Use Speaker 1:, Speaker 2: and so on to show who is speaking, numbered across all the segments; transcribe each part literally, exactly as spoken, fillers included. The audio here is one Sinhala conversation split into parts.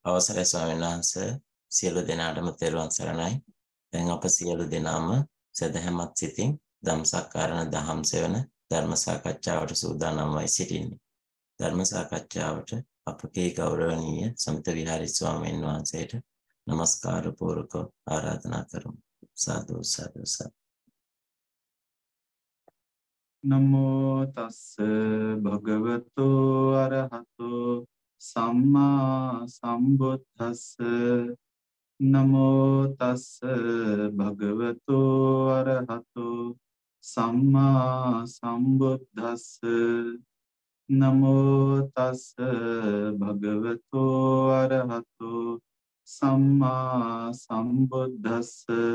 Speaker 1: අවසරයි ස්වාමීන් වහන්සේ සියලු දෙනාටම තෙරුවන් සරණයි. දැන් අප සියලු දෙනාම සදහැමත් සිතින් ධම්සක්කාරණ දහම් සෙවන ධර්ම සාකච්ඡාවට සූදානම් වී සිටින්නේ. ධර්ම සාකච්ඡාවට අපගේ ගෞරවනීය සමිත විහාරි ස්වාමීන් වහන්සේට নমස්කාර පූර්වක ආරාධනා කරමු. සාදු සාදු සාදු.
Speaker 2: නමෝ තස්ස භගවතු අරහතෝ සම්මා සම්බුද්දස්ස නමෝ තස්ස භගවතු අරහතෝ සම්මා සම්බුද්දස්ස නමෝ තස්ස භගවතු අරහතෝ සම්මා සම්බුද්දස්ස.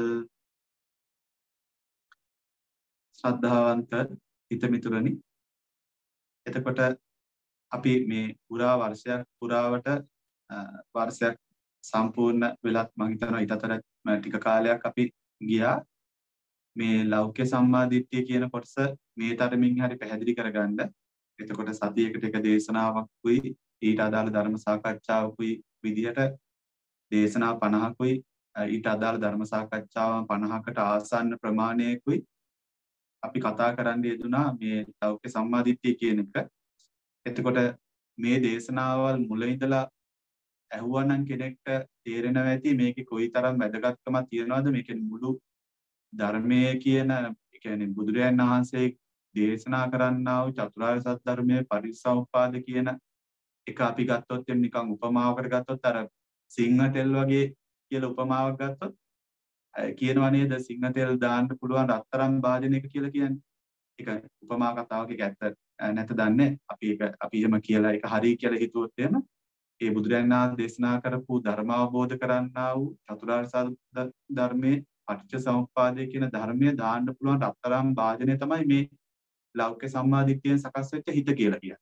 Speaker 2: ශ්‍රද්ධාවන්ත හිතමිතුරනි, එතකොට අපි මේ පුරා වර්ෂයක් පුරාවට වර්ෂයක් සම්පූර්ණ වෙලත් මම හිතනවා ඊට අතර ටික කාලයක් අපි ගියා මේ ලෞකික සම්මාදිට්ඨිය කියන කොටස මේ තරමින් හරි පැහැදිලි කරගන්න. එතකොට සතියකට එක දේශනාවක්කුයි ඊට අදාළ ධර්ම සාකච්ඡාවකුයි විදිහට දේශනා පනහකුයි ඊට අදාළ ධර්ම සාකච්ඡාවන් පනහකට ආසන්න ප්‍රමාණයකුයි අපි කතා කරන්න යෙදුනා මේ ලෞකික සම්මාදිට්ඨිය කියන එක. එතකොට මේ දේශනාවල් මුල ඉඳලා ඇහුවනම් කෙනෙක්ට තේරෙනවා ඇති මේකේ කොයිතරම් වැදගත්කමක් තියෙනවද. මේකේ මුළු ධර්මයේ කියන ඒ කියන්නේ බුදුරජාණන් වහන්සේ දේශනා කරන්නා වූ චතුරාර්ය සත්‍ය ධර්මයේ පරිසම්පාද කියන එක අපි ගත්තොත් එම් නිකන් උපමාවකට ගත්තොත් අර සිංහ තෙල් වගේ කියලා උපමාවක් ගත්තොත් කියනවා නේද සිංහ තෙල් දාන්න පුළුවන් රත්තරන් භාජනයක කියලා කියන්නේ. ඒක උපමා කතාවක ඒක ඇත්ත නැත දන්නේ. අපි ඒක අපි එහෙම කියලා ඒක හරි කියලා හිතුවොත් එහෙම ඒ බුදුරජාණන් වහන්සේ දේශනා කරපු ධර්ම අවබෝධ කරන්නා වූ චතුරාර්ය සත්‍ය ධර්මයේ පටිච්ච සමුප්පාදය කියන ධර්මයේ දාන්න පුළුවන් රත්තරන් භාජනය තමයි මේ ලෞකික සම්මාදිට්ඨියෙන් සකස් වෙච්ච හිත කියලා කියන්නේ.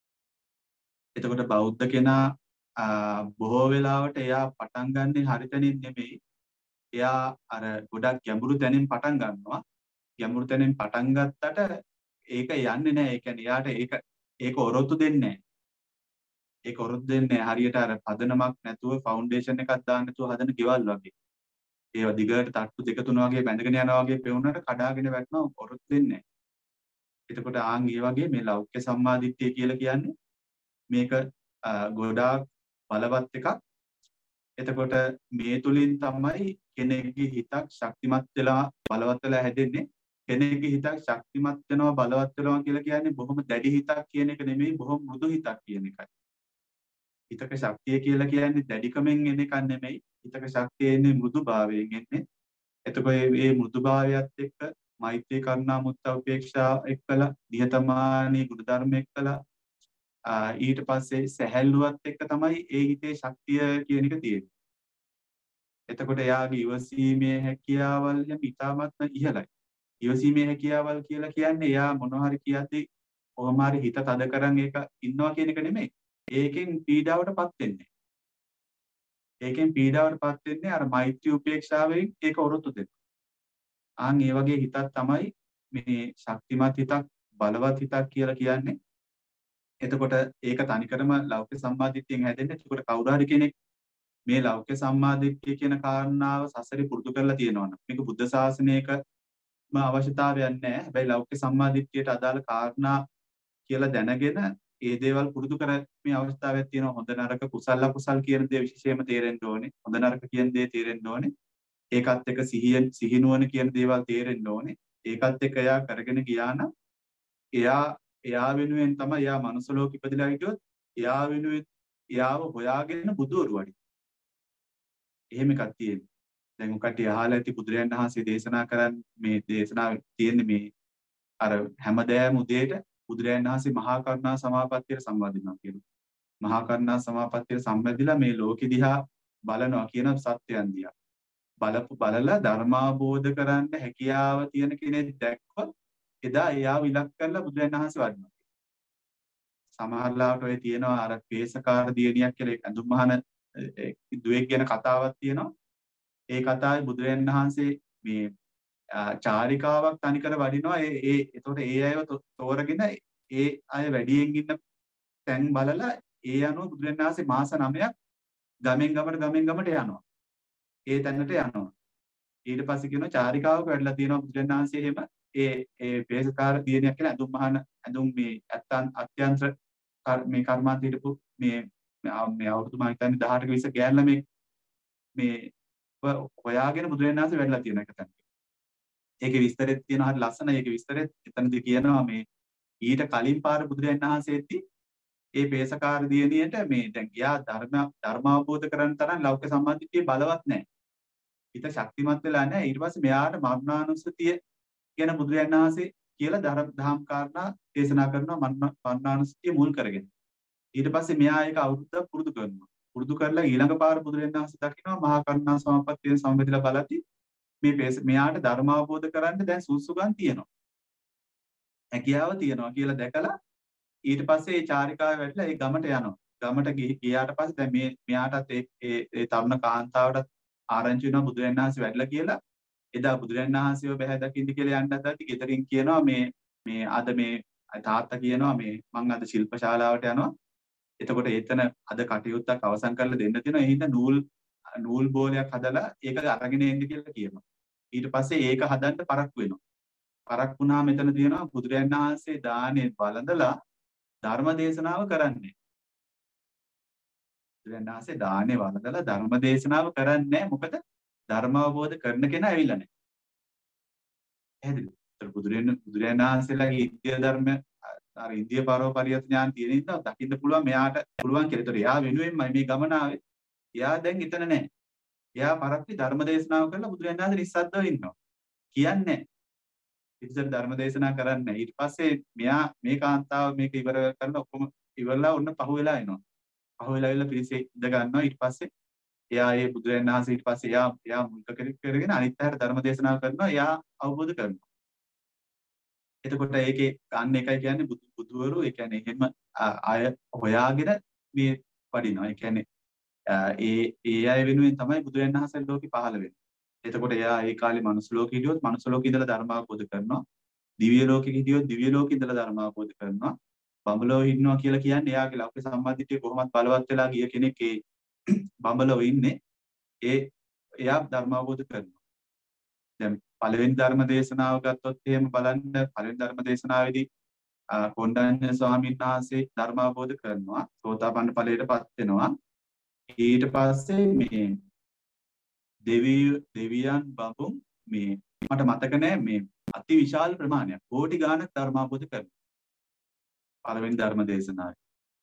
Speaker 2: එතකොට බෞද්ධ කෙනා බොහෝ වෙලාවට එයා පටන් ගන්නේ හරිතනින් නෙමෙයි. එයා අර ගොඩක් ගැඹුරු තැනින් පටන් ගන්නවා. ගැඹුරු තැනින් පටන් ගත්තට ඒක යන්නේ නැහැ. ඒ කියන්නේ එයාට ඒක ඒක ඔරොත්තු දෙන්නේ නැහැ. ඒක ඔරොත්තු දෙන්නේ නැහැ. හරියට අර පදනමක් නැතුව ෆවුන්ඩේෂන් එකක් දාන්න නැතුව හදන ගෙවල් වගේ. ඒවා දිගට තට්ටු දෙක තුන වගේ බැඳගෙන යනවා වගේ පෙවුනට කඩාගෙන වැටෙනවා ඔරොත්තු දෙන්නේ නැහැ. එතකොට ආන් ඒ වගේ මේ ලෞකික සම්මාදිට්ඨිය කියලා කියන්නේ මේක ගොඩාක් බලවත් එකක්. එතකොට මේ තුලින් තමයි කෙනෙක්ගේ හිතක් ශක්තිමත් වෙලා බලවත් වෙලා හැදෙන්නේ. කෙනෙක්ගේ හිතක් ශක්තිමත් වෙනවා බලවත් වෙනවා කියලා කියන්නේ බොහොම දැඩි හිතක් කියන එක නෙමෙයි, බොහොම මෘදු හිතක් කියන එකයි. හිතක ශක්තිය කියලා කියන්නේ දැඩිකමෙන් එන එකක් නෙමෙයි. හිතක ශක්තිය එන්නේ මෘදුභාවයෙන් එන්නේ. එතකොට මේ මෘදුභාවයත් එක්ක මෛත්‍රී කරුණා මුත්තා උපේක්ෂා එක්කලා නිහතමානී ගුණධර්ම එක්කලා ඊට පස්සේ සැහැල්ලුවත් එක්ක තමයි ඒ හිතේ ශක්තිය කියන එක තියෙන්නේ. එතකොට එයාගේ ඉවසීමේ හැකියාවල් යම් ඉතාමත්ම ඉහළයි. ඉවසීමේ හැකියාවල් කියලා කියන්නේ එයා මොනවා හරි කියද්දී කොහොම හරි හිත තද කරන් ඒක ඉන්නවා කියන එක නෙමෙයි. ඒකෙන් පීඩාවටපත් වෙන්නේ. ඒකෙන් පීඩාවටපත් වෙන්නේ අර මෛත්‍රී උපේක්ෂාවෙන් ඒක ඔරොත්තු දෙනවා. ආන් ඒ වගේ හිතක් තමයි මේ ශක්තිමත් හිතක් බලවත් හිතක් කියලා කියන්නේ. එතකොට ඒක තනිකරම ලෞකික සම්මාදිට්ඨියෙන් හැදෙන්නේ. එතකොට කවුරු හරි කෙනෙක් මේ ලෞකික සම්මාදිට්ඨිය කියන කාරණාව සසරේ පුරුදු කරලා තියෙනවනම් මේක බුද්ධ ශාසනයකම අවශ්‍යතාවයක් නැහැ. හැබැයි ලෞකික සම්මාදිට්ඨියට අදාළ කාරණා කියලා දැනගෙන ඒ දේවල් පුරුදු කර මේ අවස්ථාවක් තියෙනවා. හොඳ නරක කුසල අකුසල් කියන දේ විශේෂයෙන්ම තේරෙන්න ඕනේ. හොඳ නරක කියන දේ තේරෙන්න ඕනේ. ඒකත් එක්ක සිහියෙන් සිහිනුවන කියන දේවල් තේරෙන්න ඕනේ. ඒකත් එක්ක එයා කරගෙන ගියා නම් එයා එයා වෙනුවෙන් තමයි එයා මනුස්ස ලෝකෙ ඉපදිලා හිටියොත් එයා වෙනුවෙන් එයාව හොයාගෙන බුදුවරු වඩි. එහෙම එකක් තියෙනවා. දැන් උකට අහලා ඇති බුදුරයන් වහන්සේ දේශනා කරන්නේ මේ දේශනාව තියෙන්නේ මේ අර හැමදෑම උදේට බුදුරයන් වහන්සේ මහා කරුණා සමාපත්තියට සම්බන්ධ කියනවා. මහා කරුණා සමාපත්තියට සම්බන්ධිලා මේ ලෝකෙ දිහා බලනවා කියන සත්‍යයන් දිහා. බලපු බලලා ධර්මාබෝධ කරන්න හැකියාව තියෙන කෙනෙක් දැක්කොත් එදා එයාව ඉලක්ක කරලා බුදුරජාණන් වහන්සේ වඩිනවා. සමහරලාට ඔය තියෙනවා අර පේසකාර දියණියක් කියලා ඇඳුම් මහන දුවෙක් ගැන කතාවක් තියෙනවා. ඒ කතාවේ බුදුරජාණන් වහන්සේ මේ චාරිකාවක් තනිකර වඩිනවා. ඒ ඒ එතකොට ඒ අයව තෝරගෙන ඒ අය වැඩියෙන් ඉන්න තැන් බලලා ඒ අනුව බුදුරජාණන් වහන්සේ මාස නවයක් ගමෙන් ගමට ගමෙන් ගමට යනවා. ඒ තැනට යනවා. ඊට පස්සේ කියනවා චාරිකාවක වැඩලා තියෙනවා බුදුරජාණන් වහන්සේ එහෙම ඒ ඒ පේසකාර දියණියක් කියලා ඇඳුම් මහන ඇඳුම් මේ අත්‍යන් අත්‍යන්ත්‍ර මේ කර්මාන්ත හිටපු මේ මේ අවුරුදු මම හිතන්නේ දහඅටක විතර ගෑනලා මේ මේ හොයාගෙන බුදුරජාණන් වහන්සේ වැඩලා තියෙන එක තමයි. ඒකේ විස්තරෙත් තියෙනවා හරි ලස්සනයි. ඒකේ විස්තරෙත් එතනදී කියනවා මේ ඊට කලින් පාර බුදුරජාණන් වහන්සේtti ඒ පේසකාර දියණියට මේ දැන් ගියා ධර්ම ධර්ම අවබෝධ කරගන්න තරම් ලෞකික සම්මාදිටියේ බලවත් නැහැ. හිත ශක්තිමත් වෙලා නැහැ. ඊට පස්සේ මෙයාට මරණානුස්සතිය කියන බුදුරජාණන් වහන්සේ කියලා ධර්ම දහම් කාරණා දේශනා කරනවා මරණානුස්සතිය මුල් කරගෙන. ඊට පස්සේ මෙයා ඒක අවුරුද්දක් පුරුදු කරනවා. පුරුදු කරලා ඊළඟ පාර බුදුරජාණන් වහන්සේ දකිනවා මහා කරුණා සමාපත්තියෙන් සම්බන්ධලා බලති මේ මෙයාට ධර්ම අවබෝධ කරන්න දැන් සුසුකම් තියෙනවා. හැකියාව තියෙනවා කියලා දැකලා ඊට පස්සේ ඒ චාරිකාවේ වැඩලා ඒ ගමට යනවා. ගමට ගියාට පස්සේ දැන් මේ මෙයාටත් ඒ ඒ තරුණ කාන්තාවටත් ආරංචි වෙනවා බුදුරජාණන් වහන්සේ වැඩලා කියලා. එදා බුදුරජාණන් වහන්සේව බැහැ දකින්න කියලා යන්න හදද්දි ගෙදරින් කියනවා මේ මේ අද මේ තාත්තා කියනවා මේ මං අද ශිල්ප ශාලාවට යනවා. එතකොට එතන අද කටයුත්තක් අවසන් කරලා දෙන්න තියෙනවා. ඒ හින්දා නූල් නූල් බෝලයක් හදලා ඒක අරගෙන එන්න කියලා කියනවා. ඊට පස්සේ ඒක හදන්න පරක්කු වෙනවා. පරක්කු වුණාම මෙතන තියෙනවා බුදුරජාණන් වහන්සේ දානේ වළඳලා ධර්ම දේශනාව කරන්නේ. බුදුරජාණන් වහන්සේ දානේ වළඳලා ධර්ම දේශනාව කරන්නේ මොකද ධර්ම අවබෝධ කරන කෙනා ඇවිල්ලා නැහැ. එහෙදද? ඒතර බුදුරජාණන් බුදුරජාණන් වහන්සේලාගේ ඉන්දිය ධර්ම අර ඉන්දිය පරෝපරියත් ඥාන තියෙන නිසා දකින්න පුළුවන් මෙයාට පුළුවන් කියලා. ඒතර එයා වෙනුවෙන්මයි මේ ගමන ආවේ. එයා දැන් එතන නැහැ. එයා පරක්කි ධර්ම දේශනාව කරලා බුදුරජාණන් වහන්සේ නිස්සද්දව ඉන්නවා. කියන්නේ ඉතින් ධර්ම දේශනා කරන්නේ. ඊට පස්සේ මෙයා මේ කාන්තාව මේක ඉවර කරන ඔක්කොම ඉවරලා ඔන්න පහු වෙලා එනවා. පහු වෙලා ඉවරලා පිරිසේ ඉඳ ගන්නවා. ඊට පස්සේ එයා ඒ බුදුරජාණන් වහන්සේ ඊට පස්සේ එයා එයා මුල්ක කරගෙන අනිත් පැයට ධර්ම දේශනාව කරනවා. එයා අවබෝධ කරනවා. එතකොට ඒකේ ගන්න එකයි කියන්නේ බුදු බුදුවරු ඒ කියන්නේ එහෙම අය හොයාගෙන මේ වඩිනවා. ඒ කියන්නේ ඒ ඒ අය වෙනුවෙන් තමයි බුදුරජාණන් වහන්සේ ලෝකෙ පහළ වෙන්නේ. එතකොට එයා ඒ කාලේ මනුස්ස ලෝකෙ හිටියොත් මනුස්ස ලෝකෙ ඉඳලා ධර්ම අවබෝධ කරනවා. දිව්‍ය ලෝකෙ හිටියොත් දිව්‍ය ලෝකෙ ඉඳලා ධර්ම අවබෝධ කරනවා. බඹලෝ ඉන්නවා කියලා කියන්නේ එයාගේ ලෞකික සම්මාදිටිය කොහොමත් බලවත් වෙලා ගිය කෙනෙක් ඒ බඹලෝ ඉන්නේ. ඒ එයා ධර්ම අවබෝධ කරනවා. දැන් පළවෙනි ධර්ම දේශනාව ගත්තොත් එහෙම බලන්න පළවෙනි ධර්ම දේශනාවේදී කොණ්ඩඤ්ඤ ස්වාමීන් වහන්සේ ධර්ම අවබෝධ කරනවා. සෝතාපන්න ඵලයටපත් වෙනවා. ඊට පස්සේ මේ දෙවියන් දෙවියන් බඹුන් මේ මට මතක නෑ මේ අති විශාල ප්‍රමාණයක් කෝටි ගාණක් ධර්ම අවබෝධ කරනවා. පළවෙනි ධර්ම දේශනාවේ.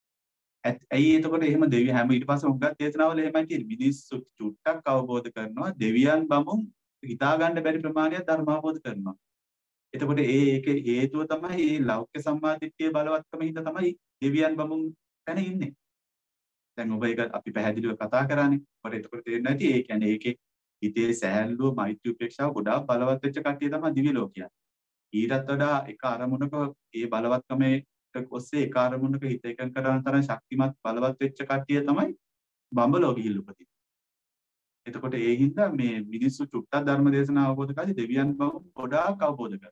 Speaker 2: ඇයි එතකොට එහෙම දෙවියන් හැම ඊට පස්සේ උග්ගත් දේශනාවල එහෙමයි තියෙන්නේ. මිනිස්සු චුට්ටක් අවබෝධ කරනවා. දෙවියන් බඹුන් හිතා ගන්න බැරි ප්‍රමාණයක් ධර්ම අවබෝධ කරනවා. එතකොට ඒ ඒකේ හේතුව තමයි මේ ලෞකික සම්මාදිට්ඨිය බලවත්කම හින්දා තමයි දෙවියන් බඹුන් තැන ඉන්නේ. දැන් ඔබ ඒක අපි පැහැදිලිව කතා කරානේ. ඔබට එතකොට තේරෙන්නේ නැති ඒ කියන්නේ ඒකේ හිතේ සැහැල්ලුව මෛත්‍රී උපේක්ෂාව ගොඩාක් බලවත් වෙච්ච කට්ටිය තමයි දිව්‍ය ලෝකියා. ඊටත් වඩා එක අරමුණක ඒ බලවත්කමේ ඔස්සේ එක අරමුණක හිත එකඟ කරන තරම් ශක්තිමත් බලවත් වෙච්ච කට්ටිය තමයි බඹලෝ ගිහිල්ලා උපදින්නේ. එතකොට ඒ හින්දා මේ මිනිස්සු චුට්ටක් ධර්ම දේශනා අවබෝධ කරලා දෙවියන් බව ගොඩාක් අවබෝධ කරගන්නවා.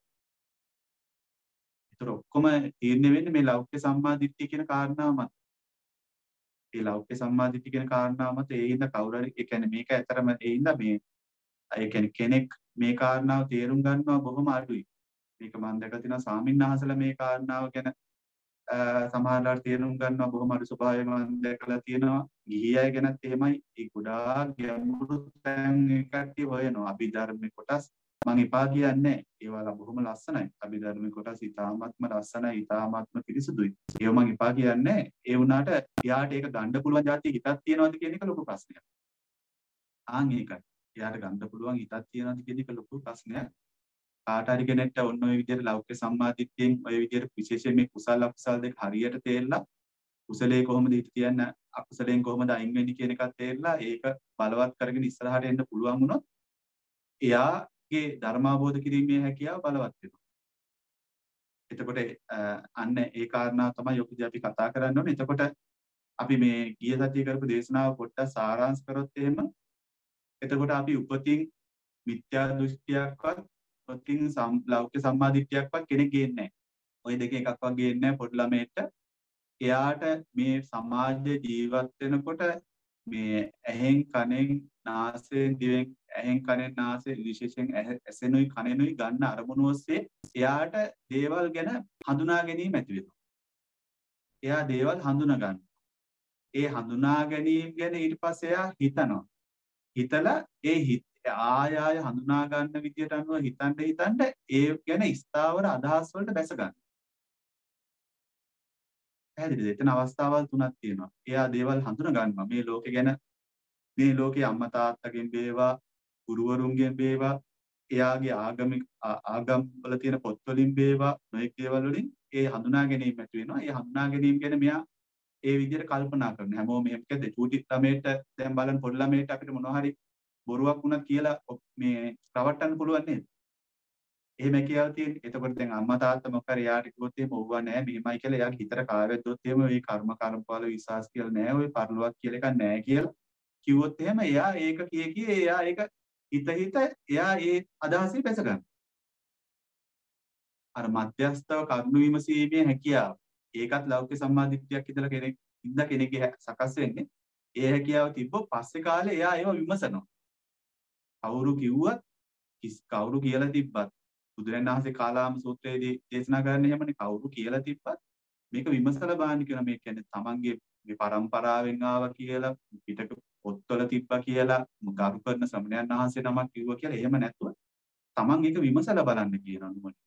Speaker 2: ඒතර ඔක්කොම තීරණය වෙන්නේ මේ ලෞකික සම්මාදිට්ඨිය කියන කාරණාව මත. ඒ ලෞකික සම්මාදිට්ඨිය කියන කාරණාව මත ඒ හින්දා කවුරු හරි ඒ කියන්නේ මේක ඇතරම ඒ හින්දා මේ ඒ කියන්නේ කෙනෙක් මේ කාරණාව තේරුම් ගන්නවා බොහොම අඩුයි. මේක මම දැකලා තියෙනවා ස්වාමීන් වහන්සේලා මේ කාරණාව ගැන සමහරවල් තේරුම් ගන්නවා බොහොම අඩු ස්වභාවය මම දැකලා තියෙනවා. ගිහි අය ගැනත් එහෙමයි. ඒ ගොඩාක් ගැඹුරු තැන් එකටි හොයනවා. අභිධර්මයේ කොටස් මම එපා කියන්නේ ඒවා බොහොම ලස්සනයි. අභිධර්මයේ කොටස් ඉතාමත්ම ලස්සනයි, ඉතාමත්ම පිරිසුදුයි. ඒව මම එපා කියන්නේ. ඒ වුණාට එයාට ඒක ගන්න පුළුවන් જાතිය හිතක් තියනවාද කියන එක ලොකු ප්‍රශ්නයක්. ආන් ඒකයි. එයාට ගන්න පුළුවන් හිතක් තියනවාද කියන එක ලොකු ප්‍රශ්නයක්. කාට හරි කෙනෙක්ට ඔන්න ඔය විදිහට ලෞකික සම්මාදිට්ඨියෙන් ඔය විදිහට විශේෂයෙන් මේ කුසල අකුසල දෙක හරියට තේරලා කුසලයේ කොහොමද හිත තියන්න අකුසලයෙන් කොහොමද අයින් වෙන්නේ කියන එකත් තේරලා ඒක බලවත් කරගෙන ඉස්සරහට එන්න පුළුවන් වුණොත් එයාගේ ධර්මාබෝධ කිරීමේ හැකියාව බලවත් වෙනවා. එතකොට අන්න ඒ කාරණාව තමයි ඔකදී අපි කතා කරන්න ඕනේ. එතකොට අපි මේ ගිය සතියේ කරපු දේශනාව පොඩ්ඩක් සාරාංශ කරොත් එහෙම එතකොට අපි උපතින් මිත්‍යා දෘෂ්ටියක්වත් උපතින් ලෞකික සම්මාදිට්ඨියක්වත් කෙනෙක් ගේන්නේ නැහැ. ওই දෙකේ එකක්වත් ගේන්නේ නැහැ පොඩි ළමයට. එයාට මේ සමාජ ජීවත් වෙනකොට මේ ඇහෙන් කනෙන් නාසයෙන් දිවෙන් ඇහෙන් කනෙන් නාසයෙන් විශේෂයෙන් ඇසෙනුයි කනෙනුයි ගන්න අරමුණු ඔස්සේ එයාට දේවල් ගැන හඳුනා ගැනීම ඇති වෙනවා. එයා දේවල් හඳුනා ගන්න. ඒ හඳුනා ගැනීම ගැන ඊට පස්සේ එයා හිතනවා. හිතලා ඒ හිත ආය ආය හඳුනා ගන්න විදියට අනුව හිතන්න හිතන්න ඒ ගැන ස්ථාවර අදහස් වලට බැස ගන්න. පැහැදිලිද? එතන අවස්ථාවල් තුනක් තියෙනවා. එයා දේවල් හඳුනා ගන්නවා. මේ ලෝකේ ගැන මේ ලෝකේ අම්මා තාත්තගෙන් බේවා, ගුරුවරුන්ගෙන් බේවා, එයාගේ ආගමික ආගම් වල තියෙන පොත් වලින් බේවා, නොයෙක් දේවල් වලින් ඒ හඳුනා ගැනීම ඇති වෙනවා. ඒ හඳුනා ගැනීම ගැන මෙයා ඒ විදිහට කල්පනා කරනවා. හැමෝම මෙහෙම කියද්දි චූටි ළමයට දැන් බලන්න පොඩි ළමයට අපිට මොනවා හරි බොරුවක් වුණා කියලා මේ රවට්ටන්න පුළුවන් නේද? එහෙම කියලා තියෙන්නේ. එතකොට දැන් අම්මා තාත්තා මොකක් හරි එයාට කිව්වොත් එහෙම ඕව නෑ මෙහෙමයි කියලා එයාගේ හිතට කාවැද්දොත් එහෙම මේ කර්ම කර්මඵල විශ්වාස කියලා නෑ ඔය පරිලෝක කියලා එකක් නෑ කියලා කිව්වොත් එහෙම එයා ඒක කිය කිය එයා ඒක හිත හිත එයා ඒ අදහසේ බැස ගන්නවා. අර මධ්‍යස්ථව කරුණු විමසීමේ හැකියාව. ඒකත් ලෞකික සම්මාදිට්ඨියක් ඉදලා කෙනෙක් ඉඳ කෙනෙක්ගේ සකස් වෙන්නේ. ඒ හැකියාව තිබ්බොත් පස්සේ කාලේ එයා ඒව විමසනවා. කවුරු කිව්වත් කවුරු කියලා තිබ්බත් බුදුරජාණන් වහන්සේ කාලාම සූත්‍රයේදී දේශනා කරන්නේ එහෙමනේ කවුරු කියලා තිබ්බත් මේක විමසලා බලන්න කියන මේ කියන්නේ තමන්ගේ මේ પરම්පරාවෙන් ආවා කියලා පිටක පොත්වල තිබ්බා කියලා ගරු කරන ශ්‍රමණයන් වහන්සේ නමක් කිව්වා කියලා එහෙම නැතුව තමන් ඒක විමසලා බලන්න කියනවා නුඹට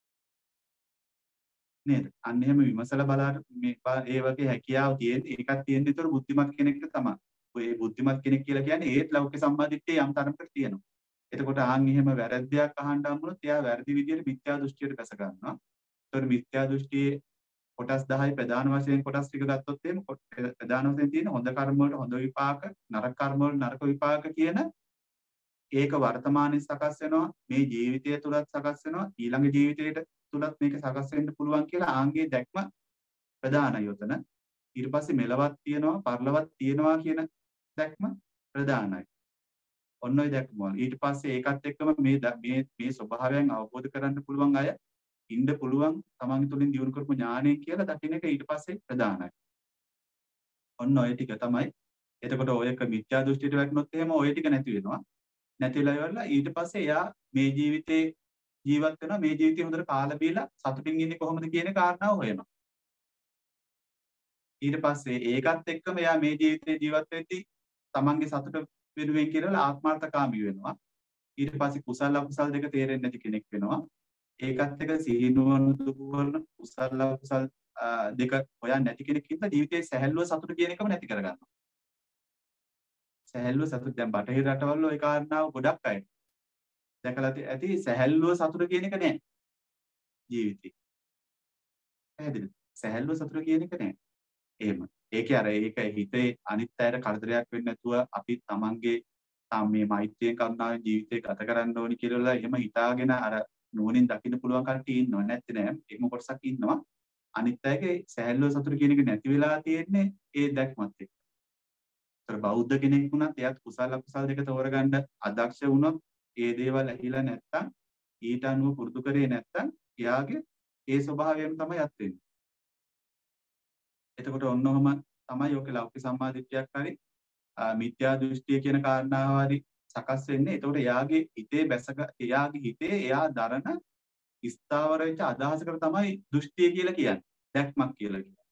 Speaker 2: නේද? අන්න එහෙම විමසලා බලන්න මේ ඒ වගේ හැකියාව තියෙන එකක් තියෙන විතර බුද්ධිමත් කෙනෙක්ට තමයි. ඔය බුද්ධිමත් කෙනෙක් කියලා කියන්නේ ඒත් ලෞකික සම්මාදිට්ඨිය යම් තරමකට තියෙනවා. එතකොට ආන් එහෙම වැරද්දයක් අහන්න හම්බුනොත් එයා වැරදි විදියට මිත්‍යා දෘෂ්ටියට බැස ගන්නවා. ඒතකොට මිත්‍යා දෘෂ්ටියේ කොටස් දහය ප්‍රධාන වශයෙන් කොටස් ටික ගත්තොත් එහෙම ප්‍රධාන වශයෙන් තියෙන හොඳ කර්ම වලට හොඳ විපාක, නරක කර්ම වලට නරක විපාක කියන ඒක වර්තමානයේ සකස් වෙනවා, මේ ජීවිතය තුලත් සකස් වෙනවා, ඊළඟ ජීවිතයට තුලත් මේක සකස් වෙන්න පුළුවන් කියලා ආන්ගේ දැක්ම ප්‍රධානයි උතන. ඊට පස්සේ මෙලවත් තියෙනවා, පරලවත් තියෙනවා කියන දැක්ම ප්‍රධානයි. ඔන්න ඔය දැක්මවල ඊට පස්සේ ඒකත් එක්කම මේ මේ මේ ස්වභාවයන් අවබෝධ කරගන්න පුළුවන් අය ඉන්න පුළුවන් තමන් තුළින් දියුණු කරපු ඥානය කියලා දකින්න එක ඊට පස්සේ ප්‍රධානයි. ඔන්න ඔය ටික තමයි. එතකොට ඔයක මිත්‍යා දෘෂ්ටියට වැටුනොත් එහෙම ඔය ටික නැති වෙනවා. නැතිලා ඉවරලා ඊට පස්සේ එයා මේ ජීවිතේ ජීවත් වෙනවා. මේ ජීවිතේ හොඳට කාලා බීලා සතුටින් ඉන්නේ කොහොමද කියන කාරණාව හොයනවා. ඊට පස්සේ ඒකත් එක්කම එයා මේ ජීවිතේ ජීවත් වෙද්දී තමන්ගේ සතුට වෙනුවෙන් කියලා ආත්මార్థකාමී වෙනවා. ඊට පස්සේ කුසල අකුසල දෙක තේරෙන්නේ නැති කෙනෙක් වෙනවා. ඒකත් එක්ක සිහිනුවන දුර්වල කුසල අකුසල දෙක හොයන්නේ නැති කෙනෙක් හින්දා ජීවිතේ සැහැල්ලුව සතුට කියන එකම නැති කරගන්නවා. සැහැල්ලුව සතුට දැන් බටහිර රටවල ওই කාරණාව ගොඩක් අය දැකලා ඇති සැහැල්ලුව සතුට කියන එක නෑ ජීවිතේ. පැහැදිලිද? සැහැල්ලුව සතුට කියන එක නෑ. එහෙම. ඒකේ අර ඒක හිතේ අනිත් අයට කරදරයක් වෙන්නේ නැතුව අපි තමන්ගේ මේ මෛත්‍රියෙන් කරුණාවෙන් ජීවිතේ ගත කරන්න ඕනි කියලා එහෙම හිතාගෙන අර නුවණින් දකින්න පුළුවන් කට්ටිය ඉන්නව නැත්te නෑ. ඒකම කොටසක් ඉන්නවා. අනිත් අයගේ සැහැල්ලුව සතුට කියන එක නැති වෙලා තියෙන්නේ ඒ දැක්මත් එක්ක. ඒතර බෞද්ධ කෙනෙක් වුණත් එයාත් කුසල අකුසල දෙක තෝරගන්න අදක්ෂ වුණොත් ඒ දේවල් ඇහිලා නැත්තම් ඊට අනුව පුරුදු කරේ නැත්තම් එයාගේ ඒ ස්වභාවයෙන් තමයි යත් වෙන්නේ. එතකොට ඔන්න ඔහම තමයි ඔක ලෞකික සම්මාදිට්ඨියක් හරි මිත්‍යා දෘෂ්ටිය කියන කාරණාව හරි සකස් වෙන්නේ. එතකොට එයාගේ හිතේ බැසක එයාගේ හිතේ එයා දරන ස්ථාවර වෙච්ච අදහසකට තමයි දෘෂ්ටිය කියලා කියන්නේ. දැක්මක් කියලා කියන්නේ.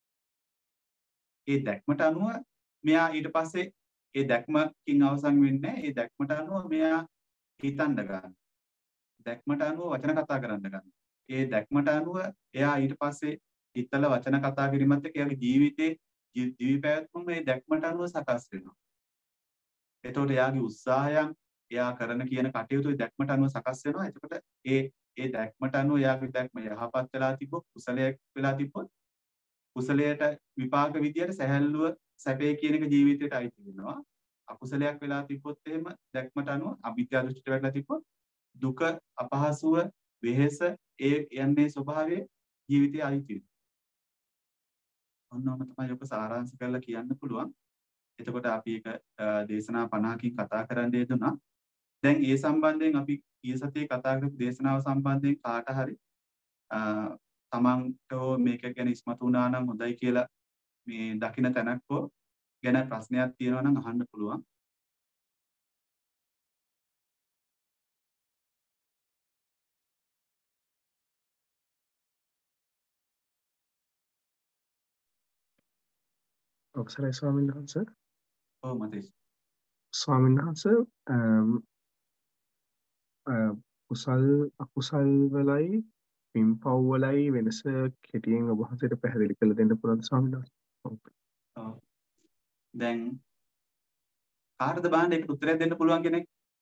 Speaker 2: ඒ දැක්මට අනුව මෙයා ඊට පස්සේ ඒ දැක්මකින් අවසන් වෙන්නේ ඒ දැක්මට අනුව මෙයා හිතන්න ගන්න. දැක්මට අනුව වචන කතා කරන්න ගන්න. ඒ දැක්මට අනුව එයා ඊට පස්සේ හිතල වචන කතා කිරීමත් එක්ක එයාගේ ජීවිතේ ජීවි පැවැත්ම මේ දැක්මට අනුව සකස් වෙනවා. එතකොට එයාගේ උත්සාහයන් එයා කරන කියන කටයුතු දැක්මට අනුව සකස් වෙනවා. එතකොට ඒ ඒ දැක්මට අනුව එයාගේ දැක්ම යහපත් වෙලා තිබ්බොත් කුසලයක් වෙලා තිබ්බොත් කුසලයට විපාක විදියට සැහැල්ලුව සැපේ කියන එක ජීවිතයට අයිති වෙනවා. අකුසලයක් වෙලා තිබ්බොත් එහෙම දැක්මට අනුව අවිද්‍යා දෘෂ්ටියට වැටලා තිබ්බොත් දුක අපහසුව වෙහෙස ඒ යන්නේ ස්වභාවයේ ජීවිතය අයිති වෙනවා. ඔන්නෝම තමයි ඔක සාරාංශ කරලා කියන්න පුළුවන්. එතකොට අපි ඒක දේශනා පනහකින් කතා කරන්න යෙදුනා. දැන් ඒ සම්බන්ධයෙන් අපි ඊය සතියේ කතා කරපු දේශනාව සම්බන්ධයෙන් කාට හරි තමන්ට මේක ගැන ඉස්මතු වුණා නම් හොඳයි කියලා මේ දකින්න තැනක් හෝ ගැන ප්‍රශ්නයක් තියෙනවා නම් අහන්න පුළුවන්.
Speaker 3: අවසරයි ස්වාමීන් වහන්සේ.
Speaker 2: ඔව් මතේ.
Speaker 3: ස්වාමීන් වහන්සේ කුසල් අකුසල් වලයි පින්පව් වලයි වෙනස කෙටියෙන් ඔබ වහන්සේට පැහැදිලි කරලා දෙන්න පුළුවන් ස්වාමීන් වහන්සේ.
Speaker 2: ඔව්. දැන් කාටද බලන්න ඒකට උත්තරයක් දෙන්න පුළුවන් කෙනෙක්?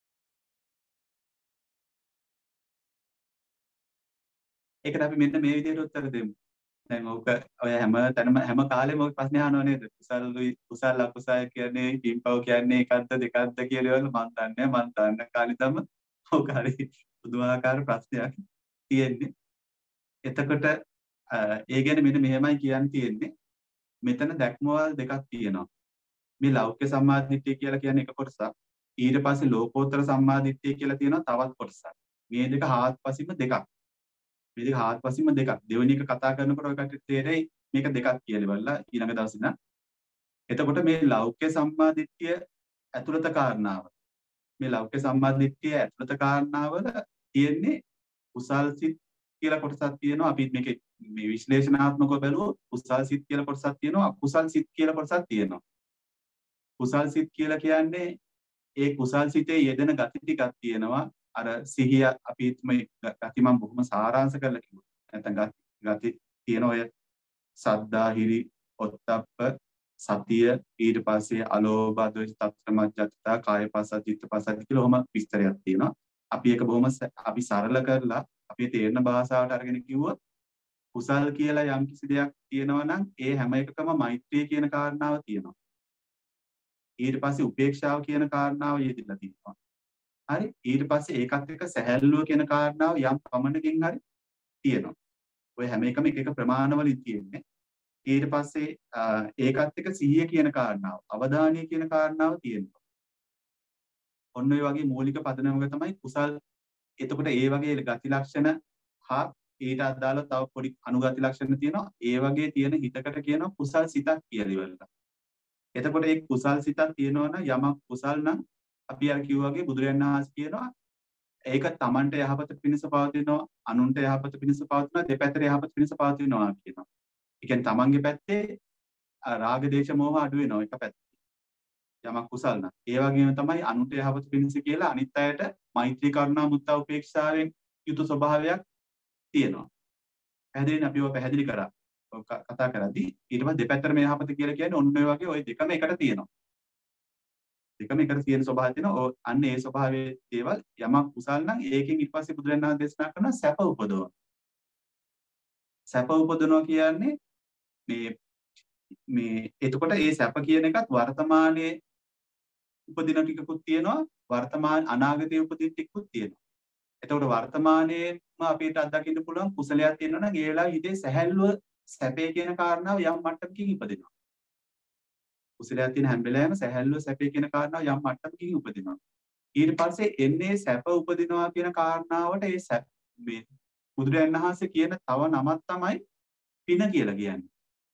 Speaker 2: ඒකට අපි මෙන්න මේ විදිහට උත්තර දෙමු. දැන් ඕක ඔය හැම තැනම හැම කාලෙම ඔය ප්‍රශ්නේ අහනවා නේද? කුසල්ුයි කුසල අකුසල කියන්නේ පින්පව් කියන්නේ එකක්ද දෙකක්ද කියලා වල මන් දන්නේ මන් දන්න කාලේ තම ඕක හරි පුදුමාකාර ප්‍රශ්නයක් තියෙන්නේ. එතකොට ඒ ගැන මෙන්න මෙහෙමයි කියන්න තියෙන්නේ. මෙතන දැක්මවල් දෙකක් තියෙනවා. මේ ලෞකික සම්මාදිට්ඨිය කියලා කියන්නේ එක කොටසක්. ඊට පස්සේ ලෝකෝත්තර සම්මාදිට්ඨිය කියලා තියෙනවා තවත් කොටසක්. මේ දෙක හාත්පසින්ම දෙකක්. මේ දෙක හාත්පසින්ම දෙකක්. දෙවෙනි එක කතා කරනකොට ඔය කටට තේරෙයි මේක දෙකක් කියලා බලලා ඊළඟ දවසේ නම්. එතකොට මේ ලෞකික සම්මාදිට්ඨිය ඇතුළත කාරණාව. මේ ලෞකික සම්මාදිට්ඨිය ඇතුළත කාරණාවල තියෙන්නේ කුසල් සිත් කියලා කොටසක් තියෙනවා. අපි මේක මේ විශ්ලේෂණාත්මකව බැලුවොත් කුසල් සිත් කියලා කොටසක් තියෙනවා. අකුසල් සිත් කියලා කොටසක් තියෙනවා. කුසල් සිත් කියලා කියන්නේ ඒ කුසල් සිතේ යෙදෙන ගති ටිකක් තියෙනවා. අර සිහිය අපි මේ ගති මම බොහොම සාරාංශ කරලා කිව්වා. නැත්නම් ගති තියෙන ඔය සද්දා හිරි ඔත්තප්ප සතිය ඊට පස්සේ අලෝභ අද්වේෂ තත්ත්ව මජ්ජත්තා කාය පස්සත් චිත්ත පස්සත් කියලා ඔහම විස්තරයක් තියෙනවා. අපි ඒක බොහොම අපි සරල කරලා අපේ තේරෙන භාෂාවට අරගෙන කිව්වොත් කුසල් කියලා යම් කිසි දෙයක් තියෙනවා නම් ඒ හැම එකකම මෛත්‍රිය කියන කාරණාව තියෙනවා. ඊට පස්සේ උපේක්ෂාව කියන කාරණාව යෙදিলা තියෙනවා. හරි ඊට පස්සේ ඒකත් එක්ක සැහැල්ලුව කියන කාරණාව යම් පමණකින් හරි තියෙනවා. ඔය හැම එකම එක එක ප්‍රමාණවලින් තියෙන්නේ. ඊට පස්සේ ඒකත් එක්ක සිහිය කියන කාරණාව, අවධානය කියන කාරණාව තියෙනවා. ඔන්න ඔය වගේ මූලික පදනමක තමයි කුසල්. එතකොට ඒ වගේ ගති ලක්ෂණ හා ඊට අදාළව තව පොඩි අනුගති ලක්ෂණ තියෙනවා. ඒ වගේ තියෙන හිතකට කියනවා කුසල් සිතක් කියලා ඉවරලා. එතකොට ඒ කුසල් සිතක් තියෙනවා නම් යමක් කුසල් නම් අපි අර කිව්වා වගේ බුදුරජාණන් වහන්සේ කියනවා ඒක තමන්ට යහපත පිණිස පවතිනවා, අනුන්ට යහපත පිණිස පවතිනවා, දෙපැත්තට යහපත පිණිස පවතිනවා කියනවා. ඒ කියන්නේ තමන්ගේ පැත්තේ රාග දේශ මොහ අඩු වෙනවා එක පැත්තේ. යමක් කුසල් නම්. ඒ වගේම තමයි අනුන්ට යහපත පිණිස කියලා අනිත් අයට මෛත්‍රී කරුණා මුත්තා උපේක්ෂාවෙන් යුතු ස්වභාවයක් තියෙනවා. පැහැදිලිනේ අපි ඔය පැහැදිලි කරා. කතා කරද්දී ඊට පස්සේ දෙපැත්තටම යහපත කියලා කියන්නේ ඔන්න ඔය වගේ ওই දෙකම එකට තියෙනවා. දෙකම එකට තියෙන ස්වභාවය තියෙනවා. අන්න ඒ ස්වභාවයේ දේවල් යමක් කුසල් නම් ඒකෙන් ඊට පස්සේ බුදුරජාණන් වහන්සේ දේශනා කරන සැප උපදවන. සැප උපදවනවා කියන්නේ මේ මේ එතකොට ඒ සැප කියන එකත් වර්තමානයේ උපදින ටිකකුත් තියෙනවා. වර්තමාන අනාගතයේ උපදින ටිකකුත් තියෙනවා. එතකොට වර්තමානයේම අපිට අත්දකින්න පුළුවන් කුසලයක් තියෙනවා නම් ඒ වෙලාවේ හිතේ සැහැල්ලුව සැපේ කියන කාරණාව යම් මට්ටමකින් ඉපදෙනවා. කුසලයක් තියෙන හැම වෙලාවෙම සැහැල්ලුව සැපේ කියන කාරණාව යම් මට්ටමකින් උපදිනවා. ඊට පස්සේ එන්නේ සැප උපදිනවා කියන කාරණාවට ඒ සැප මේ බුදුරජාණන් වහන්සේ කියන තව නමක් තමයි පින කියලා කියන්නේ.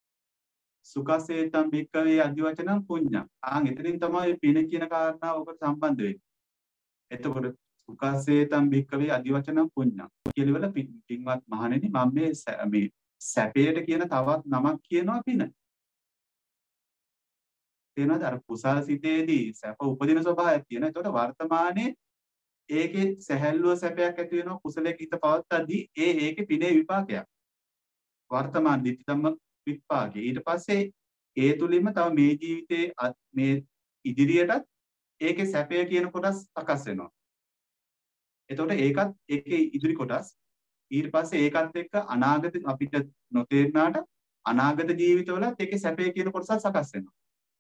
Speaker 2: සුඛසේතම් භික්ඛවේ අදිවචනං පුඤ්ඤං. ආන් එතනින් තමයි පින කියන කාරණාව ඔකට සම්බන්ධ වෙන්නේ. එතකොට සුඛසේතම් භික්ඛවේ අදිවචනං පුඤ්ඤං කියලවල පින්වත් මහණෙනි මම මේ මේ සැපයට කියන තවත් නමක් කියනවා පින. තේනවද? අර කුසල සිතේදී සැප උපදින ස්වභාවයක් තියෙනවා. ඒතකොට වර්තමානයේ ඒකේ සැහැල්ලුව සැපයක් ඇති වෙනවා කුසලයක හිත පවත්තද්දී ඒ ඒකේ පිනේ විපාකයක්. වර්තමාන දිට්ඨි ධම්ම විපාකේ. ඊට පස්සේ ඒ තුලින්ම තව මේ ජීවිතේ මේ ඉදිරියටත් ඒකේ සැපය කියන කොටස් සකස් වෙනවා. එතකොට ඒකත් ඒකේ ඉදිරි කොටස් ඊට පස්සේ ඒකත් එක්ක අනාගත අපිට නොතේරුණාට අනාගත ජීවිතවලත් ඒකේ සැපය කියන කොටස සකස් වෙනවා.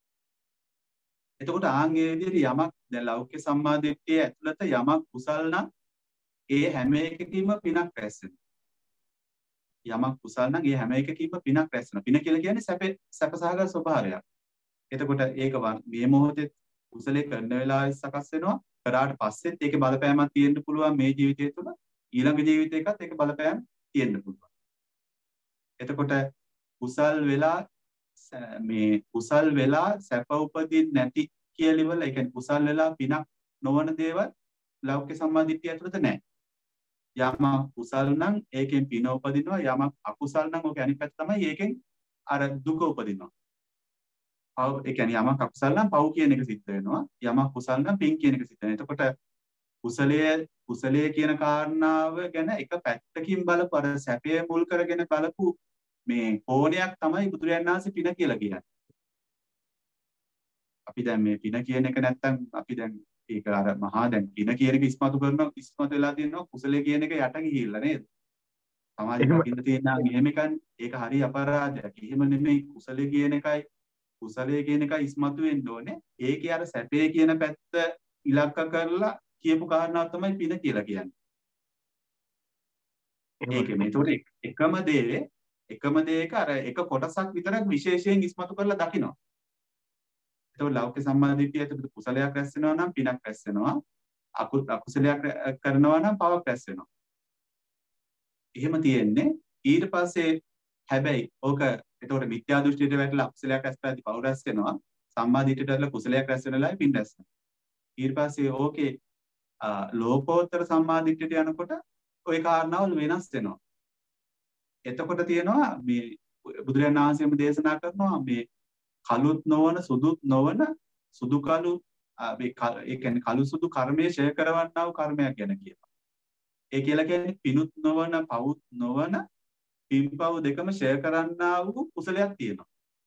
Speaker 2: එතකොට ආන්ගේ විදිහට යමක් දැන් ලෞකික සම්මාදිට්ඨිය ඇතුළත යමක් කුසල් නම් ඒ හැම එකකින්ම පිනක් රැස් වෙනවා. යමක් කුසල් නම් ඒ හැම එකකින්ම පිනක් රැස් වෙනවා. පින කියලා කියන්නේ සැප සැපසහගත ස්වභාවයක්. එතකොට ඒක මේ මොහොතේ කුසලයේ කරන වෙලාවේ සකස් වෙනවා. කරාට පස්සෙත් ඒකේ බලපෑමක් තියෙන්න පුළුවන් මේ ජීවිතය තුළ. ඊළඟ ජීවිතයකත් ඒක බලපෑම් තියෙන්න පුළුවන්. එතකොට කුසල් වෙලා මේ කුසල් වෙලා සැප උපදින්නේ නැති කියලා ඉවල ඒ කියන්නේ කුසල් වෙලා පිනක් නොවන දේවල් ලෞකික සම්මාදිට්ඨිය ඇතුළත නැහැ. යමක් කුසල් නම් ඒකෙන් පින උපදිනවා යමක් අකුසල් නම් ඔක අනිත් පැත්ත තමයි ඒකෙන් අර දුක උපදිනවා. පව් ඒ කියන්නේ යමක් අකුසල් නම් පව් කියන එක සිද්ධ වෙනවා යමක් කුසල් නම් පින් කියන එක සිද්ධ වෙනවා. එතකොට කුසලයේ කුසලයේ කියන කාරණාව ගැන එක පැත්තකින් බලපු අර සැපය මුල් කරගෙන බලපු මේ කෝණයක් තමයි බුදුරජාණන් වහන්සේ පින කියලා කියන්නේ. අපි දැන් මේ පින කියන එක නැත්තම් අපි දැන් ඒක අර මහා දැන් පින කියන එක ඉස්මතු කරනවා ඉස්මතු වෙලා තියෙනවා කුසලයේ කියන එක යට ගිහිල්ලා නේද? සමාජෙක දකින්න තියෙන මෙහෙම එකන් ඒක හරි අපරාධයක්. එහෙම නෙමෙයි කුසලයේ කියන එකයි කුසලයේ කියන එකයි ඉස්මතු වෙන්න ඕනේ. ඒකේ අර සැපේ කියන පැත්ත ඉලක්ක කරලා කියපු කාරණාව තමයි පින කියලා කියන්නේ. ඒකේ මේතකොට එකම දේ එකම දේක අර එක කොටසක් විතරක් විශේෂයෙන් ඉස්මතු කරලා දකිනවා. ඒතකොට ලෞකික සම්මාදිට්ඨිය ඇතුළත කුසලයක් රැස් වෙනවා නම් පිනක් රැස් වෙනවා. අකුසලයක් කරනවා නම් පවක් රැස් වෙනවා. එහෙම තියෙන්නේ ඊට පස්සේ හැබැයි ඕක ඒතකොට මිත්‍යා දෘෂ්ටියට වැටලා අකුසලයක් රැස් කරද්දී පව රැස් වෙනවා. සම්මාදිට්ඨියට වැටලා කුසලයක් රැස් වෙනලායි පින් රැස් වෙනවා. ඊට පස්සේ ඕකේ ලෝකෝත්තර සම්මාදිට්ඨියට යනකොට ওই කාරණාවල් වෙනස් වෙනවා. එතකොට තියෙනවා මේ බුදුරජාණන් වහන්සේම දේශනා කරනවා මේ කළුත් නොවන සුදුත් නොවන සුදු කළු මේ ඒ කියන්නේ කළු සුදු කර්මයේ ෂය කරවන්නා වූ කර්මයක් ගැන කියනවා. ඒ කියලා කියන්නේ පිනුත් නොවන පවුත් නොවන පින්පව් දෙකම ෂය කරන්නා වූ කුසලයක් තියෙනවා.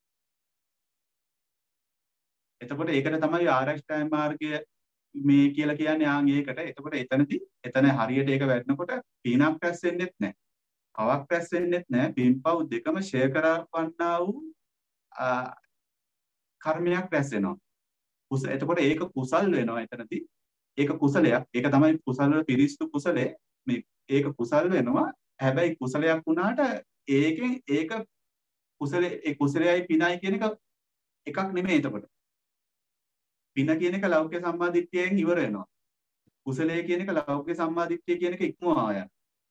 Speaker 2: එතකොට ඒකට තමයි ආරෂ්ඨාය මාර්ගය මේ කියලා කියන්නේ ආන් ඒකට. එතකොට එතනදී එතන හරියට ඒක වැඩනකොට පිනක් රැස් වෙන්නෙත් නැහැ. පවක් රැස් වෙන්නෙත් නැහැ. පින්පව් දෙකම ෂය කරවන්නා වූ කර්මයක් රැස් වෙනවා. කුස එතකොට ඒක කුසල් වෙනවා එතනදී. ඒක කුසලයක්. ඒක තමයි කුසල පිරිසිදු කුසලයේ. මේ ඒක කුසල් වෙනවා. හැබැයි කුසලයක් වුණාට ඒකෙන් ඒක කුසලයේ ඒ කුසලයයි පිනයි කියන එක එකක් නෙමෙයි එතකොට. පින කියන එක ලෞකික සම්මාදිට්ඨියෙන් ඉවර වෙනවා. කුසලයේ කියන එක ලෞකික සම්මාදිට්ඨිය කියන එක ඉක්මවා යනවා.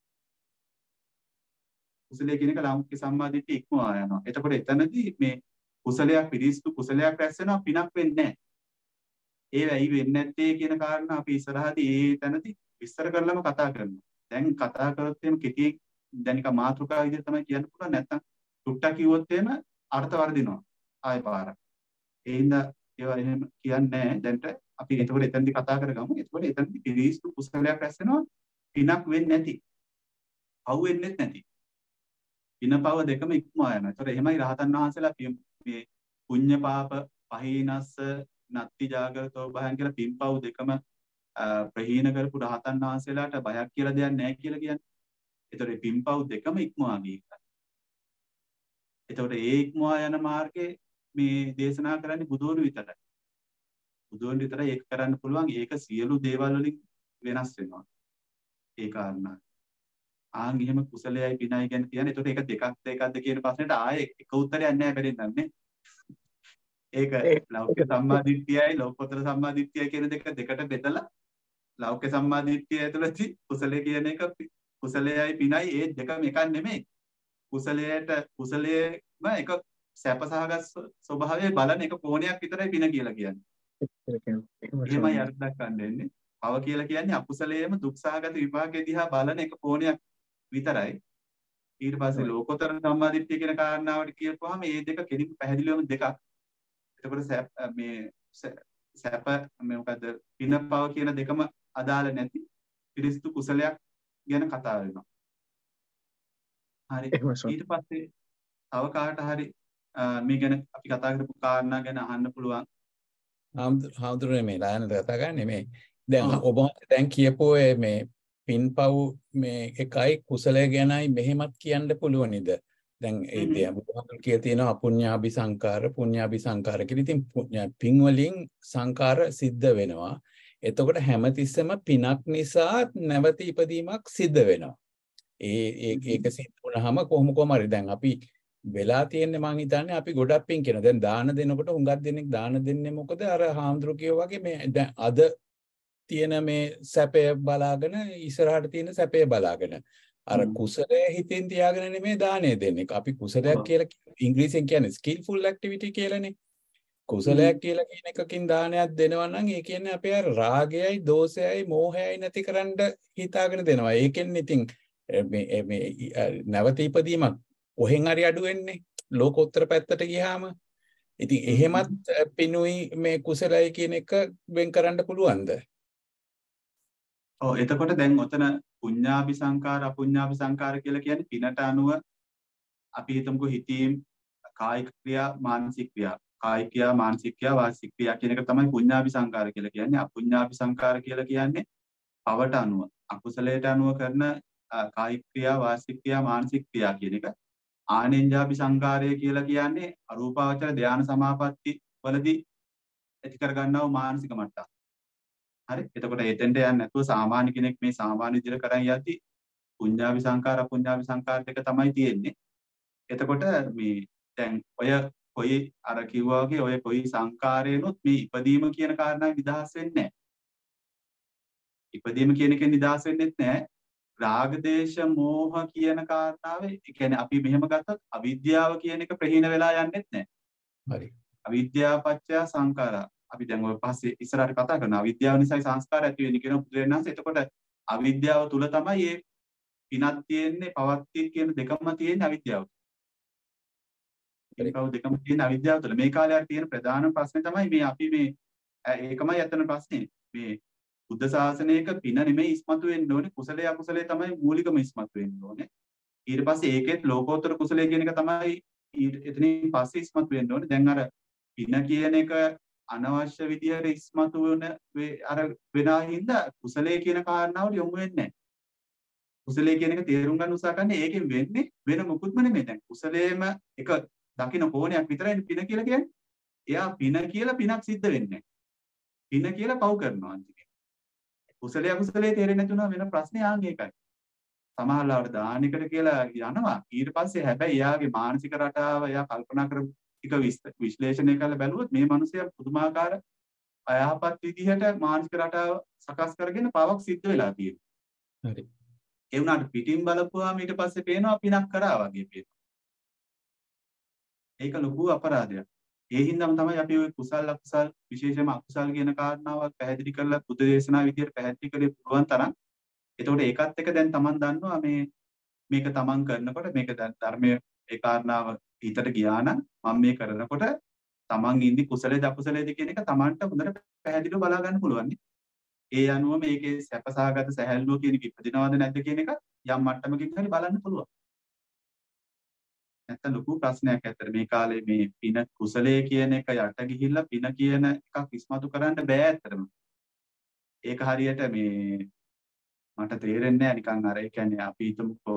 Speaker 2: කුසලයේ කියන එක ලෞකික සම්මාදිට්ඨිය ඉක්මවා යනවා. එතකොට එතනදී මේ කුසලයක් පිරිසිදු කුසලයක් රැස් වෙනවා පිනක් වෙන්නේ නැහැ. ඒ වෙයි වෙන්නේ නැත්තේ කියන කාරණා අපි ඉස්සරහදී ඒ තැනදී විස්තර කරලම කතා කරනවා. දැන් කතා කරොත් එimhe කෙටි දැන් එක මාතෘකාව විදිහට තමයි කියන්න පුළුවන්. නැත්තම් ටුට්ටක් කිව්වොත් එimhe අර්ථ වර්ධිනවා. ආයෙ පාරක්. ඒ හින්දා ඒවා එහෙම කියන්නේ නැහැ. දැන්ට අපි එතකොට එතනදී කතා කරගමු. එතකොට එතනදී පිරිසිදු කුසලයක් රැස් වෙනවා පිනක් වෙන්නේ නැති. පව් වෙන්නේත් නැති. පින පව දෙකම ඉක්මවා යනවා. ඒතර එහෙමයි රහතන් වහන්සේලා මේ පුඤ්ඤ පාප පහීනස්ස නත්ති ජාගරතෝ භයං කියලා පින්පව් දෙකම ප්‍රහීන කරපු රහතන් වහන්සේලාට බයක් කියලා දෙයක් නැහැ කියලා කියන්නේ. ඒතර මේ පින්පව් දෙකම ඉක්මවා ගියා. ඒතකොට ඒ ඉක්මවා යන මාර්ගයේ මේ දේශනා කරන්නේ බුදුවරු විතරයි. බුදුන් විතරයි ඒක කරන්න පුළුවන්. ඒක සියලු දේවල් වලින් වෙනස් වෙනවා. ඒ කාරණා. ආන් එහෙම කුසලයයි පිනයි ගැන කියන්නේ. ඒතකොට ඒක දෙකක් දෙකක්ද කියන ප්‍රශ්නෙට ආයේ එක උත්තරයක් නැහැ බැරින්නන්නේ. ඒක ලෞකික සම්මාදිට්ඨියයි ලෝකෝත්තර සම්මාදිට්ඨියයි කියන දෙක දෙකට බෙදලා ලෞකික සම්මාදිට්ඨිය ඇතුළතදී කුසලයේ කියන එක කුසලයයි පිනයි ඒ දෙකම එකක් නෙමෙයි. කුසලයට කුසලයේම එක සැපසහගත ස්වභාවයේ බලන එක කෝණයක් විතරයි පින කියලා කියන්නේ. එහෙමයි අර්ථ දක්වන්න දෙන්නේ. පව කියලා කියන්නේ අකුසලයේම දුක්සහගත විපාකයේ දිහා බලන එක කෝණයක් විතරයි. ඊට පස්සේ ලෝකෝත්තර සම්මාදිට්ඨිය කියන කාරණාවට කියපුවාම මේ දෙක කෙලින්ම පැහැදිලිවම දෙකක්. එතකොට මේ සැප මේ මොකද්ද පින පව කියන දෙකම අදාළ නැති පිරිසිදු කුසලයක් ගැන කතා වෙනවා. හරි. ඊට පස්සේ තව කාට හරි මේ ගැන අපි කතා කරපු කාරණා ගැන අහන්න පුළුවන්.
Speaker 4: හාමුදුරනේ මේ ලායන කතා ගන්න මේ දැන් ඔබ දැන් කියපෝ මේ පින්පව් මේ එකයි කුසලය ගැනයි මෙහෙමත් කියන්න පුළුවන් නේද? දැන් ඒ දේ බුදුහාමුදුරු කිය තියෙනවා අපුඤ්ඤාභි සංකාර පුඤ්ඤාභි සංකාර කියලා. ඉතින් පින් වලින් සංකාර සිද්ධ වෙනවා. එතකොට හැමතිස්සෙම පිනක් නිසා නැවත ඉපදීමක් සිද්ධ වෙනවා. ඒ ඒක සිද්ධ වුණාම කොහොම කොහම හරි දැන් අපි වෙලා තියෙන්නේ මං හිතන්නේ අපි ගොඩක් පින් කියනවා. දැන් දාන දෙනකොට හුඟක් දෙනෙක් දාන දෙන්නේ මොකද අර හාමුදුරු කියෝ වගේ මේ දැන් අද තියෙන මේ සැපය බලාගෙන ඉස්සරහට තියෙන සැපය බලාගෙන අර කුසලයේ හිතෙන් තියාගෙන නෙමෙයි දාණය දෙන්නේ. අපි කුසලයක් කියලා ඉංග්‍රීසියෙන් කියන්නේ ස්කිල්ෆුල් ඇක්ටිවිටි කියලානේ. කුසලයක් කියලා කියන එකකින් දානයක් දෙනවා නම් ඒ කියන්නේ අපේ අර රාගයයි, දෝෂයයි, මෝහයයි නැතිකරන්න හිතාගෙන දෙනවා. ඒකෙන් ඉතින් මේ මේ නැවත ඉපදීමක් කොහෙන් හරි අඩු වෙන්නේ. ලෝකෝත්තර පැත්තට ගියාම ඉතින් එහෙමත් පිනුයි මේ කුසලයි කියන එක වෙන් කරන්න පුළුවන්ද?
Speaker 2: ඔව් එතකොට දැන් ඔතන පුඤ්ඤාභි සංකාර අපුඤ්ඤාභි සංකාර කියලා කියන්නේ පිනට අනුව අපි හිතමුකෝ හිතීම් කායික ක්‍රියා මානසික ක්‍රියා කායික ක්‍රියා මානසික ක්‍රියා වාචික ක්‍රියා කියන එක තමයි පුඤ්ඤාභි සංකාර කියලා කියන්නේ. අපුඤ්ඤාභි සංකාර කියලා කියන්නේ පවට අනුව අකුසලයට අනුව කරන කායික ක්‍රියා වාචික ක්‍රියා මානසික ක්‍රියා කියන එක. ආනෙන්ජාභි සංකාරය කියලා කියන්නේ අරූපාවචර ධානය සමාපatti වලදී ඇති කර ගන්නා වූ මානසික මට්ටම. හරි. එතකොට එතෙන්ට යන්නේ නැතුව සාමාන්‍ය කෙනෙක් මේ සාමාන්‍ය විදිහට කරන් යද්දි පුඤ්ඤාභි සංකාර අපුඤ්ඤාභි සංකාර දෙක තමයි තියෙන්නේ. එතකොට මේ දැන් ඔය කොයි අර කිව්වා වගේ ඔය කොයි සංකාරේනොත් මේ ඉපදීම කියන කාරණාව නිදහස් වෙන්නේ නැහැ. ඉපදීම කියන එකෙන් නිදහස් වෙන්නෙත් නැහැ. රාග දේශ මෝහ කියන කාරණාවේ ඒ කියන්නේ අපි මෙහෙම ගත්තොත් අවිද්‍යාව කියන එක ප්‍රහීන වෙලා යන්නෙත් නැහැ.
Speaker 4: හරි.
Speaker 2: අවිද්‍යාව පත්‍ය සංඛාරා. අපි දැන් ඔය පස්සේ ඉස්සරහට කතා කරනවා අවිද්‍යාව නිසායි සංස්කාර ඇති වෙන්නේ කියන බුදුරජාණන්. එතකොට අවිද්‍යාව තුල තමයි මේ පිනක් තියෙන්නේ, පවත්තිය කියන දෙකම තියෙන්නේ අවිද්‍යාව. ඒකව දෙකම තියෙන අවිද්‍යාව තුළ මේ කාලේ තියෙන ප්‍රධාන ප්‍රශ්නේ තමයි මේ අපි මේ ඒකමයි අතන ප්‍රශ්නේ. මේ බුද්ධ ශාසනයක පින නෙමෙයි ඉස්මතු වෙන්න ඕනේ, කුසලයේ අකුසලයේ තමයි මූලිකම ඉස්මතු වෙන්න ඕනේ. ඊට පස්සේ ඒකෙත් ලෝකෝත්තර කුසලයේ කියන එක තමයි එතනින් පස්සේ ඉස්මතු වෙන්න ඕනේ. දැන් අර පින කියන එක අනවශ්‍ය විදියට ඉස්මතු වෙන අර වෙනා හින්දා කුසලයේ කියන කාරණාවට යොමු වෙන්නේ නැහැ. කුසලයේ කියන එක තේරුම් ගන්න උත්සාහ කරන්නේ ඒකෙන් වෙන්නේ වෙන මොකුත්ම නෙමෙයි. දැන් කුසලයේම එක දකින්න කෝණයක් විතරයි පින කියලා කියන්නේ. එයා පින කියලා පිනක් සිද්ධ වෙන්නේ නැහැ. පින කියලා පව් කරනවා අන්තිමේ. කුසලයේ අකුසලයේ තේරෙන්නේ නැතුණා වෙන ප්‍රශ්නේ ආන් ඒකයි. සමහරවල්ලාට දානිකට කියලා යනවා. ඊට පස්සේ හැබැයි එයාගේ මානසික රටාව එයා කල්පනා කර ටික විශ්ලේෂණය කරලා බැලුවොත් මේ මිනිසයා පුදුමාකාර අයහපත් විදිහට මානසික රටාව සකස් කරගෙන පවක් සිද්ධ වෙලා තියෙනවා.
Speaker 4: හරි.
Speaker 2: ඒ වුණාට පිටින් බලපුවාම ඊට පස්සේ පේනවා පිනක් කරා වගේ පේනවා. ඒක ලොකු අපරාධයක්. ඒ හින්දාම තමයි අපි ওই කුසල් අකුසල් විශේෂයෙන්ම අකුසල් කියන කාරණාවක් පැහැදිලි කරලා බුද්ධ දේශනා විදියට පැහැදිලි කරේ පුළුවන් තරම්. එතකොට ඒකත් එක දැන් Taman දන්නවා මේ මේක Taman කරනකොට මේක දැන් ධර්මයේ ඒ කාරණාව හිතට ගියා නම් මම මේ කරනකොට Taman ඉන්නේ කුසලයේද අකුසලයේද කියන එක Tamanට හොඳට පැහැදිලිව බලා ගන්න පුළුවන්. ඒ අනුව මේකේ සැපසහගත සැහැල්ලුව කියන එක ඉපදිනවද නැද්ද කියන එක යම් මට්ටමකින් හරි බලන්න පුළුවන්. නැත්නම් ලොකු ප්‍රශ්නයක් ඇත්තට මේ කාලේ මේ පින කුසලයේ කියන එක යට ගිහිල්ලා පින කියන එකක් ඉස්මතු කරන්න බෑ ඇත්තටම. ඒක හරියට මේ මට තේරෙන්නේ නැහැ නිකන් අර ඒ කියන්නේ අපි හිතමුකෝ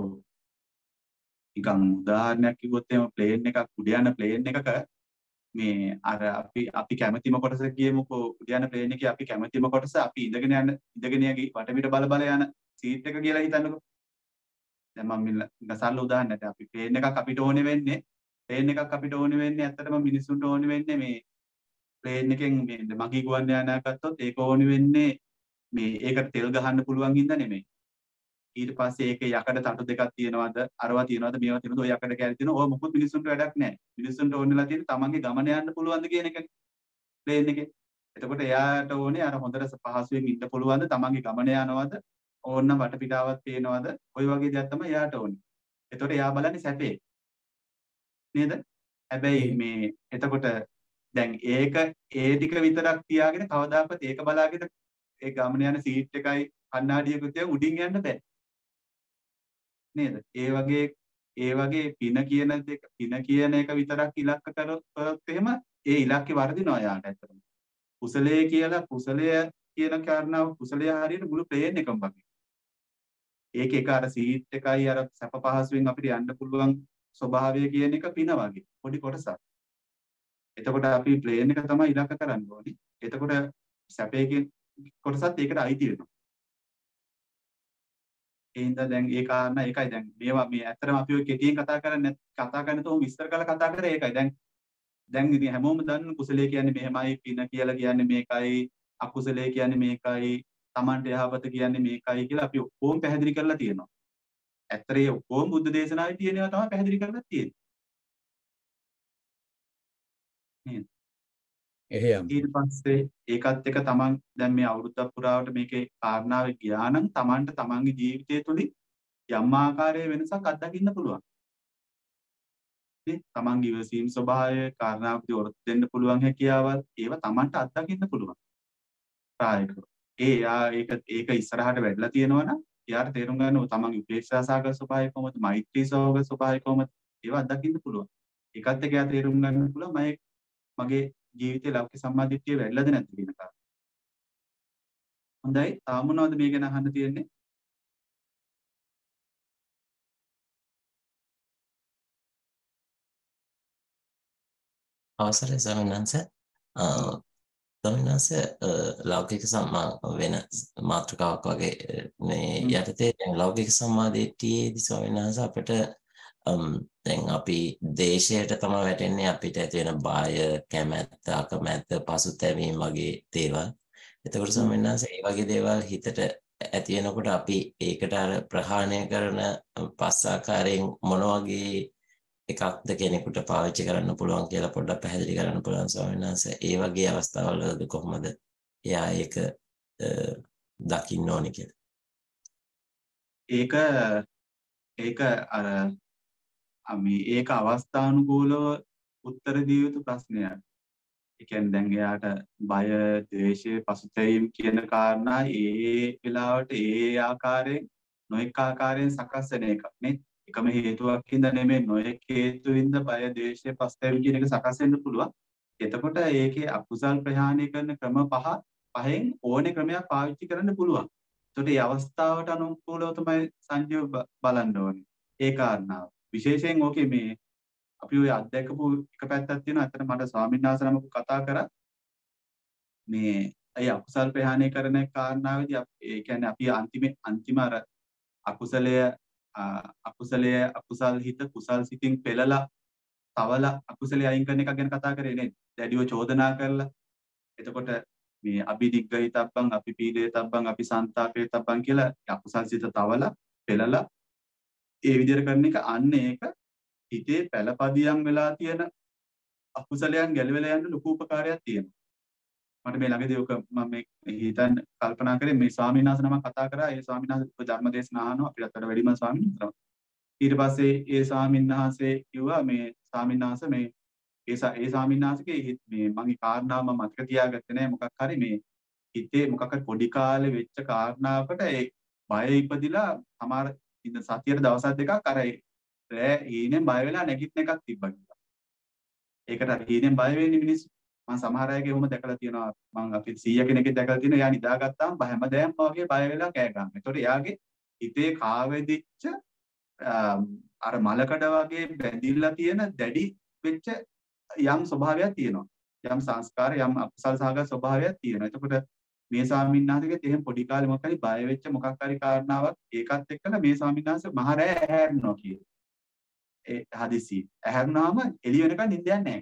Speaker 2: නිකන් උදාහරණයක් කිව්වොත් එහෙම ප්ලේන් එකක් උඩ යන ප්ලේන් එකක මේ අර අපි අපි කැමැතිම කොටස කියමුකෝ උඩ යන ප්ලේන් එකේ අපි කැමැතිම කොටස අපි ඉඳගෙන යන ඉඳගෙන යගේ වටපිට බල බල යන සීට් එක කියලා හිතන්නකෝ. දැන් මම ගසල්ල උදාහරණයක් අපි ප්ලේන් එකක් අපිට ඕනේ වෙන්නේ ප්ලේන් එකක් අපිට ඕනේ වෙන්නේ ඇත්තටම මිනිසුන්ට ඕනේ වෙන්නේ මේ ප්ලේන් එකෙන් මේ මගී ගුවන් යානයක් ගත්තොත් ඒක ඕනේ වෙන්නේ මේ ඒකට තෙල් ගහන්න පුළුවන් හින්දා නෙමෙයි. ඊට පස්සේ ඒකේ යකඩ තටු දෙකක් තියෙනවද අරවා තියෙනවද මේවා තියෙනවද ඔය යකඩ කැරි තියෙනවා. ඔය මොකුත් මිනිසුන්ට වැඩක් නැහැ. මිනිසුන්ට ඕනෙලා තියෙන්නේ තමන්ගේ ගමන යන්න පුළුවන්ද කියන එකනේ ප්ලේන් එකේ. එතකොට එයාට ඕනේ අර හොඳට පහසුවෙන් ඉන්න පුළුවන්ද තමන්ගේ ගමන යනවද ඕන්න වටපිටාවක් පේනවද ඔය වගේ දේවල් තමයි එයාට ඕනේ. එතකොට එයා බලන්නේ සැපේ. නේද? හැබැයි මේ එතකොට දැන් ඒක ඒ ටික විතරක් තියාගෙන කවදාකවත් ඒක බලාගෙන ඒ ගමන යන සීට් එකයි කණ්ණාඩියකුත් තියා උඩින් යන්න බෑ. නේද? ඒ වගේ ඒ වගේ පින කියන දෙක පින කියන එක විතරක් ඉලක්ක කරොත් එහෙම ඒ ඉලක්කේ වර්ධිනවා යාට ඇත්තටම. කුසලයේ කියලා කුසලය කියන කාරණාව කුසලයේ හරියට මුළු ප්ලේන් එකම වගේ. ඒක එක අර සීට් එකයි අර සැප පහසුවෙන් අපිට යන්න පුළුවන් ස්වභාවය කියන එක පින වගේ පොඩි කොටසක්. එතකොට අපි ප්ලේන් එක තමයි ඉලක්ක කරන්න ඕනේ. එතකොට සැපේ කියන කොටසත් ඒකට අයිති වෙනවා. ඒ හින්දා දැන් ඒ කාරණා ඒකයි දැන් මේවා මේ ඇත්තටම අපි ඔය කෙටියෙන් කතා කරන්නේ කතා කරන තෝ විස්තර කරලා කතා කරේ ඒකයි. දැන් දැන් ඉතින් හැමෝම දන්න කුසලයේ කියන්නේ මෙහෙමයි පින කියලා කියන්නේ මේකයි අකුසලයේ කියන්නේ මේකයි Tamante යහපත කියන්නේ මේකයි කියලා අපි ඔක්කොම පැහැදිලි කරලා තියෙනවා. ඇත්තට ඒ ඔක්කොම බුද්ධ දේශනාවේ තියෙනවා තමයි පැහැදිලි කරලා තියෙන්නේ. නේද?
Speaker 4: එහෙම.
Speaker 2: ඊට පස්සේ ඒකත් එක තමන් දැන් මේ අවුරුද්දක් පුරාවට මේකේ කාරණාවේ ගියා නම් තමන්ට තමන්ගේ ජීවිතය තුළින් යම් ආකාරයේ වෙනසක් අත්දකින්න පුළුවන්. නේ? තමන්ගේ ඉවසීම් ස්වභාවය කාරණාවකදී ඔරොත්තු දෙන්න පුළුවන් හැකියාවල් ඒවා තමන්ට අත්දකින්න පුළුවන්. ප්‍රායෝගිකව. ඒ යා ඒක ඒක ඉස්සරහට වැඩිලා තියෙනවනම් එයාට තේරුම් ගන්න ඕන තමන්ගේ උපේක්ෂා සාගත ස්වභාවය කොහොමද, මෛත්‍රී සහෝග ස්වභාවය කොහොමද ඒවා අත්දකින්න පුළුවන්. ඒකත් එක්ක එයා තේරුම් ගන්න පුළුවන් මම මගේ ජීවිතේ ලෞකික සම්මාදිට්ඨිය වැඩිලාද නැද්ද කියන කාරණා. හොඳයි. තාම මොනවද මේ ගැන අහන්න තියෙන්නේ?
Speaker 1: අවසරයි ස්වාමීන් වහන්සේ. ස්වාමීන් වහන්සේ ලෞකික සම්මා වෙන මාතෘකාවක් වගේ මේ යටතේ ලෞකික සම්මාදිට්ඨියේදී ස්වාමීන් වහන්සේ අපිට දැන් අපි දේශයට තමයි වැටෙන්නේ අපිට ඇති වෙන බය, කැමැත්ත, අකමැත්ත, පසුතැවීම වගේ දේවල්. එතකොට ස්වාමීන් වහන්සේ මේ වගේ දේවල් හිතට ඇති වෙනකොට අපි ඒකට අර ප්‍රහාණය කරන පස් ආකාරයෙන් මොන වගේ එකක්ද කෙනෙකුට පාවිච්චි කරන්න පුළුවන් කියලා පොඩ්ඩක් පැහැදිලි කරන්න පුළුවන් ස්වාමීන් වහන්සේ. ඒ වගේ අවස්ථාවලදී කොහොමද එයා ඒක දකින්න ඕනේ කියලා?
Speaker 2: ඒක ඒක අර මේ ඒක අවස්ථානුකූලව උත්තර දිය යුතු ප්‍රශ්නයක්. ඒ කියන්නේ දැන් එයාට බය, ද්වේෂය, පසුතැවීම කියන කාරණා ඒ වෙලාවට ඒ ආකාරයෙන් නොඑක ආකාරයෙන් සකස් වෙන එකක් නේ. එකම හේතුවක් හින්දා නෙමෙයි නොඑක හේතු හින්දා බය, ද්වේෂය, පසුතැවීම කියන එක සකස් වෙන්න පුළුවන්. එතකොට ඒකේ අකුසල් ප්‍රහාණය කරන ක්‍රම පහ පහෙන් ඕනේ ක්‍රමයක් පාවිච්චි කරන්න පුළුවන්. එතකොට මේ අවස්ථාවට අනුකූලව තමයි සංජීව බලන්න ඕනේ. ඒ කාරණාව. විශේෂයෙන් ඕකේ මේ අපි ඔය අත්දැකපු එක පැත්තක් තියෙනවා. අතන මට ස්වාමීන් වහන්සේ නමක් කතා කරා. මේ අය අකුසල් ප්‍රහාණය කරන කාරණාවේදී ඒ කියන්නේ අපි අන්තිම අන්තිම අර අකුසලය අකුසලය අකුසල් හිත කුසල් සිතින් පෙළලා තවලා අකුසලයේ අයින් කරන එක ගැන කතා කරේ නේද? දැඩිව චෝදනා කරලා. එතකොට මේ අபிනිග්ගහිතබ්බං අපි පීඩේතබ්බං අපි සන්තාපේතබ්බං කියලා අකුසල් සිත තවලා පෙළලා ඒ විදිහට කරන එක අන්න ඒක හිතේ පළපදියම් වෙලා තියෙන අකුසලයන් ගැලවිලා යන්න ලොකු උපකාරයක් තියෙනවා. මට මේ ළඟදී ඔක මම මේ හිතන් කල්පනා කරේ මේ ස්වාමීන් වහන්සේ නමක් කතා කරා. ඒ ස්වාමීන් වහන්සේ ධර්ම දේශනා අහනවා අපිට අතට වැඩිම ස්වාමීන් වහන්සේ. ඊට පස්සේ ඒ ස්වාමීන් වහන්සේ කිව්වා මේ ස්වාමීන් වහන්සේ මේ ඒ ඒ ස්වාමීන් වහන්සේගේ මේ මගේ කාරණාව මම මතක තියාගත්තේ නැහැ. මොකක් හරි මේ හිතේ මොකක් හරි පොඩි කාලේ වෙච්ච කාරණාවකට ඒ බය ඉපදිලා සමහර ඉතින් සතියේ දවස් දෙකක් අර රෑ හීනෙන් බය වෙලා නැගිටින එකක් තිබ්බා කියලා. ඒකට අර හීනෙන් බය වෙන්නේ මිනිස්සු. මම සමහර අයගේ එහෙම දැකලා තියෙනවා. මම අපි සීයා කෙනෙක්ගේ දැකලා තියෙනවා. එයා නිදාගත්තාම හැමදේම වගේ බය වෙලා කෑ ගන්නවා. ඒතකොට එයාගේ හිතේ කාවැදිච්ච අර මලකඩ වගේ බැඳිලා තියෙන දැඩි වෙච්ච යම් ස්වභාවයක් තියෙනවා. යම් සංස්කාර යම් අකුසල් සහගත ස්වභාවයක් තියෙනවා. එතකොට මේ ස්වාමීන් වහන්සේගෙත් එහෙම පොඩි කාලේ මොකක් හරි බය වෙච්ච මොකක් හරි කාරණාවක් ඒකත් එක්කලා මේ ස්වාමීන් වහන්සේ මහ රෑ ඇහැරෙනවා කියලා. ඒ හදිසි ඇහැරුණාම එළිය වෙනකන් නිින්දයක් නැහැ.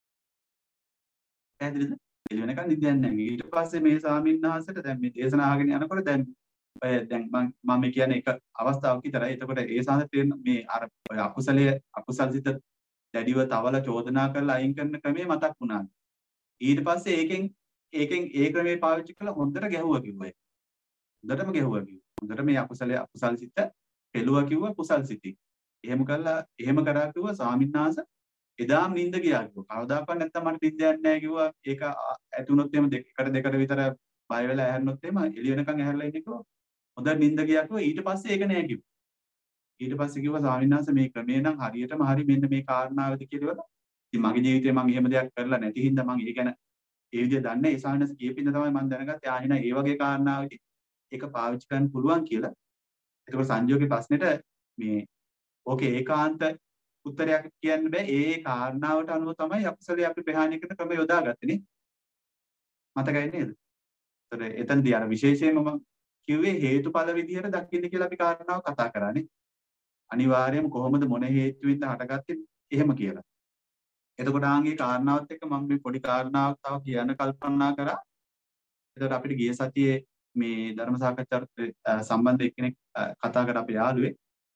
Speaker 2: පැහැදිලිද? එළිය වෙනකන් නිින්දයක් නැහැ. ඊට පස්සේ මේ ස්වාමීන් වහන්සේට දැන් මේ දේශනා අහගෙන යනකොට දැන් ඔය දැන් මම මම කියන්නේ එක අවස්ථාවක් විතරයි. එතකොට ඒ සාහිත්‍යයෙන් මේ අර ඔය අකුසලයේ අකුසල් සිත දැඩිව තවල චෝදනා කරලා අයින් කරන ක්‍රමේ මතක් වුණා. ඊට පස්සේ ඒකෙන් ඒකෙන් ඒ ක්‍රමේ පාවිච්චි කළා හොඳට ගැහුවා කිව්වා. හොඳටම ගැහුවා කිව්වා. හොඳට මේ අකුසලයේ අකුසල් සිත පෙළුවා කිව්වා කුසල් සිතින්. එහෙම කළා එහෙම කරා කිව්වා ස්වාමීන් වහන්සේ එදාම නිින්ද ගියා කිව්වා. කවදාකවත් නැත්තම් මට නිින්ද යන්නේ නැහැ කිව්වා. ඒක ඇතුනොත් එහෙම දෙකට දෙකට විතර බය වෙලා ඇහැරෙනොත් එහෙම එළිය වෙනකන් ඇහැරලා ඉන්නේ කිව්වා. හොඳට නිින්ද ගියා කිව්වා. ඊට පස්සේ ඒක නෑ කිව්වා. ඊට පස්සේ කිව්වා ස්වාමීන් වහන්සේ මේ ක්‍රමේ නම් හරියටම හරි මෙන්න මේ කාරණාවද කියලා. ඉතින් මගේ ජීවිතේ මම එහෙම දෙයක් කරලා නැති හින්දා මම ඒ ගැන ඒ විදිහ දන්නේ ඒ ස්වාමීන් වහන්සේ කියපින්ද තමයි මම දැනගත්තේ ආ එහෙනම් ඒ වගේ කාරණාවකදී ඒක පාවිච්චි කරන්න පුළුවන් කියලා. ඒකෝ සංජෝගේ ප්‍රශ්නෙට මේ ඕකේ ඒකාන්ත උත්තරයක් කියන්න බෑ. ඒ කාරණාවට අනුව තමයි අකුසලයේ අපි ප්‍රහාණය කරන ක්‍රම යොදාගත්තේ නේ. මතකයි නේද? ඒතර එතනදී අර විශේෂයෙන්ම මම කිව්වේ හේතුඵල විදිහට දකින්න කියලා අපි කාරණාව කතා කරානේ. අනිවාර්යයෙන්ම කොහොමද මොන හේතුවින්ද හටගත්තේ එහෙම කියලා. එතකොට ආන්ගේ කාරණාවත් එක්ක මම මේ පොඩි කාරණාවක් තව කියන්න කල්පනා කරා. එතකොට අපිට ගිය සතියේ මේ ධර්ම සාකච්ඡාවට සම්බන්ධ එක්කෙනෙක් කතා කර අපේ යාළුවෙක්.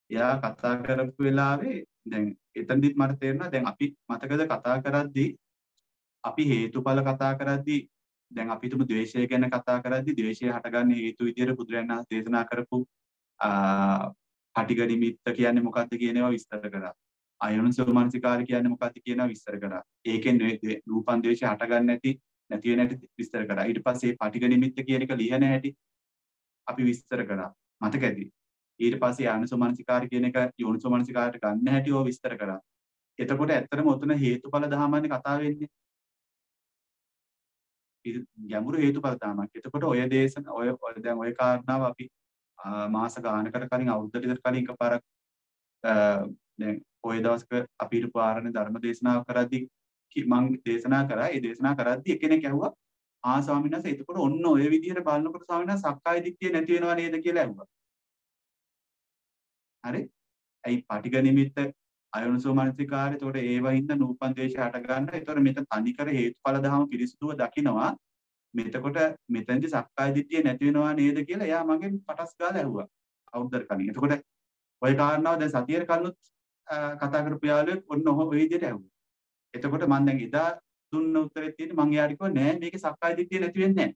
Speaker 2: එයා කතා කරපු වෙලාවේ දැන් එතනදිත් මට තේරෙනවා දැන් අපි මතකද කතා කරද්දී අපි හේතුඵල කතා කරද්දී දැන් අපි තුමු ද්වේෂය ගැන කතා කරද්දී ද්වේෂය හටගන්න හේතු විදියට බුදුරජාණන් වහන්සේ දේශනා කරපු පටිඝ නිමිත්ත කියන්නේ මොකක්ද කියන ඒවා විස්තර කරා. අයෝනිසෝ මනසිකාරය කියන්නේ මොකක්ද කියනවා විස්තර කරා. ඒකෙන් රූපන් ද්වේෂය හටගන්න නැති නැති වෙන හැටි විස්තර කරා. ඊට පස්සේ පටිඝ නිමිත්ත කියන එක ලියන හැටි අපි විස්තර කරා. මතකද? ඊට පස්සේ ආයෝනිසෝ මනසිකාරය කියන එක යෝනිසෝ මනසිකාරයට ගන්න හැටි ඕවා විස්තර කරා. එතකොට ඇත්තටම ඔතන හේතුඵල ධහමන්නේ කතා වෙන්නේ. ගැඹුරු හේතුඵල ධහමක්. එතකොට ඔය දේශන ඔය දැන් ඔය කාරණාව අපි මාස ගානකට කලින් අවුරුද්දකට විතර කලින් එකපාරක් දැන් ඔය දවස්ක අපි හිටපු ආරණ්‍ය ධර්ම දේශනාව කරද්දී මම දේශනා කරා. ඒ දේශනා කරද්දී එක්කෙනෙක් ඇහුවා ආ ස්වාමීන් වහන්සේ එතකොට ඔන්න ඔය විදිහට බලනකොට ස්වාමීන් වහන්සේ සක්කාය දිට්ඨිය නැති වෙනව නේද කියලා ඇහුවා. හරි? ඇයි පටිඝ නිමිත්ත අයෝනිසෝ මනසිකාරය එතකොට ඒවින්ද නූපන් ද්වේෂය හට ගන්න. එතකොට මෙතන තනිකර හේතුඵල ධහම පිරිසුදුව දකිනවා. මෙතකොට මෙතෙන්දි සක්කාය දිට්ඨිය නැති වෙනවා නේද කියලා එයා මගෙන් පටස් ගාලා ඇහුවා. අවුරුද්දකට කලින්. එතකොට ওই කාරණාව දැන් සතියේ කලිනුත් කතා කරපු යාළුවෙක් ඔන්න ඔය විදිහට ඇහුවා. එතකොට මම දැන් එදා දුන්න උත්තරේ තියෙන්නේ මම එයාට කිව්වා නෑ මේකේ සක්කාය දිට්ඨිය නැති වෙන්නේ නෑ.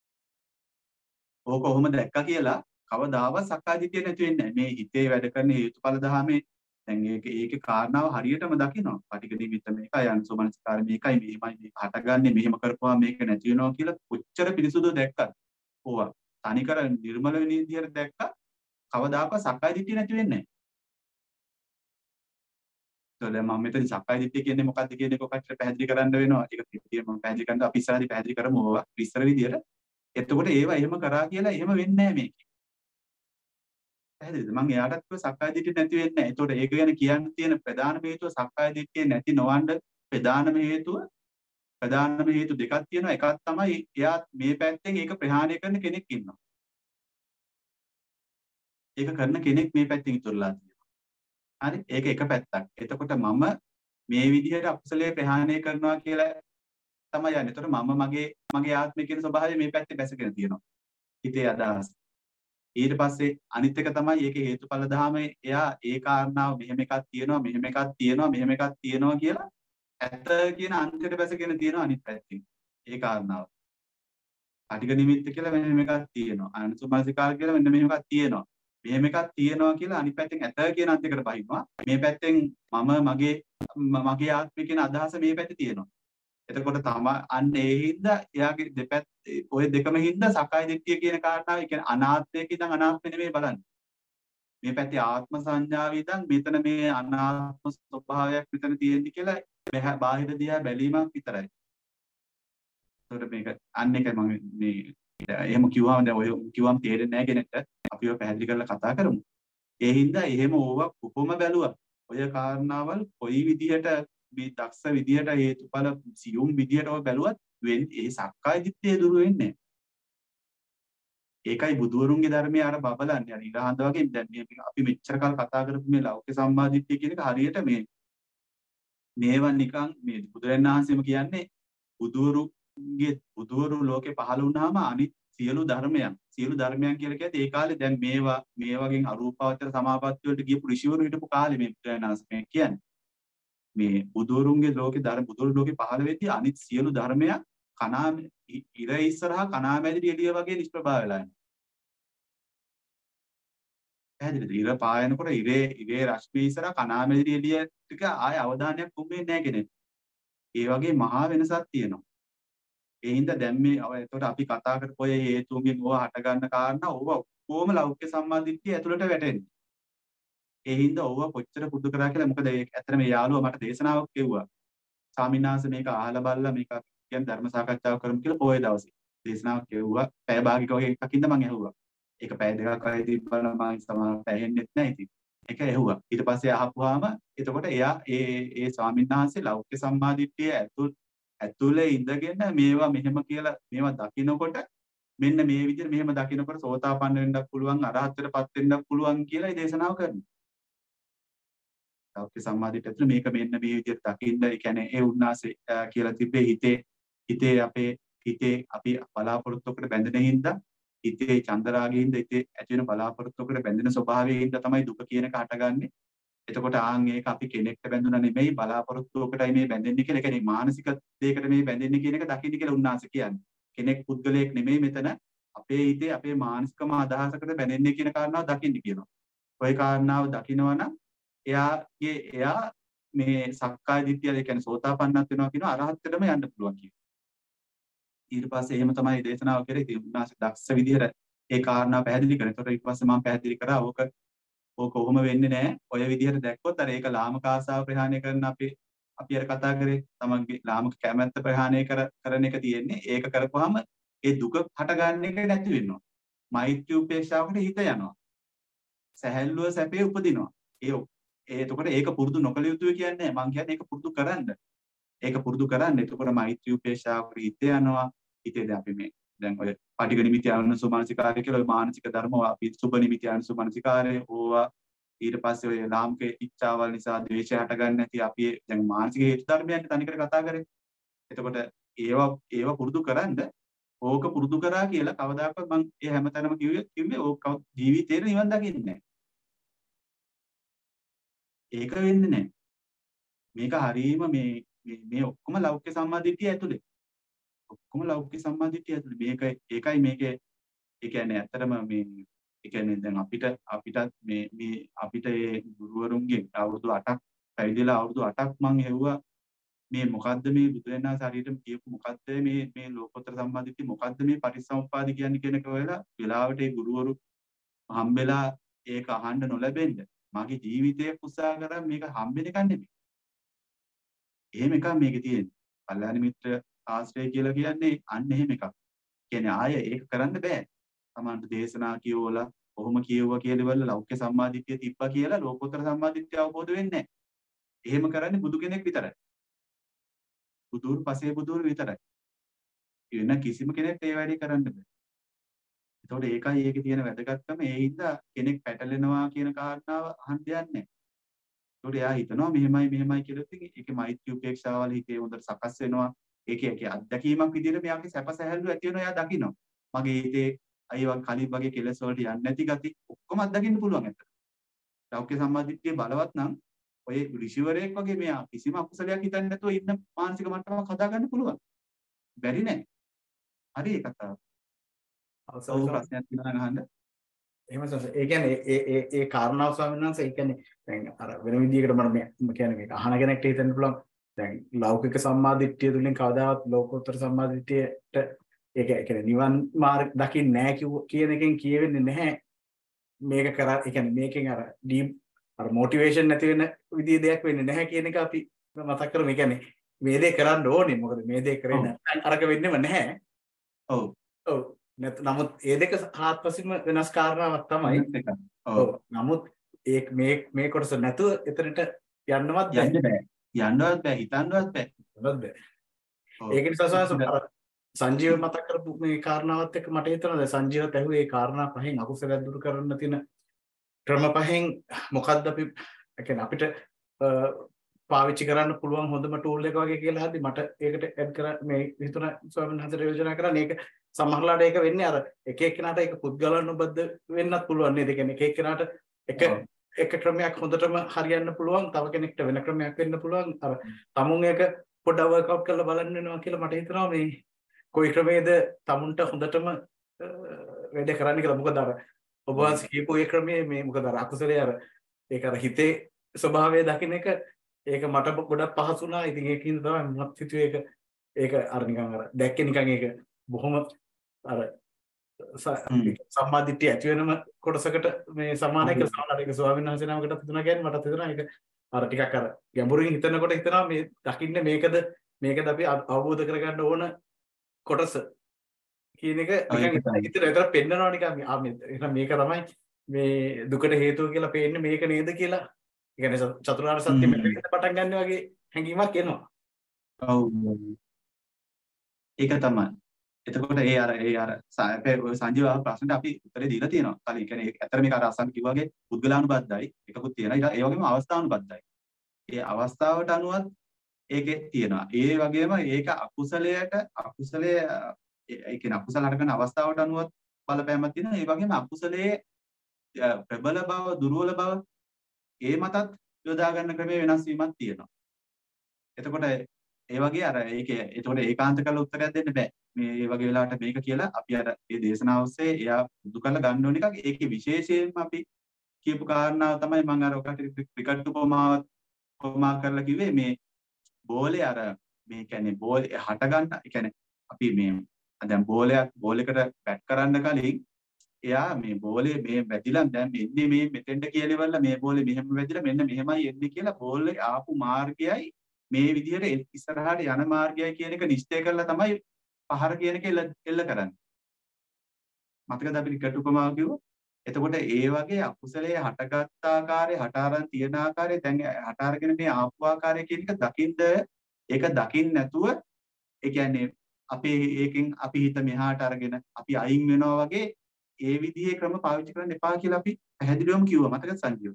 Speaker 2: ඕක කොහොම දැක්කා කියලා කවදාවත් සක්කාය දිට්ඨිය නැති වෙන්නේ නෑ. මේ හිතේ වැඩ කරන හේතුඵල ධහමේ දැන් ඒක ඒකේ කාරණාව හරියටම දකිනවා. පටිඝ නිමිත්ත මේකයි අනුසෝ මනසිකාරය මේකයි මෙහෙමයි මේක හටගන්නේ මෙහෙම කරපුවා මේක නැති වෙනවා කියලා කොච්චර පිරිසුදු දැක්කත් ඕවා තනිකර නිර්මල වෙන විදිහට දැක්කා කවදාකවත් සක්කාය දිට්ඨිය නැති වෙන්නේ නැහැ. දැන් මම මෙතන සක්කාය දිට්ඨිය කියන්නේ මොකක්ද කියන එක ඔකට පැහැදිලි කරන්න වෙනවා. ඒක පිටියේ මම පැහැදිලි කරන්න අපි ඉස්සරහදී පැහැදිලි කරමු ඕවා විස්තර විදියට. එතකොට ඒවා එහෙම කරා කියලා එහෙම වෙන්නේ නැහැ මේක. පැහැදිලිද? මම එයාටත් කිව්වා සක්කාය දිට්ඨිය නැති වෙන්නේ නැහැ. එතකොට ඒක ගැන කියන්න තියෙන ප්‍රධානම හේතුව සක්කාය දිට්ඨිය නැති නොවන්න ප්‍රධානම හේතුව ප්‍රධානම හේතු දෙකක් තියෙනවා. එකක් තමයි එයා මේ පැත්තෙන් ඒක ප්‍රහාණය කරන කෙනෙක් ඉන්නවා. ඒක කරන කෙනෙක් මේ පැත්තෙන් ඉතුරුලා තියෙනවා. හරි ඒක එක පැත්තක්. එතකොට මම මේ විදිහට අකුසලයේ ප්‍රහාණය කරනවා කියලා තමයි යන්නේ. එතකොට මම මගේ මගේ ආත්මය කියන ස්වභාවය මේ පැත්තේ බැසගෙන තියෙනවා. හිතේ අදහස්. ඊට පස්සේ අනිත් එක තමයි ඒකේ හේතුඵල ධාමයේ එයා ඒ කාරණාව මෙහෙම එකක් තියෙනවා මෙහෙම එකක් තියෙනවා මෙහෙම එකක් තියෙනවා කියලා ඇත්ත කියන අන්තයට බැසගෙන තියෙනවා අනිත් පැත්තෙන්. ඒ කාරණාව. පටිඝ නිමිත්ත කියලා මෙහෙම එකක් තියෙනවා. අනුසෝ මනසිකාර කියලා මෙන්න මෙහෙම එකක් තියෙනවා. මෙහෙම එකක් තියෙනවා කියලා අනිත් පැත්තෙන් ඇත කියන අන්තයකට බහිනවා. මේ පැත්තෙන් මම මගේ මගේ ආත්මය කියන අදහස මේ පැත්තේ තියෙනවා. එතකොට තම අන්න ඒ හින්දා එයාගේ දෙපැත්ත ඔය දෙකම හින්දා සක්කාය දිට්ඨිය කියන කාරණාව ඒ කියන්නේ අනාත්මයක ඉඳන් අනාත්ම නෙමෙයි බලන්නේ. මේ පැත්තේ ආත්ම සංඥාව ඉඳන් මෙතන මේ අනාත්ම ස්වභාවයක් මෙතන තියෙන්නේ කියලා බාහිර දිහා බැලීමක් විතරයි. එතකොට මේක අන්න එකයි මම මේ එහෙම කිව්වම දැන් ඔය කිව්වම තේරෙන්නේ නැහැ කෙනෙක්ට අපිව පැහැදිලි කරලා කතා කරමු. ඒ හින්දා එහෙම ඕවා කොහොම බැලුවා ඔය කාරණාවල් කොයි විදිහට මේ දක්ෂ විදිහට හේතුඵල සියුම් විදිහට ඔය බැලුවත් වෙන්නේ ඒ සක්කාය දිට්ඨිය දුරු වෙන්නේ නැහැ. ඒකයි බුදුවරුන්ගේ ධර්මයේ අර බබලන්නේ අර ඉරහඳ වගේ දැන් මේ අපි මෙච්චර කාල කතා කරපු මේ ලෞකික සම්මාදිට්ඨිය කියන එක හරියට මේ මේවා නිකන් මේ බුදුරජාණන් වහන්සේම කියන්නේ බුදුවරුගේ බුදුවරු ලෝකේ පහළ වුණාම අනිත් සියලු ධර්මයන් සියලු ධර්මයන් කියලා කියද්දී ඒ කාලේ දැන් මේවා මේ වගේ අරූපාවචර සමාපatti වලට ගියපු ඍෂිවරු හිටපු කාලේ මේ බුදුරජාණන් වහන්සේ කියන්නේ මේ බුදුරුන්ගේ ලෝකේ ධර්ම බුදුරු ලෝකේ පහළ වෙද්දී අනිත් සියලු ධර්මයන් කණා ඉර ඉස්සරහා කණා මැදිරි එළිය වගේ නිෂ්ප්‍රභා වෙලා යනවා. පැහැදිලිද? ඉර පායනකොට ඉරේ ඉරේ රශ්මිය ඉස්සරහා කණා මැදිරි එළිය ටික ආය අවධානයක් යොමුෙන්නේ නැහැ කෙනෙක්. ඒ වගේ මහා වෙනසක් තියෙනවා. ඒ හින්දා දැන් මේ එතකොට අපි කතා කරපු ඔය හේතුන්ගෙන් ඕවා හට ගන්න කාරණා ඕවා කොහොම ලෞකික සම්මාදිට්ඨිය ඇතුළට වැටෙන්නේ. ඒ හින්දා ඕවා කොච්චර පුදු කරා කියලා මොකද ඒක ඇත්තට මේ යාළුවා මට දේශනාවක් කිව්වා. ස්වාමිනාංශ මේක අහලා බලලා මේක කියන්නේ ධර්ම සාකච්ඡාවක් කරමු කියලා පොයේ දවසේ දේශනාවක් කිව්වා. පැය භාගික වගේ එකක් ඉඳන් මම ඇහුවා. ඒක පැය දෙකක් වගේ තිබ්බම මම සමහරට ඇහෙන්නෙත් නැහැ ඉතින්. ඒක ඇහුවා. ඊට පස්සේ අහපුවාම එතකොට එයා ඒ ඒ ස්වාමිනාංශේ ලෞකික සම්මාදිට්ඨිය ඇතුල් ඇතුලේ ඉඳගෙන මේවා මෙහෙම කියලා මේවා දකිනකොට මෙන්න මේ විදිහට මෙහෙම දකිනකොට සෝතාපන්න වෙන්නත් පුළුවන් අරහත්ත්වයටපත් වෙන්නත් පුළුවන් කියලා ඒ දේශනාව කරනවා. ලෞකික සම්මාදිට ඇතුළේ මේක මෙන්න මේ විදිහට දකින්න ඒ කියන්නේ ඒ උන්නාසේ කියලා තිබ්බේ හිතේ හිතේ අපේ හිතේ අපි බලාපොරොත්තුකට බැඳෙන හින්දා හිතේ චන්දරාගයෙන්ද හිතේ ඇති වෙන බලාපොරොත්තුවකට බැඳෙන ස්වභාවයෙන්ද තමයි දුක කියන එක හටගන්නේ. එතකොට ආන් ඒක අපි කෙනෙක්ට බැඳුණා නෙමෙයි බලාපොරොත්තුවකටයි මේ බැඳෙන්නේ කියලා. ඒ කියන්නේ මානසික දෙයකට මේ බැඳෙන්නේ කියන එක දකින්න කියලා උන්වහන්සේ කියන්නේ. කෙනෙක් පුද්ගලයෙක් නෙමෙයි මෙතන අපේ හිතේ අපේ මානසිකම අදහසකට බැඳෙන්නේ කියන කාරණාව දකින්න කියනවා. ওই කාරණාව දකිනවා නම් එයාගේ එයා මේ සක්කාය දිට්ඨිය ඒ කියන්නේ සෝතාපන්නත් වෙනවා කියනවා අරහත්ත්වයටම යන්න පුළුවන් කියනවා. ඊට පස්සේ එහෙම තමයි දේශනාව කරේ. ඉතින් උන්වහන්සේ දක්ෂ විදිහට ඒ කාරණාව පැහැදිලි කරා. ඒතකොට ඊට පස්සේ මම පැහැදිලි කරා ඕක ඕක කොහොම වෙන්නේ නැහැ. ඔය විදිහට දැක්කොත් අර ඒක ලාමක ආසාව ප්‍රහාණය කරන අපි අපි අර කතා කරේ තමන්ගේ ලාමක කැමැත්ත ප්‍රහාණය කර කරන එක තියෙන්නේ. ඒක කරපුවාම ඒ දුක හටගන්න එක නැති වෙනවා. මෛත්‍රී උපේක්ෂාවකට හිත යනවා. සැහැල්ලුව සැපේ උපදිනවා. ඒ ඒ එතකොට ඒක පුරුදු නොකළ යුතුයි කියන්නේ මම කියන්නේ ඒක පුරුදු කරන්න. ඒක පුරුදු කරන්න. එතකොට මෛත්‍රී උපේක්ෂාවකට හිත යනවා. හිතේද අපි මේ දැන් ඔය පටිඝ නිමිති ආනසු මානසිකාරය කියලා ඔය මානසික ධර්ම අපි සුබ නිමිති ආනසු මානසිකාරය ඕවා ඊට පස්සේ ඔය ලාමක ඉච්ඡාවල් නිසා ද්වේෂය හටගන්නේ නැති අපි දැන් මානසික හේතු ධර්මයන් තනිකර කතා කරේ. එතකොට ඒවා ඒවා පුරුදු කරන්ද ඕක පුරුදු කරා කියලා කවදාකවත් මම ඒ හැමතැනම කිව්වේ කිව්වේ ඕක ජීවිතේට නිවන් දකින්නේ නැහැ. ඒක වෙන්නේ නැහැ. මේක හරීම මේ මේ ඔක්කොම ලෞකික සම්මාදිටිය ඇතුලේ. ඔක්කොම ලෞකික සම්මාදිටිය ඇතුලේ. මේක ඒකයි මේකේ ඒ කියන්නේ ඇත්තටම මේ ඒ කියන්නේ දැන් අපිට අපිට මේ මේ අපිට ඒ ගුරුවරුන්ගේ අවුරුදු අටක් පැවිදිලා අවුරුදු අටක් මං හෙව්වා මේ මොකද්ද මේ බුදුරණා ශරීරෙම කියපු මොකද්ද මේ මේ ලෝකෝත්තර සම්මාදිටිය මොකද්ද මේ පටිච්චසමුප්පාද කියන්නේ කියන එක වෙලා වෙලාවට ඒ ගුරුවරු හම්බෙලා ඒක අහන්න නොලැබෙන්න මගේ ජීවිතය කුසා කරා මේක හම්බෙන එක නෙමෙයි. එහෙම එකක් මේකේ තියෙන්නේ. කල්යාණ මිත්‍ර ආශ්‍රය කියලා කියන්නේ අන්න එහෙම එකක්. කියන්නේ ආයෙ ඒක කරන්න බෑ. තමන්ට දේශනා කියවලා කොහොම කියවුවා කියලා ඉවරලා ලෞකික සම්මාදිට්ඨිය තිබ්බා කියලා ලෝකෝත්තර සම්මාදිට්ඨිය අවබෝධ වෙන්නේ නැහැ. එහෙම කරන්නේ බුදු කෙනෙක් විතරයි. බුදුන් පසේ බුදුන් විතරයි. වෙන කිසිම කෙනෙක් ඒ වැඩේ කරන්න බෑ. ඒතකොට ඒකයි ඒකේ තියෙන වැදගත්කම. ඒ හින්දා කෙනෙක් පැටලෙනවා කියන කාරණාව අහන්න යන්නේ නැහැ. ඒතකොට එයා හිතනවා මෙහෙමයි මෙහෙමයි කියලා ඉතින් ඒකේ මෛත්‍රී උපේක්ෂාවල හිතේ හොඳට සකස් වෙනවා. ඒකේ ඒකේ අත්දැකීමක් විදිහට මෙයාගේ සැප සැහැල්ලු ඇති වෙනවා. එයා දකිනවා. මගේ හිතේ අයියවන් කලින් වගේ කෙලස් වලට යන්නේ නැති ගති ඔක්කොම අත්දකින්න පුළුවන් ඇත්තට. ලෞකික සම්මාදිට්ඨිය බලවත් නම් ඔය ඍෂිවරයෙක් වගේ මෙයා කිසිම අකුසලයක් හිතන්නේ නැතුව ඉන්න මානසික මට්ටමක් හදාගන්න පුළුවන්. බැරි නෑ. හරි ඒ කතාව. අවසන් ප්‍රශ්නයක් තියෙනවා අහන්න.
Speaker 5: එහෙම සස ඒ කියන්නේ ඒ ඒ ඒ කාරණාව ස්වාමීන් වහන්සේ ඒ කියන්නේ දැන් අර වෙන විදිහකට මම කියන්නේ මේක අහන කෙනෙක්ට හිතන්න පුළුවන් දැන් ලෞකික සම්මාදිට්ඨිය තුලින් කවදාවත් ලෝකෝත්තර සම්මාදිට්ඨියට ඒක ඒ කියන්නේ නිවන් මාර්ග දකින්නේ නැහැ කියන එකෙන් කියවෙන්නේ නැහැ මේක කරා ඒ කියන්නේ මේකෙන් අර ඩීප් අර මොටිවේෂන් නැති වෙන විදිහේ දෙයක් වෙන්නේ නැහැ කියන එක අපි මතක් කරමු. ඒ කියන්නේ මේ දේ කරන්න ඕනේ මොකද මේ දේ කරේ නැත්නම් අරක වෙන්නේම නැහැ.
Speaker 2: ඔව්.
Speaker 5: ඔව්. නමුත් ඒ දෙක හාත්පසින්ම වෙනස් කාරණාවක් තමයි. ඔව්. නමුත් ඒ මේ මේ කොටස නැතුව එතනට යන්නවත්
Speaker 2: යන්න බෑ. යන්නවත් බෑ හිතන්නවත් බෑ.
Speaker 5: යන්නවත් බෑ. ඒක නිසා සංජීව මතක් කරපු මේ කාරණාවත් එක්ක මට හිතෙනවා සංජීවත් ඇහුවේ මේ කාරණා පහෙන් අකුසල දුරු කරන්න තියෙන ක්‍රම පහෙන් මොකද්ද අපි කියන්නේ අපිට පාවිච්චි කරන්න පුළුවන් හොඳම ටූල් එක වගේ කියලා හදි මට ඒකට ඇඩ් කර මේ හිතුණ ස්වාමීන් වහන්සේට යෝජනා කරා මේක සමහරලාට ඒක වෙන්නේ අර එක එක්කෙනාට ඒක පුද්ගලනුබද්ධ වෙන්නත් පුළුවන් නේද? කියන්නේ එක එක්කෙනාට එක එක ක්‍රමයක් හොඳටම හරියන්න පුළුවන් තව කෙනෙක්ට වෙන ක්‍රමයක් වෙන්න පුළුවන්. අර තමුන් ඒක පොඩ්ඩක් වර්ක්අවුට් කරලා බලන්න වෙනවා කියලා මට හිතෙනවා මේ කොයි ක්‍රමයේද තමුන්ට හොඳටම වැඩ කරන්න කියලා. මොකද අර ඔබ වහන්සේ කියපු ඒ ක්‍රමයේ මේ මොකද අර අකුසලයේ අර ඒක අර හිතේ ස්වභාවය දකින්න එක ඒක මට ගොඩක් පහසු වුණා. ඉතින් ඒකින් තමයි මත් හිතුවේ ඒක ඒක අර නිකන් අර දැක්කේ නිකන් ඒක බොහොම අර සම්මාදිට්ඨිය ඇති වෙනම කොටසකට මේ සමාන එක සමාන එක ස්වාමීන් වහන්සේ නමකට හිතුණා කියන්නේ මට හිතුණා ඒක අර ටිකක් අර ගැඹුරින් හිතනකොට හිතනවා මේ දකින්නේ මේකද මේකද අපි අවබෝධ කරගන්න ඕන කොටස කියන එක නිකන් හිතට විතර පෙන්නනවා නිකන් ආ මේක තමයි මේ දුකට හේතුව කියලා පේන්නේ මේක නේද කියලා. ඒ කියන්නේ චතුරාර්ය සත්‍ය මෙතන පටන් ගන්න වගේ හැඟීමක් එනවා.
Speaker 2: ඔව්. ඒක තමයි. එතකොට ඒ අර ඒ අර සංජීව ප්‍රශ්නට අපි උත්තරේ දීලා තියෙනවා. කලින් ඒ කියන්නේ ඇත්තට මේක අර අසන් කිව්වා වගේ පුද්ගලානුබද්ධයි එකකුත් තියෙනවා. ඒ වගේම අවස්ථානුබද්ධයි. ඒ අවස්ථාවට අනුවත් ඒකේ තියෙනවා. ඒ වගේම ඒක අකුසලයට අකුසලයේ ඒ කියන්නේ අකුසල හටගන්න අවස්ථාවට අනුවත් බලපෑමක් තියෙනවා. ඒ වගේම අකුසලයේ ප්‍රබල බව, දුර්වල බව ඒ මතත් යොදා ගන්න ක්‍රමයේ වෙනස් වීමක් තියෙනවා. එතකොට ඒ වගේ අර ඒකේ එතකොට ඒකාන්ත කළ උත්තරයක් දෙන්න බෑ. මේ මේ වගේ වෙලාවට මේක කියලා අපි අර මේ දේශනාව ඔස්සේ එයා පුදු කරලා ගන්න ඕන එකක්. ඒකේ විශේෂයෙන්ම අපි කියපු කාරණාව තමයි මම අර ඔකට ක්‍රිකට් උපමාව උපමා කරලා කිව්වේ මේ බෝලේ අර මේ කියන්නේ බෝලේ හට ගන්න. ඒ කියන්නේ අපි මේ දැන් බෝලයක් බෝලයකට බැට් කරන්න කලින් එයා මේ බෝලේ මේ වැදිලා දැන් එන්නේ මේ මෙතෙන්ට කියලා ඉවරලා මේ බෝලේ මෙහෙම වැදිලා මෙන්න මෙහෙමයි එන්නේ කියලා බෝලේ ආපු මාර්ගයයි මේ විදිහට ඉස්සරහට යන මාර්ගයයි කියන එක නිශ්චය කරලා තමයි පහර කියන එක එල්ල කරන්නේ. මතකද අපි ක්‍රිකට් උපමාව කිව්වා? එතකොට ඒ වගේ අකුසලයේ හටගත් ආකාරය, හට අරන් තියෙන ආකාරය, දැන් හට අරගෙන මේ ආපු ආකාරය කියන එක දකින්ද ඒක දකින්න නැතුව ඒ කියන්නේ අපි ඒකෙන් අපි හිත මෙහාට අරගෙන අපි අයින් වෙනවා වගේ ඒ විදිහේ ක්‍රම පාවිච්චි කරන්න එපා කියලා අපි පැහැදිලිවම කිව්වා. මතකද සංජීව?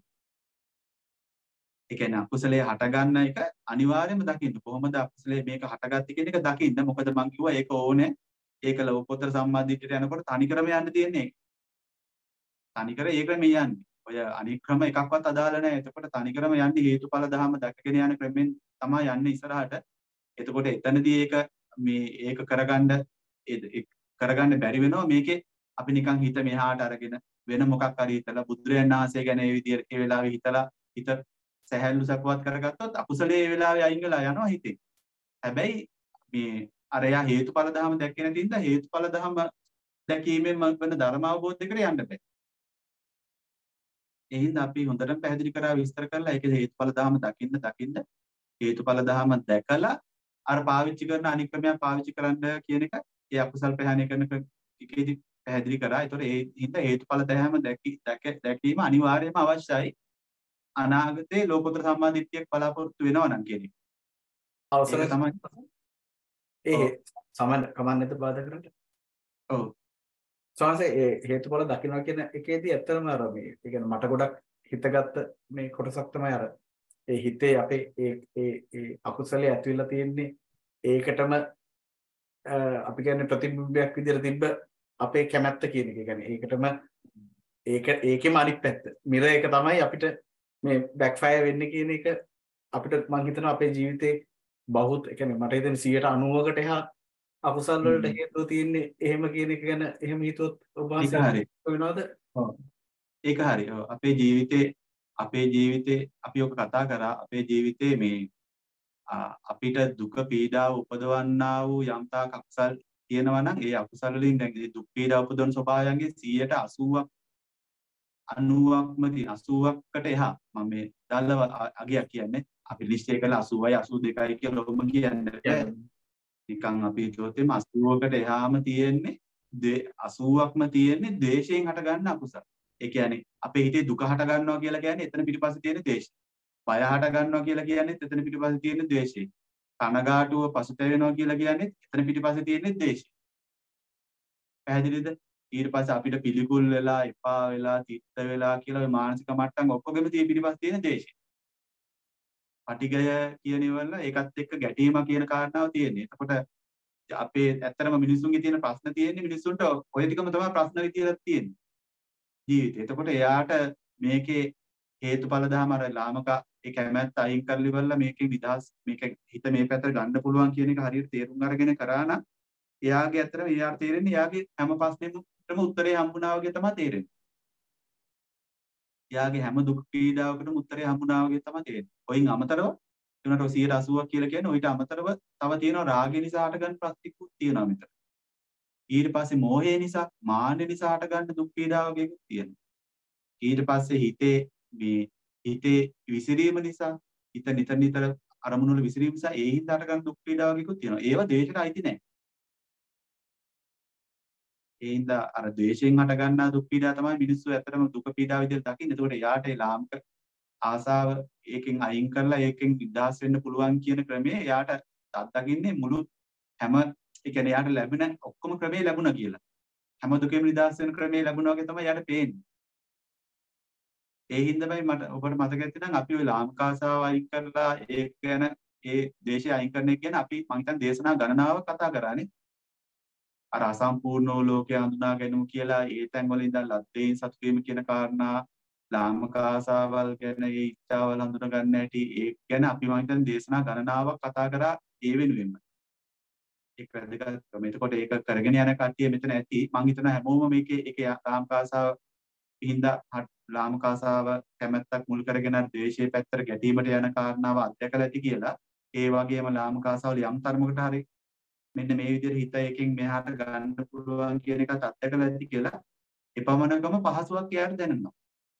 Speaker 2: ඒ කියන්නේ අකුසලයේ හට ගන්න එක අනිවාර්යයෙන්ම දකින්න. කොහොමද අකුසලයේ මේක හටගත්තේ කියන එක දකින්න. මොකද මං කිව්වා ඒක ඕනේ. ඒක ලෝකෝත්තර සම්මාදිට්ඨියට යනකොට තනිකරම යන්න තියෙන්නේ. තනිකර ඒ ක්‍රමේ යන්නේ. ඔය අනික් ක්‍රම එකක්වත් අදාළ නැහැ. එතකොට තනිකරම යන්නේ හේතුඵල ධහම දැකගෙන යන ක්‍රමෙන් තමයි යන්නේ ඉස්සරහට. එතකොට එතනදී ඒක මේ ඒක කරගන්න කරගන්න බැරි වෙනවා. මේකේ අපි නිකන් හිත මෙහාට අරගෙන වෙන මොකක් හරි හිතලා බුදුරයන් වහන්සේ ගැන ඒ විදිහට ඒ වෙලාවේ හිතලා හිත සැහැල්ලු සපවත් කරගත්තොත් අකුසලයේ ඒ වෙලාවේ අයින් වෙලා යනවා හිතේ. හැබැයි මේ අර යා හේතුඵල ධහම දැක්කේ නැති නිසා හේතුඵල ධහම දැකීමෙන් වෙන ධර්ම අවබෝධයකට යන්න බෑ. ඒ හින්දා අපි හොඳටම පැහැදිලි කරා විස්තර කරලා ඒකේ හේතුඵල ධහම දකින්න දකින්න හේතුඵල ධහම දැකලා අර පාවිච්චි කරන අනික් ක්‍රමයක් පාවිච්චි කරන්න කියන එක ඒ අකුසල් ප්‍රහාණය කරන එකේදී පැහැදිලි කරා. ඒතකොට ඒ හින්දා හේතුඵල ධහම දැකීම අනිවාර්යයෙන්ම අවශ්‍යයි. අනාගතේ ලෝකෝත්තර සම්මාදිට්ඨියක් බලාපොරොත්තු වෙනවා නම් කියන එක.
Speaker 5: අවසර තමයි. ඒ සමන් කමන්නේද බාධා කරන්නේ?
Speaker 2: ඔව්.
Speaker 5: සෝන්සේ ඒ හේතුඵල දකින්නවා කියන එකේදී ඇත්තටම අර මේ ඒ කියන්නේ මට ගොඩක් හිතගත්ත මේ කොටසක් තමයි අර ඒ හිතේ අපේ ඒ ඒ ඒ අකුසලයේ ඇතුළේ තියෙන්නේ ඒකටම අපි කියන්නේ ප්‍රතිබිම්බයක් විදිහට තිබ්බ අපේ කැමැත්ත කියන එක. ඒ කියන්නේ ඒකටම ඒක ඒකෙම අනිත් පැත්ත. මිර එක තමයි අපිට මේ බෑක්ෆයර් වෙන්නේ කියන එක අපිට මම හිතනවා අපේ ජීවිතේ බහුත් ඒ කියන්නේ මට හිතෙන සියයට අනූවකට එහා අකුසල් වලට හේතුව තියෙන්නේ එහෙම කියන එක ගැන එහෙම හිතුවොත් ඔබ
Speaker 2: හරි
Speaker 5: වෙනවද?
Speaker 2: ඔව්. ඒක හරි. ඔව්. අපේ ජීවිතේ අපේ ජීවිතේ අපි ඔක කතා කරා අපේ ජීවිතේ මේ අපිට දුක පීඩාව උපදවන්නා වූ යම්තා අකුසල් තියෙනවා නම් ඒ අකුසල් වලින් දැන් මේ දුක් පීඩා උපදවන ස්වභාවයන්ගේ සියයට අසූවක් අනූවක්ම තියෙන අසූවකට එහා මම මේ දල්ව අගයක් කියන්නේ අපි ලිස්ට් එක කළා අසූවයි අසූ දෙකයි කියලා ඔබම කියන්නේ නිකන් අපි හිතුවොත් එම අසූවකට එහාම තියෙන්නේ අසූවක්ම තියෙන්නේ ද්වේෂයෙන් හට ගන්න අකුසල. ඒ කියන්නේ අපේ හිතේ දුක හට ගන්නවා කියලා කියන්නේ එතන පිටිපස්සේ තියෙන ද්වේෂය. බය හට ගන්නවා කියලා කියන්නේ එතන පිටිපස්සේ තියෙන ද්වේෂය. කනගාටුව පසුතැවෙනවා කියලා කියන්නේ එතන පිටිපස්සේ තියෙන ද්වේෂය. පැහැදිලිද? ඊට පස්සේ අපිට පිළිකුල් වෙලා එපා වෙලා තිත්ත වෙලා කියලා ඔය මානසික මට්ටම් ඔක්කොගෙම තියෙන පිටිපස්සේ තියෙන ද්වේෂය. පටිගය කියන ඉවරල ඒකත් එක්ක ගැටීම කියන කාරණාව තියෙන්නේ. එතකොට අපේ ඇත්තටම මිනිසුන්ගේ තියෙන ප්‍රශ්න තියෙන්නේ මිනිසුන්ට ඔය ටිකම තමයි ප්‍රශ්න විදියට තියෙන්නේ. ජීවිතේ. එතකොට එයාට මේකේ හේතුඵල ධම අර ලාමක ඒ කැමැත්ත අයින් කරලා ඉවරලා මේකේ නිදහස් මේක හිත මේ පැත්තට ගන්න පුළුවන් කියන එක හරියට තේරුම් අරගෙන කරා නම් එයාගේ ඇත්තටම එයාට තේරෙන්නේ එයාගේ හැම ප්‍රශ්නෙකටම උත්තරේ හම්බුනා වගේ තමයි තේරෙන්නේ. එයාගේ හැම දුක් පීඩාවකටම උත්තරේ හම්බුනා වගේ තමයි තේරෙන්නේ. ඔයින් අමතරව ඒනට සියයට අසූවක් කියලා කියන්නේ ඔයිට අමතරව තව තියෙනවා රාගය නිසා හටගන්න ප්‍රතිකුත් තියෙනවා මෙතන. ඊට පස්සේ මෝහය නිසා මාන්නය නිසා හටගන්න දුක් පීඩා වගේකුත් තියෙනවා. ඊට පස්සේ හිතේ මේ හිතේ විසිරීම නිසා හිත නිතර නිතර අරමුණු වල විසිරීම නිසා ඒ හින්දා හටගන්න දුක් පීඩා වගේකුත් තියෙනවා. ඒවා ද්වේෂයට අයිති නැහැ. ඒ හින්දා අර ද්වේෂයෙන් හටගන්නා දුක් පීඩා තමයි මිනිස්සු ඇත්තටම දුක පීඩා විදිහට දකින්නේ. ඒකට යාට ඒ ලාමක ආසාව ඒකෙන් අයින් කරලා ඒකෙන් නිදහස් වෙන්න පුළුවන් කියන ක්‍රමය යාට අත්දකින්නේ මුළු හැම ඒ කියන්නේ යාට ලැබෙන ඔක්කොම ක්‍රමේ ලැබුණා කියලා. හැම දුකෙම නිදහස් වෙන ක්‍රමේ ලැබුණා වගේ තමයි යාට පේන්නේ. ඒ හින්දාමයි මට ඔබට මතක ඇතිනම් අපි ওই ලාමක ආසාව අයින් කරලා ඒක ගැන ඒ දේශය අයින් කරන එක ගැන අපි මම හිතන්නේ දේශනා ගණනාවක් කතා කරානේ. අර අසම්පූර්ණ වූ ලෝකය හඳුනා ගැනීම කියලා ඒ තැන් වල ඉඳන් ලද්දේන් සතුටු වීම කියන කාරණා ලාමක ආසාවල් ගැන ඒ ඉච්ඡාවල් හඳුනා ගන්න හැටි ඒ ගැන අපි මම හිතන්නේ දේශනා ගණනාවක් කතා කරා ඒ වෙනුවෙන්ම ඒක වැදගත්. එතකොට ඒක කරගෙන යන කට්ටිය මෙතන ඇති. මම හිතනවා හැමෝම මේකේ ඒකේ ලාමක ආසාව හින්දා ලාමක ආසාව කැමැත්තක් මුල් කරගෙන ද්වේෂයේ පැත්තට ගැටීමට යන කාරණාව අත්දැකලා ඇති කියලා. ඒ වගේම ලාමක ආසාවල යම් තරමකට හරි මෙන්න මේ විදිහට හිත එකෙන් මෙහාට ගන්න පුළුවන් කියන එකත් අත්දැකලා ඇති කියලා එපමණකම පහසුවක් එයාට දැනෙනවා.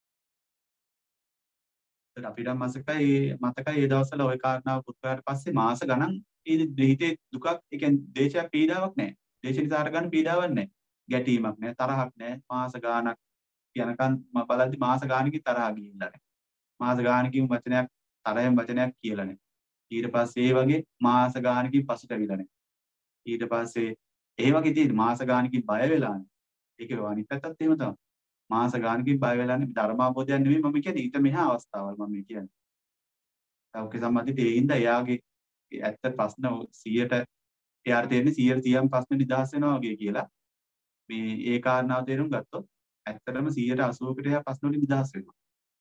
Speaker 2: ඒත් අපිට මාසකයි මතකයි ඒ දවස්වල ওই කාරණාව පුත්කාට පස්සේ මාස ගණන් ඒ හිතේ දුකක් ඒ කියන්නේ දේශයක් පීඩාවක් නැහැ. දේශ නිසා ගන්න පීඩාවක් නැහැ. ගැටීමක් නැහැ, තරහක් නැහැ. මාස ගානක් යනකන් මම බලද්දි මාස ගානකින් තරහ ගිහිල්ලා නැහැ. මාස ගානකින් වචනයක් තරහෙන් වචනයක් කියලා නැහැ. ඊට පස්සේ ඒ වගේ මාස ගානකින් පසුතැවිලා නැහැ. ඊට පස්සේ ඒ වගේ තියෙන මාස ගානකින් බය වෙලා නැහැ. ඒක අනිත් පැත්තත් එහෙම තමයි. මාස ගානකින් බය වෙලා නැහැ. ධර්මාබෝධයක් නෙමෙයි මම කියන්නේ ඊට මෙහා අවස්ථාවල් මම මේ කියන්නේ. සෞඛ්‍ය සම්බන්ධිත ඒ හින්දා එයාගේ ඇත්ත ප්‍රශ්න සියයට එයාට තේරෙන්නේ සියයට තිහක් ප්‍රශ්න නිදහස් වෙනවා වගේ කියලා. මේ ඒ කාරණාව තේරුම් ගත්තොත් ඇත්තටම සියයට අසූවකට එහා ප්‍රශ්න වලින් නිදහස් වෙනවා.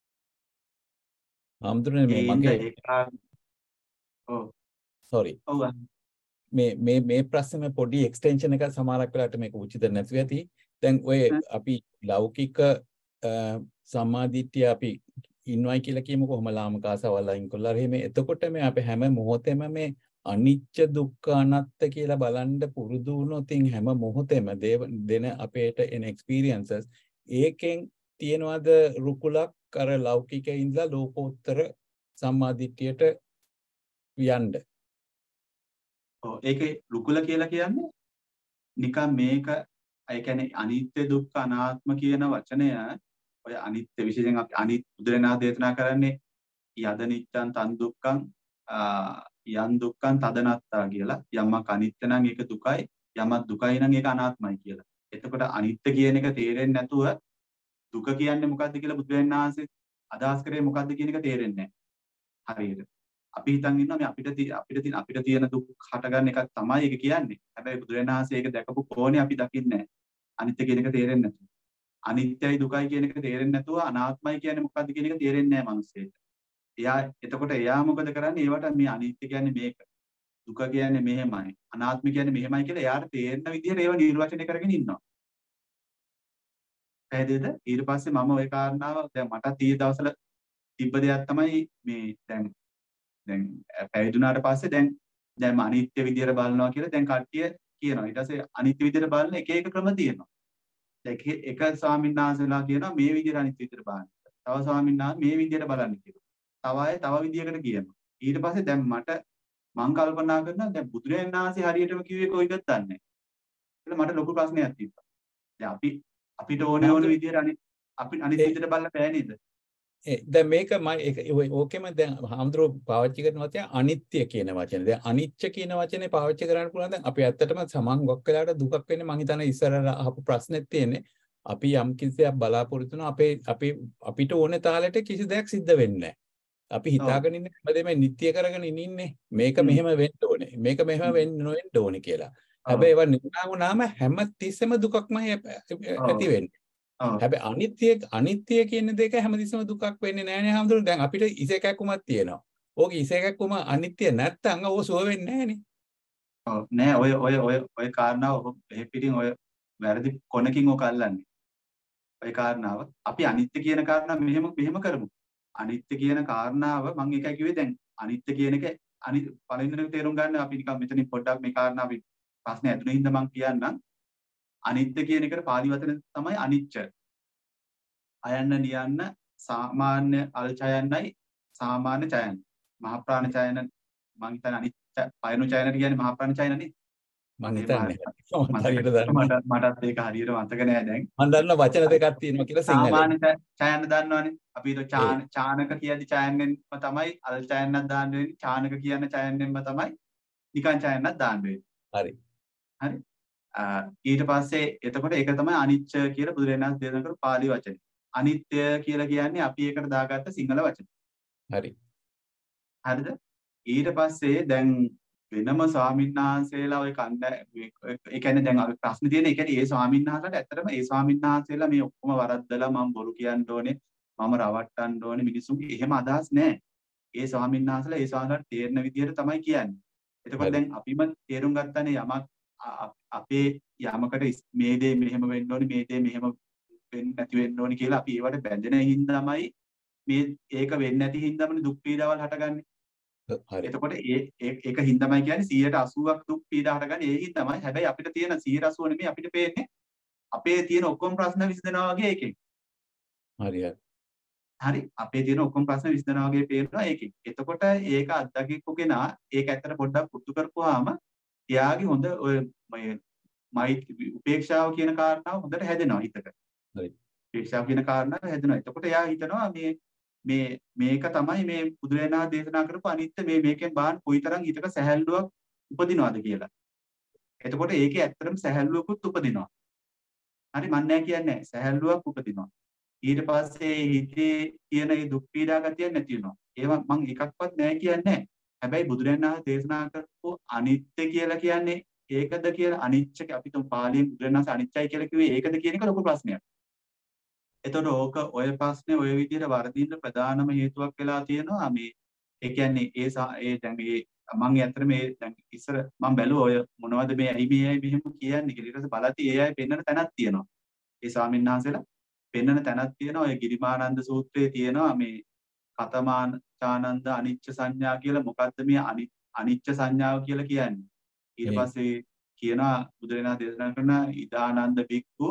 Speaker 4: ආම්තුනේ මේ මගේ ඔව් sorry. ඔව් මේ මේ මේ ප්‍රශ්නේ පොඩි එක්ස්ටෙන්ෂන් එකක් සමහරක් වෙලාවට මේක උචිත නැතුව ඇති. දැන් ඔය අපි ලෞකික සම්මාදිට්ඨිය අපි ඉන්නවයි කියලා කියමු කොහොම ලාමක ආසාවල් අයින් කළා. එහෙම එතකොට මේ අපි හැම මොහොතෙම මේ අනිච්ච දුක්ඛ අනාත්ත කියලා බලන්න පුරුදු වුණොත් හැම මොහොතෙම දෙන අපේට එන එක්ස්පීරියන්සස් ඒකෙන් තියනවාද රුකුලක් අර ලෞකිකේ ඉඳලා ලෝකෝත්තර සම්මාදිට්ඨියට යන්න.
Speaker 2: ඔව් ඒකේ රුකුල කියලා කියන්නේ නිකන් මේක ඒ කියන්නේ අනිත්‍ය දුක්ඛ අනාත්ම කියන වචනය ඔය අනිත්‍ය විශේෂයෙන් අපි අනිත් බුදුරණා දේශනා කරන්නේ යද නිච්ඡං තන් දුක්ඛං යන් දුක්ඛං තදනත්තා කියලා. යමක් අනිත්‍ය නම් ඒක දුකයි, යමක් දුකයි නම් ඒක අනාත්මයි කියලා. එතකොට අනිත්‍ය කියන එක තේරෙන්නේ නැතුව දුක කියන්නේ මොකද්ද කියලා බුදුරජාණන් වහන්සේ අදහස් කරේ මොකද්ද කියන එක තේරෙන්නේ නැහැ. හරියට. අපි හිතන් ඉන්නවා මේ අපිට අපිට තියෙන අපිට තියෙන දුක් හටගන්න එකක් තමයි ඒක කියන්නේ. හැබැයි බුදුරජාණන් වහන්සේ ඒක දැකපු කෝණේ අපි දකින්නේ නැහැ. අනිත්‍ය කියන එක තේරෙන්නේ නැතුව. අනිත්‍යයි දුකයි කියන එක තේරෙන්නේ නැතුව අනාත්මයි කියන්නේ මොකද්ද කියන එක තේරෙන්නේ නැහැ මිනිස්සෙට. එයා එතකොට එයා මොකද කරන්නේ? ඒවට මේ අනිත්‍ය කියන්නේ මේක. දුක කියන්නේ මෙහෙමයි. අනාත්ම කියන්නේ මෙහෙමයි කියලා එයාට තේරෙන විදිහට ඒව නිර්වචනය කරගෙන ඉන්නවා. පැහැදිලිද? ඊට පස්සේ මම ওই කාරණාව දැන් මට ඊයේ දවස්වල තිබ්බ දෙයක් තමයි මේ දැන් දැන් පැවිදුණාට පස්සේ දැන් දැන් අනිත්‍ය විදිහට බලනවා කියලා දැන් කට්ටිය කියනවා. ඊට පස්සේ අනිත්‍ය විදිහට බලන එක එක ක්‍රම තියෙනවා. දැන් එක ස්වාමීන් වහන්සේලා කියනවා මේ විදිහට අනිත්‍ය විදිහට බලන්න. තව ස්වාමීන් වහන්සේ මේ විදිහට බලන්න කියනවා. තව අය තව විදිහකට කියනවා. ඊට පස්සේ දැන් මට මං කල්පනා කරනවා දැන් බුදුරජාණන් වහන්සේ හරියටම කිව්වේ කොයිදත් දන්නේ නැහැ. ඒක මට ලොකු ප්‍රශ්නයක් තිබ්බා. දැන් අපි අපිට ඕනේ ඕන විදිහට අනිත් අපි අනිත් විදිහට බලන්න බෑ නේද?
Speaker 4: ඒ දැන් මේක මම ඒක ඕකෙම දැන් හාමුදුරුවෝ පාවිච්චි කරන වචනේ අනිත්‍ය කියන වචනේ. දැන් අනිච්ච කියන වචනේ පාවිච්චි කරන්න පුළුවන්. දැන් අපි ඇත්තටම සමන් ගොක් වෙලාවට දුකක් වෙන්නේ මං හිතන්නේ ඉස්සර අහපු ප්‍රශ්නෙත් තියෙන්නේ. අපි යම් කිසියක් බලාපොරොත්තු වෙනවා අපේ අපි අපිට ඕනේ තාලෙට කිසි දෙයක් සිද්ධ වෙන්නේ නැහැ. අපි හිතාගෙන ඉන්නේ හැමදේම නිට්ටිය කරගෙන ඉන්නේ. මේක මෙහෙම වෙන්න ඕනේ. මේක මෙහෙම වෙන්න නොවෙන්න ඕනේ කියලා. හැබැයි ඒවා නිකන් වුණාම හැම තිස්සෙම දුකක්මයි ඇති වෙන්නේ. හැබැයි අනිත්‍ය අනිත්‍ය කියන දෙක හැමතිස්සම දුකක් වෙන්නේ නැහැ නේ හැමදෙරෝ. දැන් අපිට ඉස එකක්කුමක් තියෙනවා. ඕක ඉස එකක්කුම අනිත්‍ය නැත්තම් ඕක සුව වෙන්නේ නැහැ නේ.
Speaker 2: ඔව් නෑ ඔය ඔය ඔය ඔය කාරණාව එහෙ පිටින් ඔය වැරදි කොනකින් ඕක අල්ලන්නේ. ඔය කාරණාව අපි අනිත්‍ය කියන කාරණාව මෙහෙම මෙහෙම කරමු. අනිත්‍ය කියන කාරණාව මම එකයි කිව්වේ දැන් අනිත්‍ය කියන එක අනිත් පළවෙනිදට තේරුම් ගන්න අපි නිකන් මෙතනින් පොඩ්ඩක් මේ කාරණාව අපි ප්‍රශ්නේ ඇතුලේ හින්දා මම කියන්නම්. අනිත්‍ය කියන එකට පාලි වචන තමයි අනිච්ච. අයන්න නියන්න සාමාන්‍ය අල්චයන්නයි සාමාන්‍ය චයන. මහ ප්‍රාණ චයන මම හිතන්නේ අනිච්ච පයනු චයනට කියන්නේ මහ ප්‍රාණ චයන නේ.
Speaker 4: මම හිතන්නේ. මට
Speaker 2: මටත් ඒක හරියට මතක නෑ දැන්.
Speaker 4: මම දන්න වචන දෙකක් තියෙනවා කියලා සිංහලෙන්.
Speaker 2: සාමාන්‍ය චයන දන්නවනේ. අපි ඒක චාන චානක කියද්දි චයන්නෙන්ම තමයි අල් චයන්නක් දාන්න වෙන්නේ. චානක කියන චයන්නෙන්ම තමයි නිකන් චයන්නක් දාන්න වෙන්නේ.
Speaker 4: හරි.
Speaker 2: හරි. ඊට පස්සේ එතකොට ඒක තමයි අනිච්ච කියලා බුදුරජාණන් වහන්සේ දේශනා කරපු පාලි වචනේ. අනිත්‍ය කියලා කියන්නේ අපි ඒකට දාගත්ත සිංහල වචන.
Speaker 4: හරි.
Speaker 2: හරිද? ඊට පස්සේ දැන් වෙනම ස්වාමීන් වහන්සේලා ඔය කණ්ඩ ඒ කියන්නේ දැන් අර ප්‍රශ්නේ තියෙන්නේ ඒ කියන්නේ ඒ ස්වාමීන් වහන්සේලාට ඇත්තටම ඒ ස්වාමීන් වහන්සේලා මේ ඔක්කොම වරද්දලා මම බොරු කියන්න ඕනේ මම රවට්ටන්න ඕනේ මිනිස්සුන්ගේ එහෙම අදහස් නැහැ. ඒ ස්වාමීන් වහන්සේලා ඒ ස්වාමීන්ලාට තේරෙන විදිහට තමයි කියන්නේ. එතකොට දැන් අපිම තේරුම් ගන්නනේ යමක් අපේ යමකට මේ දේ මෙහෙම වෙන්න ඕනේ මේ දේ මෙහෙම වෙන්නේ නැති වෙන්න ඕනේ කියලා අපි ඒවට බැඳෙන හින්දාමයි මේ ඒක වෙන්නේ නැති හින්දාමනේ දුක් පීඩාවල් හටගන්නේ.
Speaker 4: හරි.
Speaker 2: එතකොට ඒ ඒක හින්දාමයි කියන්නේ සියයට අසූවක් දුක් පීඩා හටගන්නේ ඒ හින්දාමයි. හැබැයි අපිට තියෙන සියයට අසූව නෙමෙයි අපිට පේන්නේ අපේ තියෙන ඔක්කොම ප්‍රශ්න විසඳනවා වගේ එකෙන්.
Speaker 4: හරි හරි.
Speaker 2: හරි අපේ තියෙන ඔක්කොම ප්‍රශ්න විසඳනවා වගේ පේනවා ඒකෙන්. එතකොට ඒක අත්දකිපු කෙනා ඒක ඇත්තට පොඩ්ඩක් පුරුදු කරපුවාම එයාගේ හොඳ ඔය මයි උපේක්ෂාව කියන කාරණාව හොඳට හැදෙනවා හිතට.
Speaker 4: හරි.
Speaker 2: උපේක්ෂාව කියන කාරණාව හැදෙනවා. එතකොට එයා හිතනවා මේ මේ මේක තමයි මේ බුදුරජාණන් දේශනා කරපු අනිත්‍ය මේ මේකෙන් බාහන් කොයිතරම් හිතක සැහැල්ලුවක් උපදිනවද කියලා. එතකොට ඒකේ ඇත්තටම සැහැල්ලුවකුත් උපදිනවා. හරි මම නෑ කියන්නේ සැහැල්ලුවක් උපදිනවා. ඊට පස්සේ හිතේ තියෙන මේ දුක් පීඩා ගතිය නැති වෙනවා. ඒවා මම එකක්වත් නෑ කියන්නේ. හැබැයි බුදුරජාණන් දේශනා කරපු අනිත්‍ය කියලා කියන්නේ ඒකද කියලා අනිච්ච අපි තුන් පාලියෙන් බුදුරජාණන් අනිච්චයි කියලා කිව්වේ ඒකද කියන එක ලොකු ප්‍රශ්නයක්. එතකොට ඕක ඔය ප්‍රශ්නේ ඔය විදිහට වර්ධින්න ප්‍රධානම හේතුවක් වෙලා තියෙනවා මේ ඒ කියන්නේ ඒ ඒ දැන් මේ මම ඇත්තට මේ දැන් ඉස්සර මම බැලුවා ඔය මොනවද මේ ඇයි මේ ඇයි මෙහෙම කියන්නේ කියලා. ඊට පස්සේ බලද්දි ඒ අය පෙන්වන තැනක් තියෙනවා. ඒ ස්වාමීන් වහන්සේලා පෙන්වන තැනක් තියෙනවා. ඔය ගිරිමානන්ද සූත්‍රයේ තියෙනවා මේ කතමාන චානන්ද අනිච්ච සංඥා කියලා මොකද්ද මේ අනිච්ච සංඥාව කියලා කියන්නේ. ඊට පස්සේ කියනවා බුදුරජාණන් දේශනා කරන ඉදානන්ද බික්ඛු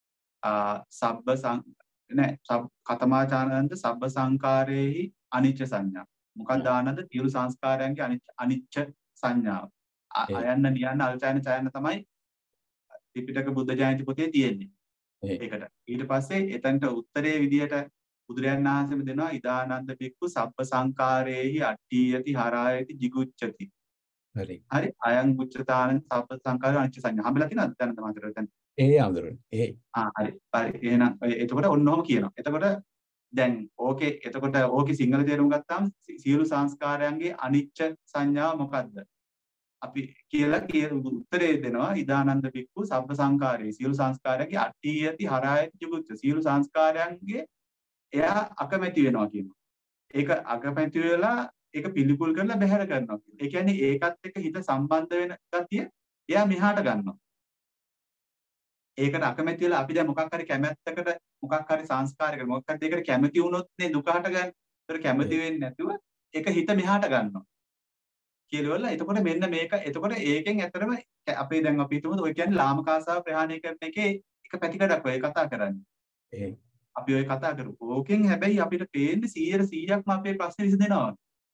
Speaker 2: සබ්බ නෑ කතමා චානන්ද සබ්බ සංකාරේහි අනිච්ච සංඥා. මොකක්ද ආනන්ද සියලු සංස්කාරයන්ගේ අනිච්ච අනිච්ච සංඥාව. අයන්න නියන්න අල්චයන චයන තමයි ත්‍රිපිටක බුද්ධ ජයන්ති පොතේ තියෙන්නේ. ඒකට. ඊට පස්සේ එතනට උත්තරේ විදියට බුදුරයන් වහන්සේම දෙනවා ඉදානන්ද බික්ඛු සබ්බ සංකාරේහි අට්ඨියති හරායති jigucchati.
Speaker 4: හරි.
Speaker 2: හරි අයං උච්චතාන සබ්බ සංකාර අනිච්ච සංඥා. හම්බෙලා තියෙනවද දැන් තමයි මතක
Speaker 4: ඒ අඳුරන්නේ. ඒ.
Speaker 2: ආ හරි. හරි. එහෙනම් එතකොට ඔන්නෝම කියනවා. එතකොට දැන් ඕකේ එතකොට ඕකේ සිංහල තේරුම් ගත්තාම සියලු සංස්කාරයන්ගේ අනිච්ච සංඥාව මොකද්ද? අපි කියලා කියන උත්තරේ දෙනවා ඉදානන්ද බික්ඛු සබ්බ සංකාරේ සියලු සංස්කාරයන්ගේ අට්ඨියති හරායති jigucchati. සියලු සංස්කාරයන්ගේ එයා අකමැති වෙනවා කියනවා. ඒක අකමැති වෙලා ඒක පිළිකුල් කරලා බැහැර කරනවා කියනවා. ඒ කියන්නේ ඒකත් එක්ක හිත සම්බන්ධ වෙන ගතිය එයා මෙහාට ගන්නවා. ඒකට අකමැති වෙලා අපි දැන් මොකක් හරි කැමැත්තකට මොකක් හරි සංස්කාරයකට මොකක් හරි දෙයකට කැමැති වුණොත් නේ දුක හටගන්නේ. ඒතර කැමැති වෙන්නේ නැතුව ඒක හිත මෙහාට ගන්නවා. කියලාවල එතකොට මෙන්න මේක එතකොට ඒකෙන් ඇත්තටම අපේ දැන් අපි හිතමු ඔය කියන්නේ ලාමකාසාව ප්‍රහාණය කරන එකේ එක පැතිකඩක් ඔය කතා කරන්නේ.
Speaker 4: ඒ
Speaker 2: අපි ඔය කතා කරමු. ඕකෙන් හැබැයි අපිට පේන්නේ සීයට සීයක්ම අපේ ප්‍රශ්නේ විසඳෙනවා.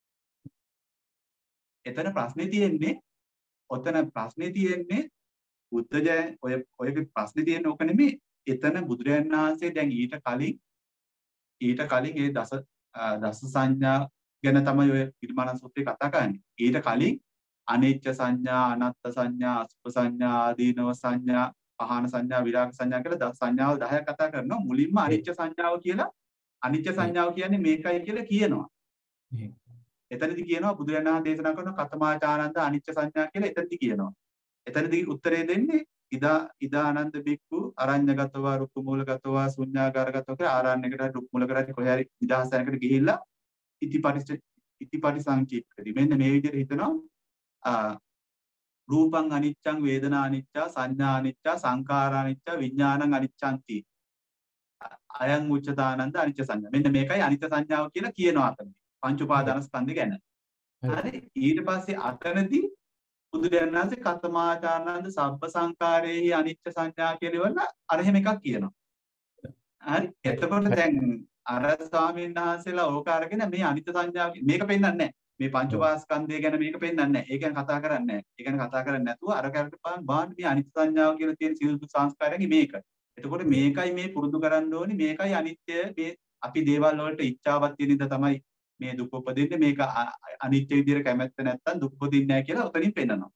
Speaker 2: එතන ප්‍රශ්නේ තියෙන්නේ ඔතන ප්‍රශ්නේ තියෙන්නේ බුද්ධජය ඔය ඔය ප්‍රශ්නේ තියෙන්නේ ඕක නෙමෙයි. එතන බුදුරජාණන් වහන්සේ දැන් ඊට කලින් ඊට කලින් ඒ දස දස සංඥා ගැන තමයි ඔය පිරිමානන් සූත්‍රේ කතා කරන්නේ. ඊට කලින් අනිච්ච සංඥා, අනත්ත් සංඥා, අසුභ සංඥා, ආදීනව සංඥා, පහන සංඥා, විරාග සංඥා කියලා දස සංඥාවල් දහයක් කතා කරනවා. මුලින්ම අනිච්ච සංඥාව කියලා අනිච්ච සංඥාව කියන්නේ මේකයි කියලා කියනවා. එතනදි කියනවා බුදුරජාණන් වහන්සේ දේශනා කරන කතමාචානන්ද අනිච්ච සංඥා කියලා එතනදි කියනවා. එතනදි උත්තරේ දෙන්නේ ඉදා ඉදානන්ද බික්ඛු අරඤ්‍යගතවා රුක්මූලගතවා ශුඤ්ඤාගාරගතවා කියලා ආරණ්‍යකට රුක්මූලකට කොහේ හරි නිදහසයකට ගිහිල්ලා ඉතිපරිස ඉතිපරිසංචිත්තති. මෙන්න මේ විදිහට හිතනවා රූපං අනිච්චං වේදනා අනිච්චා සංඥා අනිච්චා සංඛාරා අනිච්චා විඥානං අනිච්ඡanti. අයං උච්චතානන්ද අනිච්ච සංඥා. මෙන්න මේකයි අනිත්‍ය සංඥාව කියලා කියනවා අතනදී. පංච උපාදාන ස්කන්ධ ගැන. හරි ඊට පස්සේ අතනදී බුදුරජාණන් වහන්සේ කතමාචානන්ද සබ්බ සංකාරේහි අනිච්ච සංඥා කියලා අර එහෙම එකක් කියනවා. හරි එතකොට දැන් අර ස්වාමීන් වහන්සේලා ඕක අරගෙන මේ අනිත්‍ය සංඥාව මේක පෙන්වන්නේ නැහැ. මේ පංච උපාස්කන්ධය ගැන මේක පෙන්වන්නේ නැහැ. ඒ ගැන කතා කරන්නේ නැහැ. ඒ ගැන කතා කරන්නේ නැතුව අර කරට පාන් බාන්න මේ අනිත්‍ය සංඥාව කියලා තියෙන සියලු සංස්කාරයන්ගේ මේක. එතකොට මේකයි මේ පුරුදු කරන්න ඕනේ. මේකයි අනිත්‍ය මේ අපි දේවල් වලට ඉච්ඡාවක් තියෙන ඉඳ තමයි මේ දුක උපදින්නේ. මේක අනිත්‍ය විදිහට කැමැත්ත නැත්තම් දුක උපදින්නේ නැහැ කියලා උතනින් පෙන්නනවා.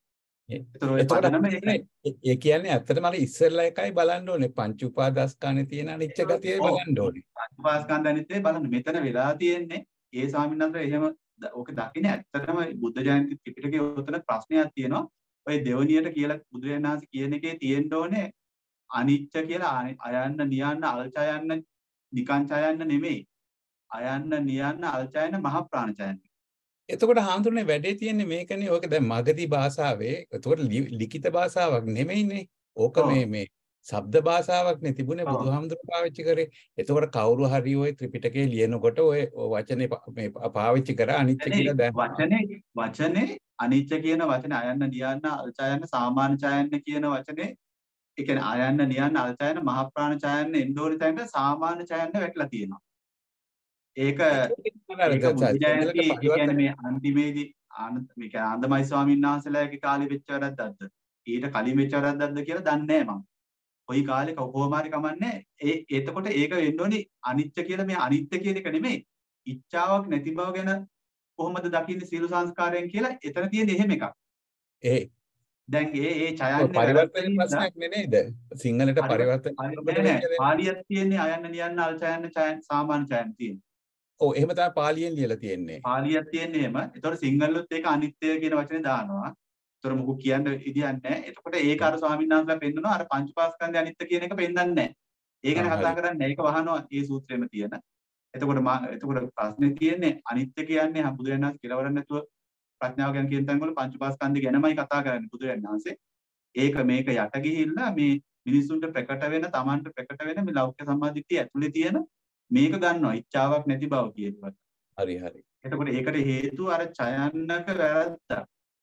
Speaker 4: ඒ කියන්නේ ඇත්තටම අර ඉස්සෙල්ලා එකයි බලන්න ඕනේ පංච උපාදාස්කන්ධේ තියෙන අනිච්ච ගතියයි බලන්න ඕනේ.
Speaker 2: පංච උපාදාස්කන්ධ අනිත්‍යයි බලන්න. මෙතන වෙලා තියෙන්නේ ඒ ස්වාමීන් වහන්සේ එහෙම ඕක දකින්නේ ඇත්තටම බුද්ධ ජයන්ති ත්‍රිපිටකයේ උතන ප්‍රශ්නයක් තියෙනවා. ඔය දෙවණියට කියලා බුදුරජාණන් වහන්සේ කියන එකේ තියෙන්න ඕනේ අනිච්ච කියලා අයන්න නියන්න අල්චයන්න නිකංචයන්න නෙමෙයි. අයන්න නියන්න අල්චයන්න මහ ප්‍රාණචයන්න.
Speaker 4: එතකොට හාමුදුරනේ වැඩේ තියෙන්නේ මේකනේ. ඕක දැන් මගධි භාෂාවේ එතකොට ලිඛිත භාෂාවක් නෙමෙයිනේ. ඕක මේ මේ ශබ්ද භාෂාවක් නේ තිබුණේ බුදුහාමුදුරුවෝ පාවිච්චි කරේ. එතකොට කවුරු හරි ওই ත්‍රිපිටකේ ලියනකොට ඔය වචනේ මේ පාවිච්චි කර අනිච්ච කියලා දැන්
Speaker 2: වචනේ වචනේ අනිච්ච කියන වචනේ අයන්න නියන්න අල්චයන්න සාමාන්‍ය ඡයන්න කියන වචනේ ඒ කියන්නේ අයන්න නියන්න අල්චයන්න මහ ප්‍රාණ ඡයන්න එන්ඩෝරි තැනට සාමාන්‍ය ඡයන්න වැටලා තියෙනවා. ඒක ඒක බුද්ධජයන්ති ඒ කියන්නේ මේ අන්තිමේදී ආනන්ද මේ කියන්නේ ආනන්දමයි ස්වාමීන් වහන්සේලාගේ කාලේ වෙච්ච වැරද්දක්ද ඊට කලින් වෙච්ච වැරද්දක්ද කියලා දන්නේ නැහැ මම. කොයි කාලේ කොහොම හරි කමන්නේ ඒ එතකොට ඒක වෙන්න ඕනේ අනිත්‍ය කියලා මේ අනිත්‍ය කියන එක නෙමෙයි ඉච්ඡාවක් නැති බව ගැන කොහොමද දකින්නේ සීල සංස්කාරයෙන් කියලා එතන තියෙන එහෙම එකක්. ඒ දැන් ඒ ඒ ඡයන්නේ
Speaker 4: පරිවර්තන ප්‍රශ්නයක් නෙනේද? සිංහලට පරිවර්තන
Speaker 2: කරනකොට පාලියක් තියෙන්නේ අයන්න නියන්න අල් ඡයන්න ඡයන් සාමාන්‍ය ඡයන් තියෙන්නේ.
Speaker 4: ඔව් එහෙම තමයි පාලියෙන් ලියලා තියෙන්නේ.
Speaker 2: පාලියක් තියෙන්නේ එහෙම. ඒතකොට සිංහලෙත් ඒක අනිත්‍ය කියන වචනේ දානවා. ඒතර මොකක් කියන්න ඉදියක් නැහැ. එතකොට ඒක අර ස්වාමීන් වහන්සේලා පෙන්නනවා අර පංචපාස්කන්ධය අනිත්‍ය කියන එක පෙන්නන්නේ නැහැ. ඒක ගැන කතා කරන්නේ ඒක වහනවා ඒ සූත්‍රෙම තියෙන. එතකොට මා එතකොට ප්‍රශ්නේ තියෙන්නේ අනිත්‍ය කියන්නේ බුදුරජාණන් වහන්සේ කියලා වරන් නැතුව ප්‍රඥාව ගැන කියන තැන් වල පංචපාස්කන්ධය ගැනමයි කතා කරන්නේ බුදුරජාණන් වහන්සේ. ඒක මේක යට ගිහිල්ලා මේ මිනිසුන්ට ප්‍රකට වෙන තමන්ට ප්‍රකට වෙන මේ ලෞකික සම්මාදිට්ඨිය ඇතුලේ තියෙන මේක ගන්නවා ඉච්ඡාවක් නැති බව කියනවා.
Speaker 4: හරි හරි.
Speaker 2: එතකොට ඒකට හේතුව අර ඡයන්නක වැරද්දක්.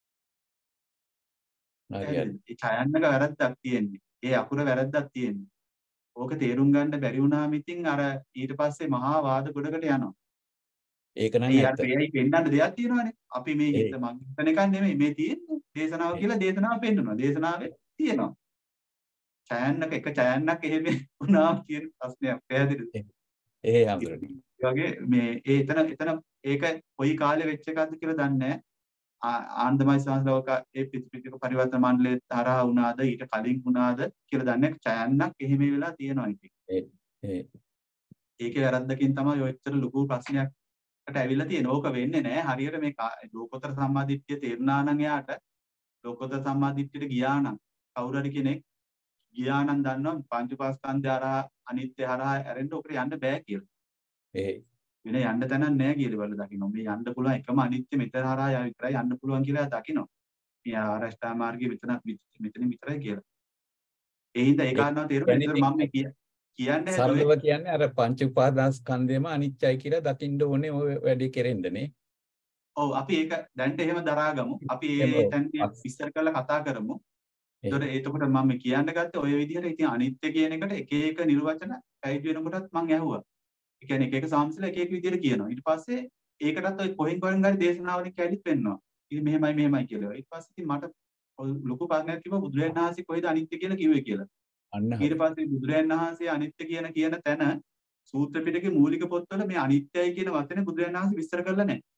Speaker 2: ඒ ඡයන්නක වැරද්දක් තියෙන්නේ. ඒ අකුර වැරද්දක් තියෙන්නේ. ඕක තේරුම් ගන්න බැරි වුණාම ඉතින් අර ඊට පස්සේ මහා වාද ගොඩකට යනවා.
Speaker 4: ඒක නම්
Speaker 2: ඇත්ත. ඒයි පෙන්නන්න දෙයක් තියෙනවානේ. අපි මේ හිත මං හිතන එකක් නෙමෙයි මේ තියෙන්නේ. දේශනාව කියලා දේශනාව පෙන්නනවා. දේශනාවේ තියෙනවා. ඡයන්නක එක ඡයන්නක් එහෙම වුණා කියන ප්‍රශ්නයක් පැහැදිලිද?
Speaker 4: ඒ හඳුරන්නේ.
Speaker 2: ඒ වගේ මේ ඒ එතන එතන ඒක කොයි කාලේ වෙච්ච එකක්ද කියලා දන්නේ නැහැ. ආනන්දමයි සංස්ලෝක ඒ පිටිපිටික පරිවර්තන මණ්ඩලයේ තරහා වුණාද ඊට කලින් වුණාද කියලා දන්නේ ඡයන්නක් එහෙම වෙලා තියෙනවා ඉතින්.
Speaker 4: ඒ ඒ
Speaker 2: ඒකේ වැරද්දකින් තමයි ඔය ඇත්තට ලොකු ප්‍රශ්නයක්කට ඇවිල්ලා තියෙන්නේ. ඕක වෙන්නේ නැහැ. හරියට මේ ලෝකෝත්තර සම්මාදිට්ඨිය තේරුණා නම් එයාට ලෝකෝත්තර සම්මාදිට්ඨියට ගියා නම් කවුරු හරි කෙනෙක් ගියා නම් දන්නවා පංචපාස්කන්ධය හරහා අනිත්‍ය හරහා ඇරෙන්න ඔකට යන්න බෑ කියලා.
Speaker 4: ඒ
Speaker 2: වෙන යන්න තැනක් නැහැ කියලා බලලා දකින්න. මේ යන්න පුළුවන් එකම අනිත්‍ය මෙතන හරහා විතරයි යන්න පුළුවන් කියලා දකින්න. මේ ආරෂ්ඨා මාර්ගයේ මෙතන මෙතන විතරයි කියලා. ඒ හින්දා ඒ කාරණාව තේරුම් මම කියන්නේ
Speaker 4: සරලව කියන්නේ අර පංච උපාදානස්කන්ධයම අනිත්‍යයි කියලා දකින්න ඕනේ ඔය වැඩේ කෙරෙන්නනේ.
Speaker 2: ඔව් අපි ඒක දැන්ට එහෙම දරාගමු. අපි ඒ තැන් විස්තර කරලා කතා කරමු. ඒතකොට එතකොට මම කියන්න ගත්තේ ඔය විදිහට ඉතින් අනිත්‍ය කියන එකට එක එක නිර්වචන පැවිදි වෙනකොටත් මම ඇහුවා. ඒ කියන්නේ එක එක සාම්සලා එක එක විදිහට කියනවා. ඊට පස්සේ ඒකටත් ඔය කොහෙන් කොහෙන් හරි දේශනාවලින් කැලිත් වෙන්නවා. ඉතින් මෙහෙමයි මෙහෙමයි කියලා. ඊට පස්සේ ඉතින් මට ලොකු ප්‍රශ්නයක් තිබ්බා බුදුරජාණන් වහන්සේ කොහෙද අනිත්‍ය කියලා කිව්වේ කියලා.
Speaker 4: අන්න
Speaker 2: ඊට පස්සේ බුදුරජාණන් වහන්සේ අනිත්‍ය කියන කියන තැන සූත්‍ර පිටකේ මූලික පොත්වල මේ අනිත්‍යයි කියන වචනේ බුදුරජාණන් වහන්සේ විස්තර කරලා නැහැ.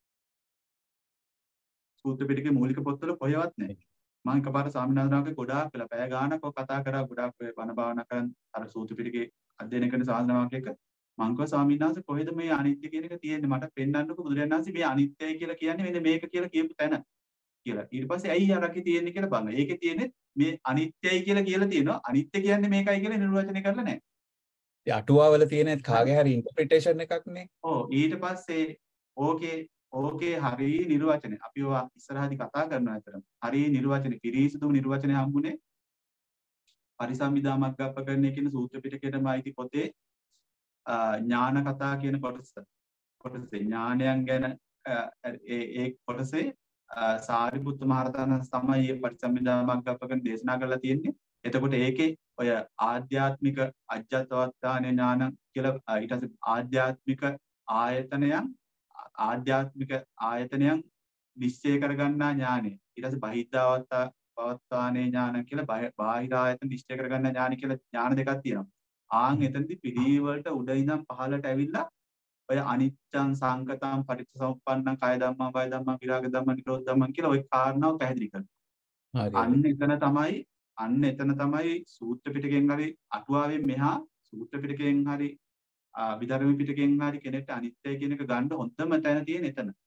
Speaker 2: සූත්‍ර පිටකේ මූලික පොත්වල කොහෙවත් නැහැ. මම එකපාරට ස්වාමීනාథන්ගේ ගොඩාක් වෙලා පැය ගාණක් ඔය කතා කරා ගොඩාක් ඔය බණ භාවනා කරන් අර සූත්‍ර පිටකේ අධ්‍යයනය කරන සාධනාවක් එක මම කිව්වා ස්වාමීනාథන් කොහෙද මේ අනිත්‍ය කියන එක තියෙන්නේ මට පෙන්වන්නකෝ බුදුරජාණන් වහන්සේ මේ අනිත්‍යයි කියලා කියන්නේ මෙන්න මේක කියලා කියපු තැන කියලා. ඊට පස්සේ ඇයි අරකේ තියෙන්නේ කියලා බලන්න. ඒකේ තියෙන්නේ මේ අනිත්‍යයි කියලා කියලා තියෙනවා. අනිත්‍ය කියන්නේ මේකයි කියලා නිර්වචනය කරලා නැහැ.
Speaker 4: ඒ අටුවාවල තියෙන කාගේ හරි ඉන්ටර්ප්‍රිටේෂන් එකක් නේ.
Speaker 2: ඔව් ඊට පස්සේ ඕකේ ඕකේ හරි නිර්වචනය අපි ඔය ඉස්සරහදී කතා කරනවා අතරම. හරි නිර්වචනය පිරිසිදුම නිර්වචනය හම්බුනේ පරිසම්මිදා මග්ගප්පකරණය කියන සූත්‍ර පිටකයටම අයිති පොතේ ඥාන කතා කියන කොටස. කොටසේ ඥානයන් ගැන ඒ ඒ කොටසේ සාරිපුත්ත මහරහතන් තමයි මේ පරිසම්මිදා මග්ගප්පකරණ දේශනා කරලා තියෙන්නේ. එතකොට ඒකේ ඔය ආධ්‍යාත්මික අජ්ජත්වත්තාන ඥාන කියලා ඊට පස්සේ ආධ්‍යාත්මික ආයතනයන් ආධ්‍යාත්මික ආයතනයන් නිශ්චය කරගන්නා ඥානය. ඊට පස්සේ බහිද්ධාවත්ත පවත්වානේ ඥාන කියලා බාහිර ආයතන නිශ්චය කරගන්නා ඥාන කියලා ඥාන දෙකක් තියෙනවා. ආන් එතනදී පිළිවෙලට උඩ ඉඳන් පහළට ඇවිල්ලා ඔය අනිච්චං සංකතං පටිච්චසමුප්පන්නං කය ධම්මං වය ධම්මං විරාග ධම්මං නිරෝධ ධම්මං කියලා ওই කාරණාව පැහැදිලි කරනවා. අන්න එතන තමයි අන්න එතන තමයි සූත්‍ර පිටකයෙන් හරි අටුවාවෙන් මෙහා සූත්‍ර පිටකයෙන් හරි විධර්ම පිටකයෙන් හරි කෙනෙක්ට අනිත්‍යයි කියන එක ගන්න හොඳම තැන තියෙන එතන.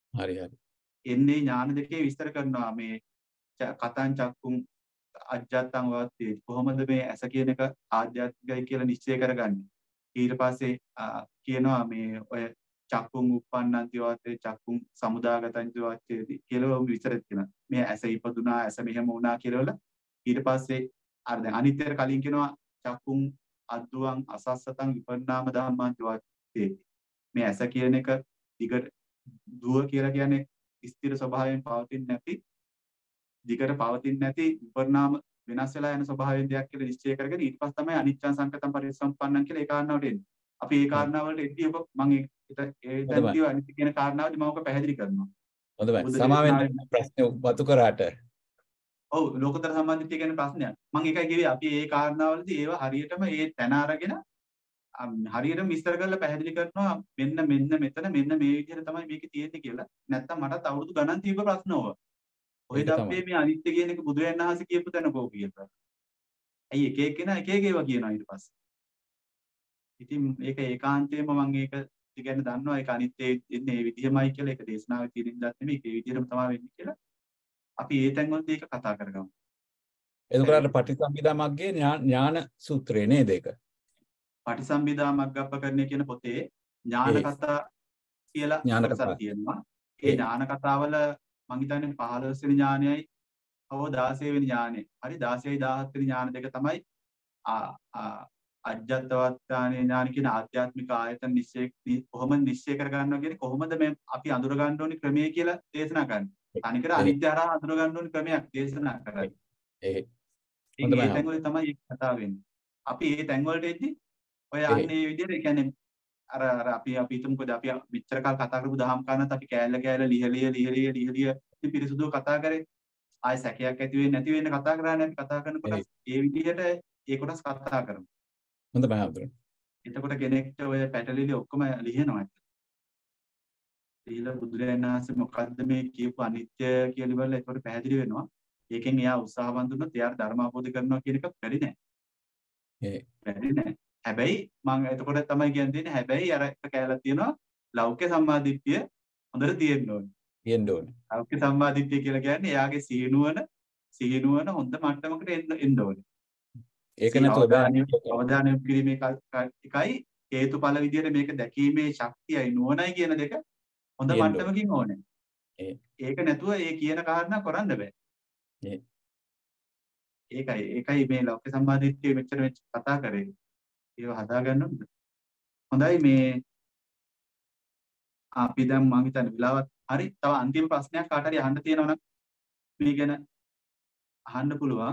Speaker 4: හරි හරි.
Speaker 2: එන්නේ ඥාන දෙකේ විස්තර කරනවා මේ කතං චක්කුම් අජ්ජත්තං වාත්තේ කොහොමද මේ ඇස කියන එක ආධ්‍යාත්මිකයි කියලා නිශ්චය කරගන්නේ. ඊට පස්සේ කියනවා මේ ඔය චක්කුම් උප්පන්නන්ති වාත්තේ චක්කුම් සමුදාගතං වාත්තේ කියලා විස්තර තියෙනවා. මේ ඇස ඉපදුනා ඇස මෙහෙම වුණා කියලා වල ඊට පස්සේ අර දැන් අනිත්‍යර කලින් කියනවා චක්කුම් අද්දුවං අසස්සතං විපන්නාම ධම්මං වාත්තේ. මේ ඇස කියන එක දිගට දුව කියලා කියන්නේ ස්ථිර ස්වභාවයෙන් පවතින්නේ නැති දිගට පවතින්නේ නැති විපරිණාම වෙනස් වෙලා යන ස්වභාවයෙන් දෙයක් කියලා නිශ්චය කරගෙන ඊට පස්සේ තමයි අනිච්චං සංකතං පරිසම්පන්නං කියලා ඒ කාරණාවට එන්නේ. අපි ඒ කාරණාවලට එද්දී ඔබ මම ඒ දැන් කියව අනිත්‍ය කියන කාරණාවදී මම ඔක පැහැදිලි කරනවා.
Speaker 4: හොඳයි. සමාවෙන්න ප්‍රශ්නේ වතු කරාට.
Speaker 2: ඔව් ලෝකතර සම්මාදිට්ඨිය කියන ප්‍රශ්නයක්. මම ඒකයි කිව්වේ අපි ඒ කාරණාවලදී ඒව හරියටම ඒ තැන අරගෙන හරියටම විස්තර කරලා පැහැදිලි කරනවා මෙන්න මෙන්න මෙතන මෙන්න මේ විදිහට තමයි මේකේ තියෙන්නේ කියලා. නැත්තම් මටත් අවුරුදු ගණන් තිබ්බ ප්‍රශ්න ඕවා. ඔය දප්පේ මේ අනිත්‍ය කියන එක බුදුරජාණන් වහන්සේ කියපු තැන කෝ කියලා. ඇයි එක එක්කෙනා එක එක ඒවා කියනවා ඊට පස්සේ. ඉතින් මේක ඒකාන්තයෙන්ම මම ඒක ඉගෙන දන්නවා ඒක අනිත්‍ය එන්නේ මේ විදිහමයි කියලා ඒක දේශනාවේ තියෙන ඉඳන් නෙමෙයි ඒ විදිහටම තමයි වෙන්නේ කියලා. අපි ඒ තැන් වලදී ඒක කතා කරගමු.
Speaker 4: එතකොට පටිසම්භිදා මග්ගේ ඥාන සූත්‍රය නේද ඒක?
Speaker 2: පටිසම්භිදා මග්ගප්පකරණය කියන පොතේ ඥාන කතා කියලා කොටසක් තියෙනවා. ඒ ඥාන කතාවල මම හිතන්නේ පහළොස් වෙනි ඥානයයි හව දාසය වෙනි ඥානය. හරි දාසයයි දාහත් වෙනි ඥාන දෙක තමයි අජ්ජත්වත්ඥාන ඥාන කියන ආධ්‍යාත්මික ආයතන නිශ්චය කොහොමද නිශ්චය කර ගන්නවා කියන්නේ කොහොමද මේ අපි අඳුර ගන්න ඕනි ක්‍රමය කියලා දේශනා කරන්නේ. අනිකර අනිත්‍ය හරහා අඳුර ගන්න ඕනි ක්‍රමයක් දේශනා කරන්නේ. ඒ ඒ තැන් වල තමයි කතා වෙන්නේ. අපි ඒ තැන් වලට එද්දි ඔය අන්නේ විදිහට කියන්නේ අර අර අපි අපි හිතමුකෝ අපි මෙච්චර කාල කතා කරපු දහම් කාරණාත් අපි කෑල්ල කෑල්ල ලිහලිය ලිහලිය ලිහලිය පිරිසුදුව කතා කරේ ආයි සැකයක් ඇති වෙන්නේ නැති වෙන්න කතා කරානේ අපි කතා කරනකොට ඒ විදිහට ඒ කොටස් කතා කරමු.
Speaker 4: හොඳයි මහතුරු.
Speaker 2: එතකොට කෙනෙක්ට ඔය පැටලිලි ඔක්කොම ලිහනවා. ඊළඟ බුදුරජාණන් වහන්සේ මොකද්ද මේ කියපු අනිත්‍ය කියලා ඉවරලා ඒකට පැහැදිලි වෙනවා. ඒකෙන් එයා උත්සාහවන්ත වුණොත් එයාට ධර්ම අවබෝධ කරනවා කියන එක බැරි නෑ. ඒ බැරි නෑ. හැබැයි මම එතකොට තමයි කියන්නේ හැබැයි අර එක කැලලා තියෙනවා ලෞකික සම්මාදිට්ඨිය හොඳට තියෙන්න ඕනේ. තියෙන්න ඕනේ. ලෞකික සම්මාදිට්ඨිය කියලා කියන්නේ එයාගේ සිහිනුවන සිහිනුවන හොඳ මට්ටමකට එන්න එන්න ඕනේ. ඒක නැතුව අවධානය යොමු කිරීමේ එකයි හේතුඵල විදිහට මේක දැකීමේ ශක්තියයි නුවණයි කියන දෙක හොඳ මට්ටමකින් ඕනේ. ඒක නැතුව ඒ කියන කාරණා කරන්න බෑ. ඒකයි ඒකයි මේ ලෞකික සම්මාදිට්ඨිය මෙච්චර මෙච්චර කතා කරේ. ඒව හදාගන්න ඕනද? හොඳයි මේ අපි දැන් මම හිතන්නේ විලාවත් හරි තව අන්තිම ප්‍රශ්නයක් කාට හරි අහන්න තියෙනවා නම් මේ ගැන අහන්න පුළුවන්.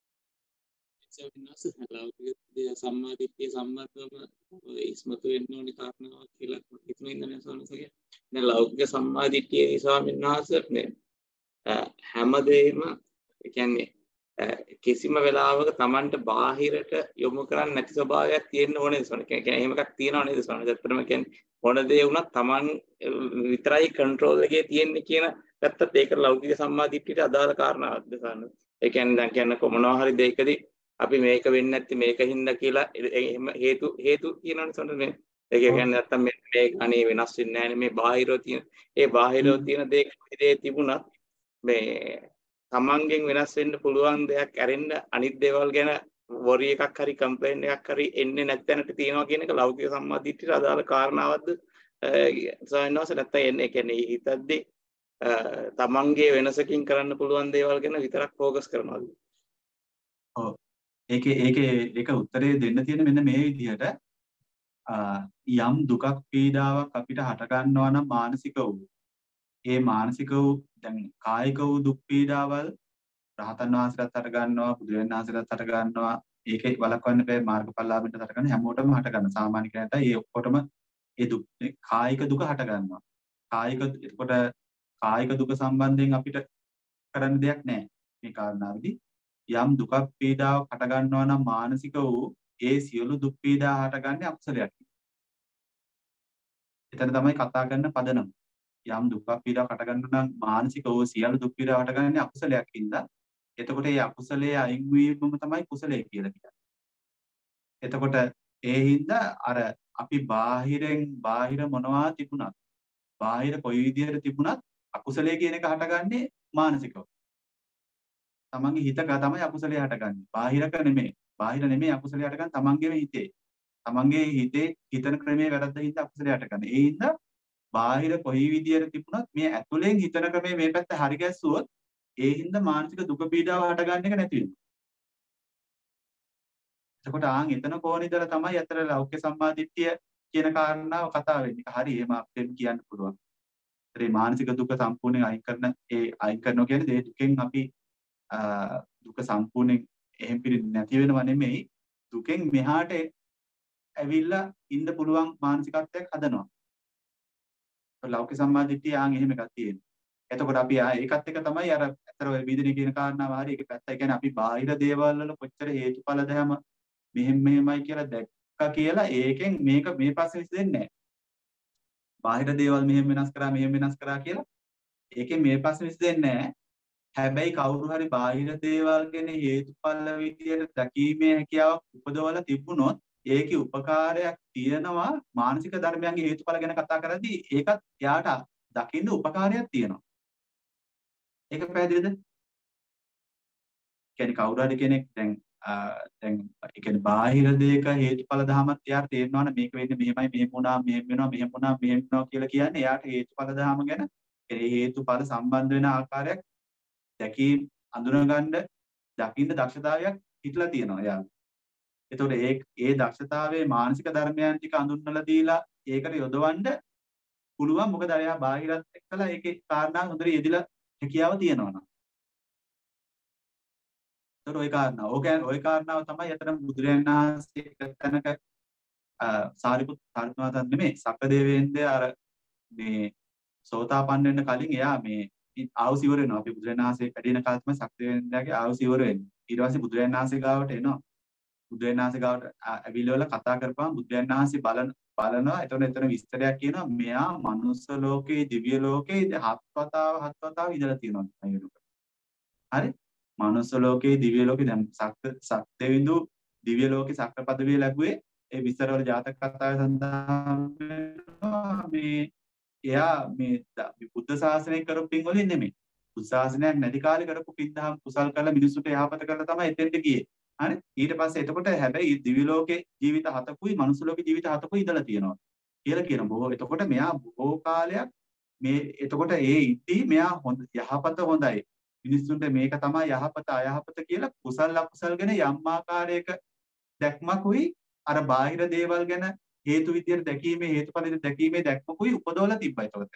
Speaker 6: සම්මාදිට්ඨිය සම්බන්ධවම ඉස්මතු වෙන්න ඕනි කාරණාවක් කියලා හිතන ඉඳන් සෝනසගේ. දැන් ලෞකික සම්මාදිට්ඨිය ස්වාමීන් වහන්සේ මේ හැමදේම කියන්නේ කිසිම වෙලාවක Tamanට බාහිරට යොමු කරන්නේ නැති ස්වභාවයක් තියෙන්න ඕනේ සෝන. කියන්නේ එහෙම එකක් තියෙනව නේද සෝන? ඇත්තටම කියන්නේ මොන දේ වුණත් Taman විතරයි කන්ට්‍රෝල් එකේ තියෙන්නේ කියන පැත්තත් ඒක ලෞකික සම්මාදිට්ඨියට අදාළ කාරණාවක්ද සෝන? ඒ කියන්නේ දැන් කියන්නකො මොනවා හරි දෙයකදී අපි මේක වෙන්නේ නැති මේකින්ද කියලා එහෙම හේතු හේතු කියනවනේ සෝන මේ. ඒක කියන්නේ නැත්තම් මේ මේ අනේ වෙනස් වෙන්නේ නැහැ මේ බාහිරව තියෙන. ඒ බාහිරව තියෙන දේ දේ තිබුණත් මේ තමන්ගෙන් වෙනස් වෙන්න පුළුවන් දෙයක් ඇරෙන්න අනිත් දේවල් ගැන වොරි එකක් හරි කම්ප්ලේන් එකක් හරි එන්නේ නැත්ැනට තියෙනවා කියන එක ලෞකික සම්මාදිට්ඨියට අදාළ කාරණාවක්ද සයන්වස නැත්නම් එන්නේ කියන්නේ හිතද්දී තමන්ගේ වෙනසකින් කරන්න පුළුවන් දේවල් ගැන විතරක් ફોකස් කරනවාද?
Speaker 2: ඔව් ඒකේ ඒකේ ඒක උත්තරේ දෙන්න තියෙන මෙන්න මේ විදිහට යම් දුකක් පීඩාවක් අපිට හට ගන්නවා නම් මානසික වූ ඒ මානසික වූ දැන් කායික වූ දුක් පීඩාවල් රහතන් වහන්සේලාත් හට ගන්නවා බුදුරජාණන් වහන්සේලාත් හට ගන්නවා ඒකේ වළක්වන්න බෑ මාර්ගඵලලාභින්ට හට ගන්න හැමෝටම හට ගන්න සාමාන්‍ය කෙනාට ඒ ඔක්කොටම ඒ දුක් කායික දුක හට ගන්නවා කායික එතකොට කායික දුක සම්බන්ධයෙන් අපිට කරන්න දෙයක් නැහැ මේ කාරණාවේදී යම් දුකක් පීඩාවක් හට ගන්නවා නම් මානසික වූ ඒ සියලු දුක් පීඩා හටගන්නේ අකුසලයක්. එතන තමයි කතා කරන පදනම. යම් දුක් පීඩාවක් හටගන්න නම් මානසික වූ සියලු දුක් පීඩා හටගන්නේ අකුසලයක් හින්දා. එතකොට ඒ අකුසලයේ අයින් වීමම තමයි කුසලය කියලා කියන්නේ. එතකොට ඒ හින්දා අර අපි බාහිරෙන් බාහිර මොනවා තිබුණත් බාහිර කොයි විදියට තිබුණත් අකුසලයේ කියන එක හටගන්නේ මානසිකව. තමන්ගේ හිතක තමයි අකුසලයේ හටගන්නේ. බාහිරක නෙමෙයි. බාහිර නෙමෙයි අකුසලයේ හටගන්නේ තමන්ගේම හිතේ. තමන්ගේ හිතේ හිතන ක්‍රමයේ වැරද්ද හින්දා අකුසලයේ හටගන්නේ. ඒ හින්දා බාහිර කොයි විදියට තිබුණත් මේ ඇතුලෙන් හිතන ක්‍රමයේ මේ පැත්ත හරි ගැස්සුවොත් ඒ හින්දා මානසික දුක පීඩාව හටගන්න එක නැති වෙනවා. එතකොට ආන් එතන කොහොන ඉඳලා තමයි අතර ලෞකික සම්මාදිට්ඨිය කියන කාරණාව කතා වෙන්නේ. හරි එහෙම අපෙන් කියන්න පුළුවන්. ඒ මානසික දුක සම්පූර්ණයෙන් අයින් කරන ඒ අයින් කරනවා කියන්නේ ඒ දුකෙන් අපි දුක සම්පූර්ණයෙන් එහෙම් පිළිද නැති වෙනව නෙමෙයි. දුකෙන් මෙහාට ඇවිල්ලා ඉන්න පුළුවන් මානසිකත්වයක් හදනවා. ලෞකික සම්මාදිට්ඨිය ආන් එහෙම එකක් තියෙනවා. එතකොට අපි ඒකත් එක තමයි අර අතර ඔය විදිහේ කියන කාරණාව හරි ඒක පැත්ත. ඒ කියන්නේ අපි බාහිර දේවල් වල කොච්චර හේතුඵල දැම මෙහෙම මෙහෙමයි කියලා දැක්කා කියලා ඒකෙන් මේක මේ ප්‍රශ්නේ විසඳෙන්නේ නැහැ. බාහිර දේවල් මෙහෙම වෙනස් කරා මෙහෙම වෙනස් කරා කියලා ඒකෙන් මේ ප්‍රශ්නේ විසඳෙන්නේ නැහැ. හැබැයි කවුරු හරි බාහිර දේවල් ගැන හේතුඵල විදියට දැකීමේ හැකියාවක් උපදවලා තිබුණොත් ඒකේ උපකාරයක් තියෙනවා. මානසික ධර්මයන්ගේ හේතුඵල ගැන කතා කරද්දී ඒකත් එයාට දකින්න උපකාරයක් තියෙනවා. ඒක පැහැදිලිද? කියන්නේ කවුරු හරි කෙනෙක් දැන් දැන් ඒ කියන්නේ බාහිර දෙයක හේතුඵල ධමයක් එයාට තේරෙනවා නම් මේක වෙන්නේ මෙහෙමයි මෙහෙම වුණා මෙහෙම වෙනවා මෙහෙම වුණා මෙහෙම වෙනවා කියලා කියන්නේ එයාට හේතුඵල ධම ගැන ඒ හේතුඵල සම්බන්ධ වෙන ආකාරයක් දැකීම් අඳුනගන්න දකින්න දක්ෂතාවයක් හිටලා තියෙනවා එයාට. එතකොට ඒ ඒ දක්ෂතාවයේ මානසික ධර්මයන් ටික අඳුන්වලා දීලා ඒකට යොදවන්න පුළුවන්. මොකද එයා බාහිරත් එක්කලා ඒකේ කාරණා හොඳට යෙදිලා හැකියාව තියෙනවා නම්. ඒතර ওই කාරණා. ඕක ওই කාරණාව තමයි අතන බුදුරජාණන් වහන්සේ එක්තැනක සාරිපුත් සාරිපුත්‍රයන් නෙමෙයි සක්‍රදේවේන්ද්‍රය අර මේ සෝතාපන්න වෙන්න කලින් එයා මේ ආවුස ඉවර වෙනවා. අපි බුදුරජාණන් වහන්සේ වැඩින කාලෙ තමයි සක්‍රදේවේන්ද්‍රයාගේ ආවුස ඉවර වෙන්නේ. ඊට පස්සේ බුදුරජාණන් වහන්සේ ගාවට එනවා. බුදුරජාණන් වහන්සේ ගාවට ඇවිල්ලා කතා කරපුවාම බුදුරජාණන් වහන්සේ බලන බලනවා. එතකොට එතන විස්තරයක් කියනවා මෙයා මනුස්ස ලෝකේ දිව්‍ය ලෝකේ හත්වතාව හත්වතාව ඉඳලා තියෙනවා කියනකොට. හරි? මනුස්ස ලෝකේ දිව්‍ය ලෝකේ දැන් සක්‍ර සක්දෙවිඳු දිව්‍ය ලෝකේ සක්‍ර පදවිය ලැබුවේ ඒ විස්තරවල ජාතක කතාවේ සඳහන් වෙනවා මේ එයා මේ බුද්ධ ශාසනය කරපු පින් වලින් නෙමෙයි. බුද්ධ ශාසනයක් නැති කාලේ කරපු පින් දහම් කුසල් කරලා මිනිසුන්ට යහපත කරලා තමයි එතෙන්ට ගියේ. හරි? ඊට පස්සේ එතකොට හැබැයි දිව්‍ය ලෝකේ ජීවිත හතකුයි මනුස්ස ලෝකේ ජීවිත හතකුයි ඉඳලා තියෙනවා කියලා කියන බොහෝ. එතකොට මෙයා බොහෝ කාලයක් මේ එතකොට ඒ ඉද්දී මෙයා හොඳ යහපත හොඳයි. මිනිස්සුන්ට මේක තමයි යහපත අයහපත කියලා කුසල් අකුසල් ගැන යම් ආකාරයක දැක්මකුයි අර බාහිර දේවල් ගැන හේතු විදියට දැකීමේ හේතුඵල දැකීමේ දැක්මකුයි උපදවලා තිබ්බා එතකොට.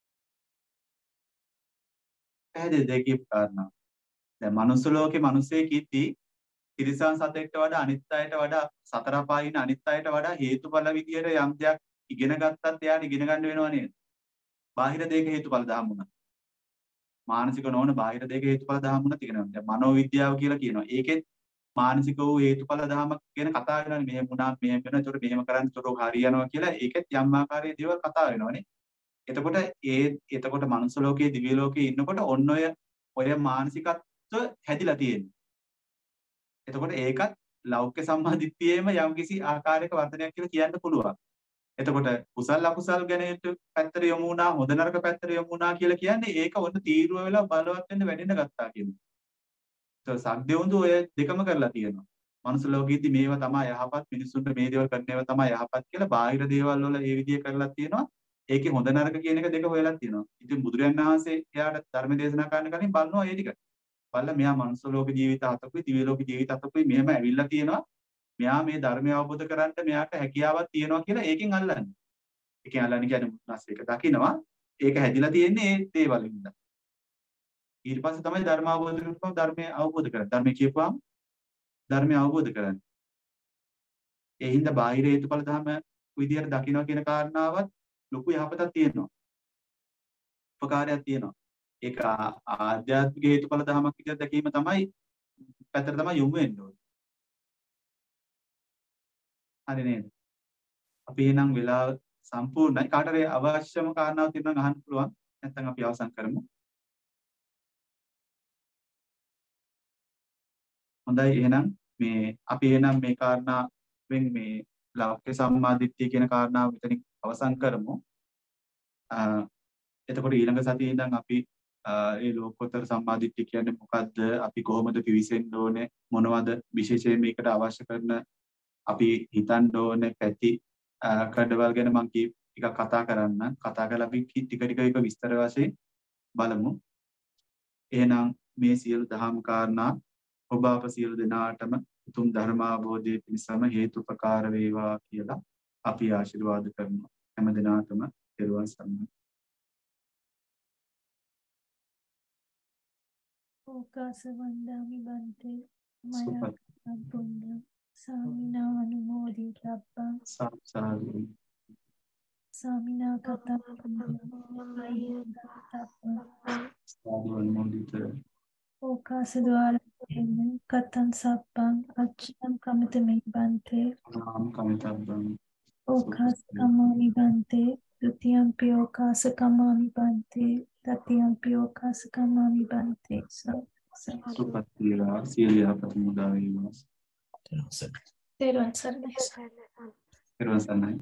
Speaker 2: පැහැදිලිද ඒකේ කාරණා? දැන් මනුස්ස ලෝකේ මිනිස්සෙක් ඉද්දී තිරිසන් සතෙක්ට වඩා අනිත් අයට වඩා සතර අපායින අනිත් අයට වඩා හේතුඵල විදියට යම් දෙයක් ඉගෙන ගත්තත් එයාට ඉගෙන ගන්න වෙනව නේද? බාහිර දෙයක හේතුඵල දහම් වුණා. මානසික නොවන බාහිර දෙයක හේතුඵල දහම් වුණත් ඉගෙන ගන්න. දැන් මනෝ විද්‍යාව කියලා කියනවා. ඒකෙත් මානසික වූ හේතුඵල දහමක් ගැන කතා වෙනවානේ. මෙහෙම වුණා මෙහෙම වෙනවා. ඒකට මෙහෙම කරන් ඒකට හරියනවා කියලා ඒකෙත් යම් ආකාරයේ දේවල් කතා වෙනවානේ. එතකොට ඒ එතකොට මනුස්ස ලෝකයේ දිව්‍ය ලෝකයේ ඉන්නකොට ඔන්න ඔය ඔය මානසිකත්ව හැදිලා තියෙනවා. එතකොට ඒකත් ලෞකික සම්මාදිට්ඨියේම යම්කිසි ආකාරයක වර්ධනයක් කියලා කියන්න පුළුවන්. එතකොට කුසල් අකුසල් ගැන පැත්තට යොමු වුණා හොඳ නරක පැත්තට යොමු වුණා කියලා කියන්නේ ඒක ඔන්න තීරුව වෙලා බලවත් වෙන්න වැඩෙන්න ගත්තා කියනවා. ඒක සද්දෙවුඳු ඔය දෙකම කරලා තියෙනවා. මනුස්ස ලෝකෙදී මේවා තමයි යහපත් මිනිසුන්ට මේ දේවල් කරන ඒවා තමයි යහපත් කියලා බාහිර දේවල් වල ඒ විදිය කරලා තියෙනවා. ඒකේ හොඳ නරක කියන එක දෙක හොයලා තියෙනවා. ඉතින් බුදුරජාණන් වහන්සේ එයාට ධර්ම දේශනා කරන්න කලින් බලනවා ඒ ටික. බලලා මෙයා මනුස්ස ලෝක ජීවිත හතකුයි දිව්‍ය ලෝක ජීවිත හතකුයි මෙහෙම ඇවිල්ලා තියෙනවා. මෙයා මේ ධර්මය අවබෝධ කරගන්න මෙයාට හැකියාවක් තියෙනවා කියලා ඒකෙන් අල්ලන්නේ. ඒකෙන් අල්ලන්නේ කියන්නේ මුත්නස් එක දකින්නවා. ඒක හැදිලා තියෙන්නේ ඒ දේවල් වින්දා. ඊට පස්සේ තමයි ධර්ම අවබෝධ කරගන්න ධර්මය අවබෝධ කරගන්න. ධර්මය කියපුවාම ධර්මය අවබෝධ කරගන්න. ඒ හින්දා බාහිර හේතුඵල ධර්ම විදියට දකින්නවා කියන කාරණාවත් ලොකු යහපතක් තියෙනවා. උපකාරයක් තියෙනවා. ඒක ආධ්‍යාත්මික හේතුඵල ධමයක් විදියට දැකීම තමයි පැත්තට තමයි යොමු වෙන්න ඕනේ. හරි නේද? අපි එහෙනම් වෙලාව සම්පූර්ණයි. කාටරි අවශ්‍යම කාරණාවක් තියෙනවා නම් අහන්න පුළුවන්. නැත්නම් අපි අවසන් කරමු. හොඳයි එහෙනම් මේ අපි එහෙනම් මේ කාරණාවෙන් මේ ලෞකික සම්මාදිට්ඨිය කියන කාරණාව මෙතනින් අවසන් කරමු. එතකොට ඊළඟ සතියේ ඉඳන් අපි ඒ ලෝකෝත්තර සම්මාදිට්ඨිය කියන්නේ මොකද්ද? අපි කොහොමද පිවිසෙන්න ඕනේ? මොනවද විශේෂයෙන් මේකට අවශ්‍ය කරන අපි හිතන්න ඕනේ පැති කඩවල් ගැන මම ටිකක් කතා කරන්න. කතා කරලා අපි ටික ටික එක විස්තර වශයෙන් බලමු. එහෙනම් මේ සියලු දහම් කාරණා ඔබ අප සියලු දෙනාටම උතුම් ධර්ම අවබෝධයේ පිණසම හේතුපකාර වේවා කියලා අපි ආශිර්වාද කරනවා. හැම දිනාටම පෙරවන් සරණයි.
Speaker 7: ඕකාස වන්දාමි බන්තේ මයා පුඤ්ඤ සාමිනා අනුමෝදි ලබ්බං
Speaker 2: සාසාදු
Speaker 7: සාමිනා කතා පුඤ්ඤ
Speaker 2: සාදු අනුමෝදිත
Speaker 7: ඕකාස ద్వාරයෙන් කතං සප්පං අච්ඡං කමිතමේ බන්තේ
Speaker 2: නාම කමිතබ්බං
Speaker 7: ඕකාස කමාමි බන්තේ ဒ ුතියම්පි ඕකාස කමාමි බන්තේ තතියම්පි ඕකාස කමාමි බන්තේ
Speaker 2: සුපත්තිලා සියලු යහපත මුදා වේවා.
Speaker 7: තෙරුවන් සරණයි.
Speaker 2: තෙරුවන් සරණයි.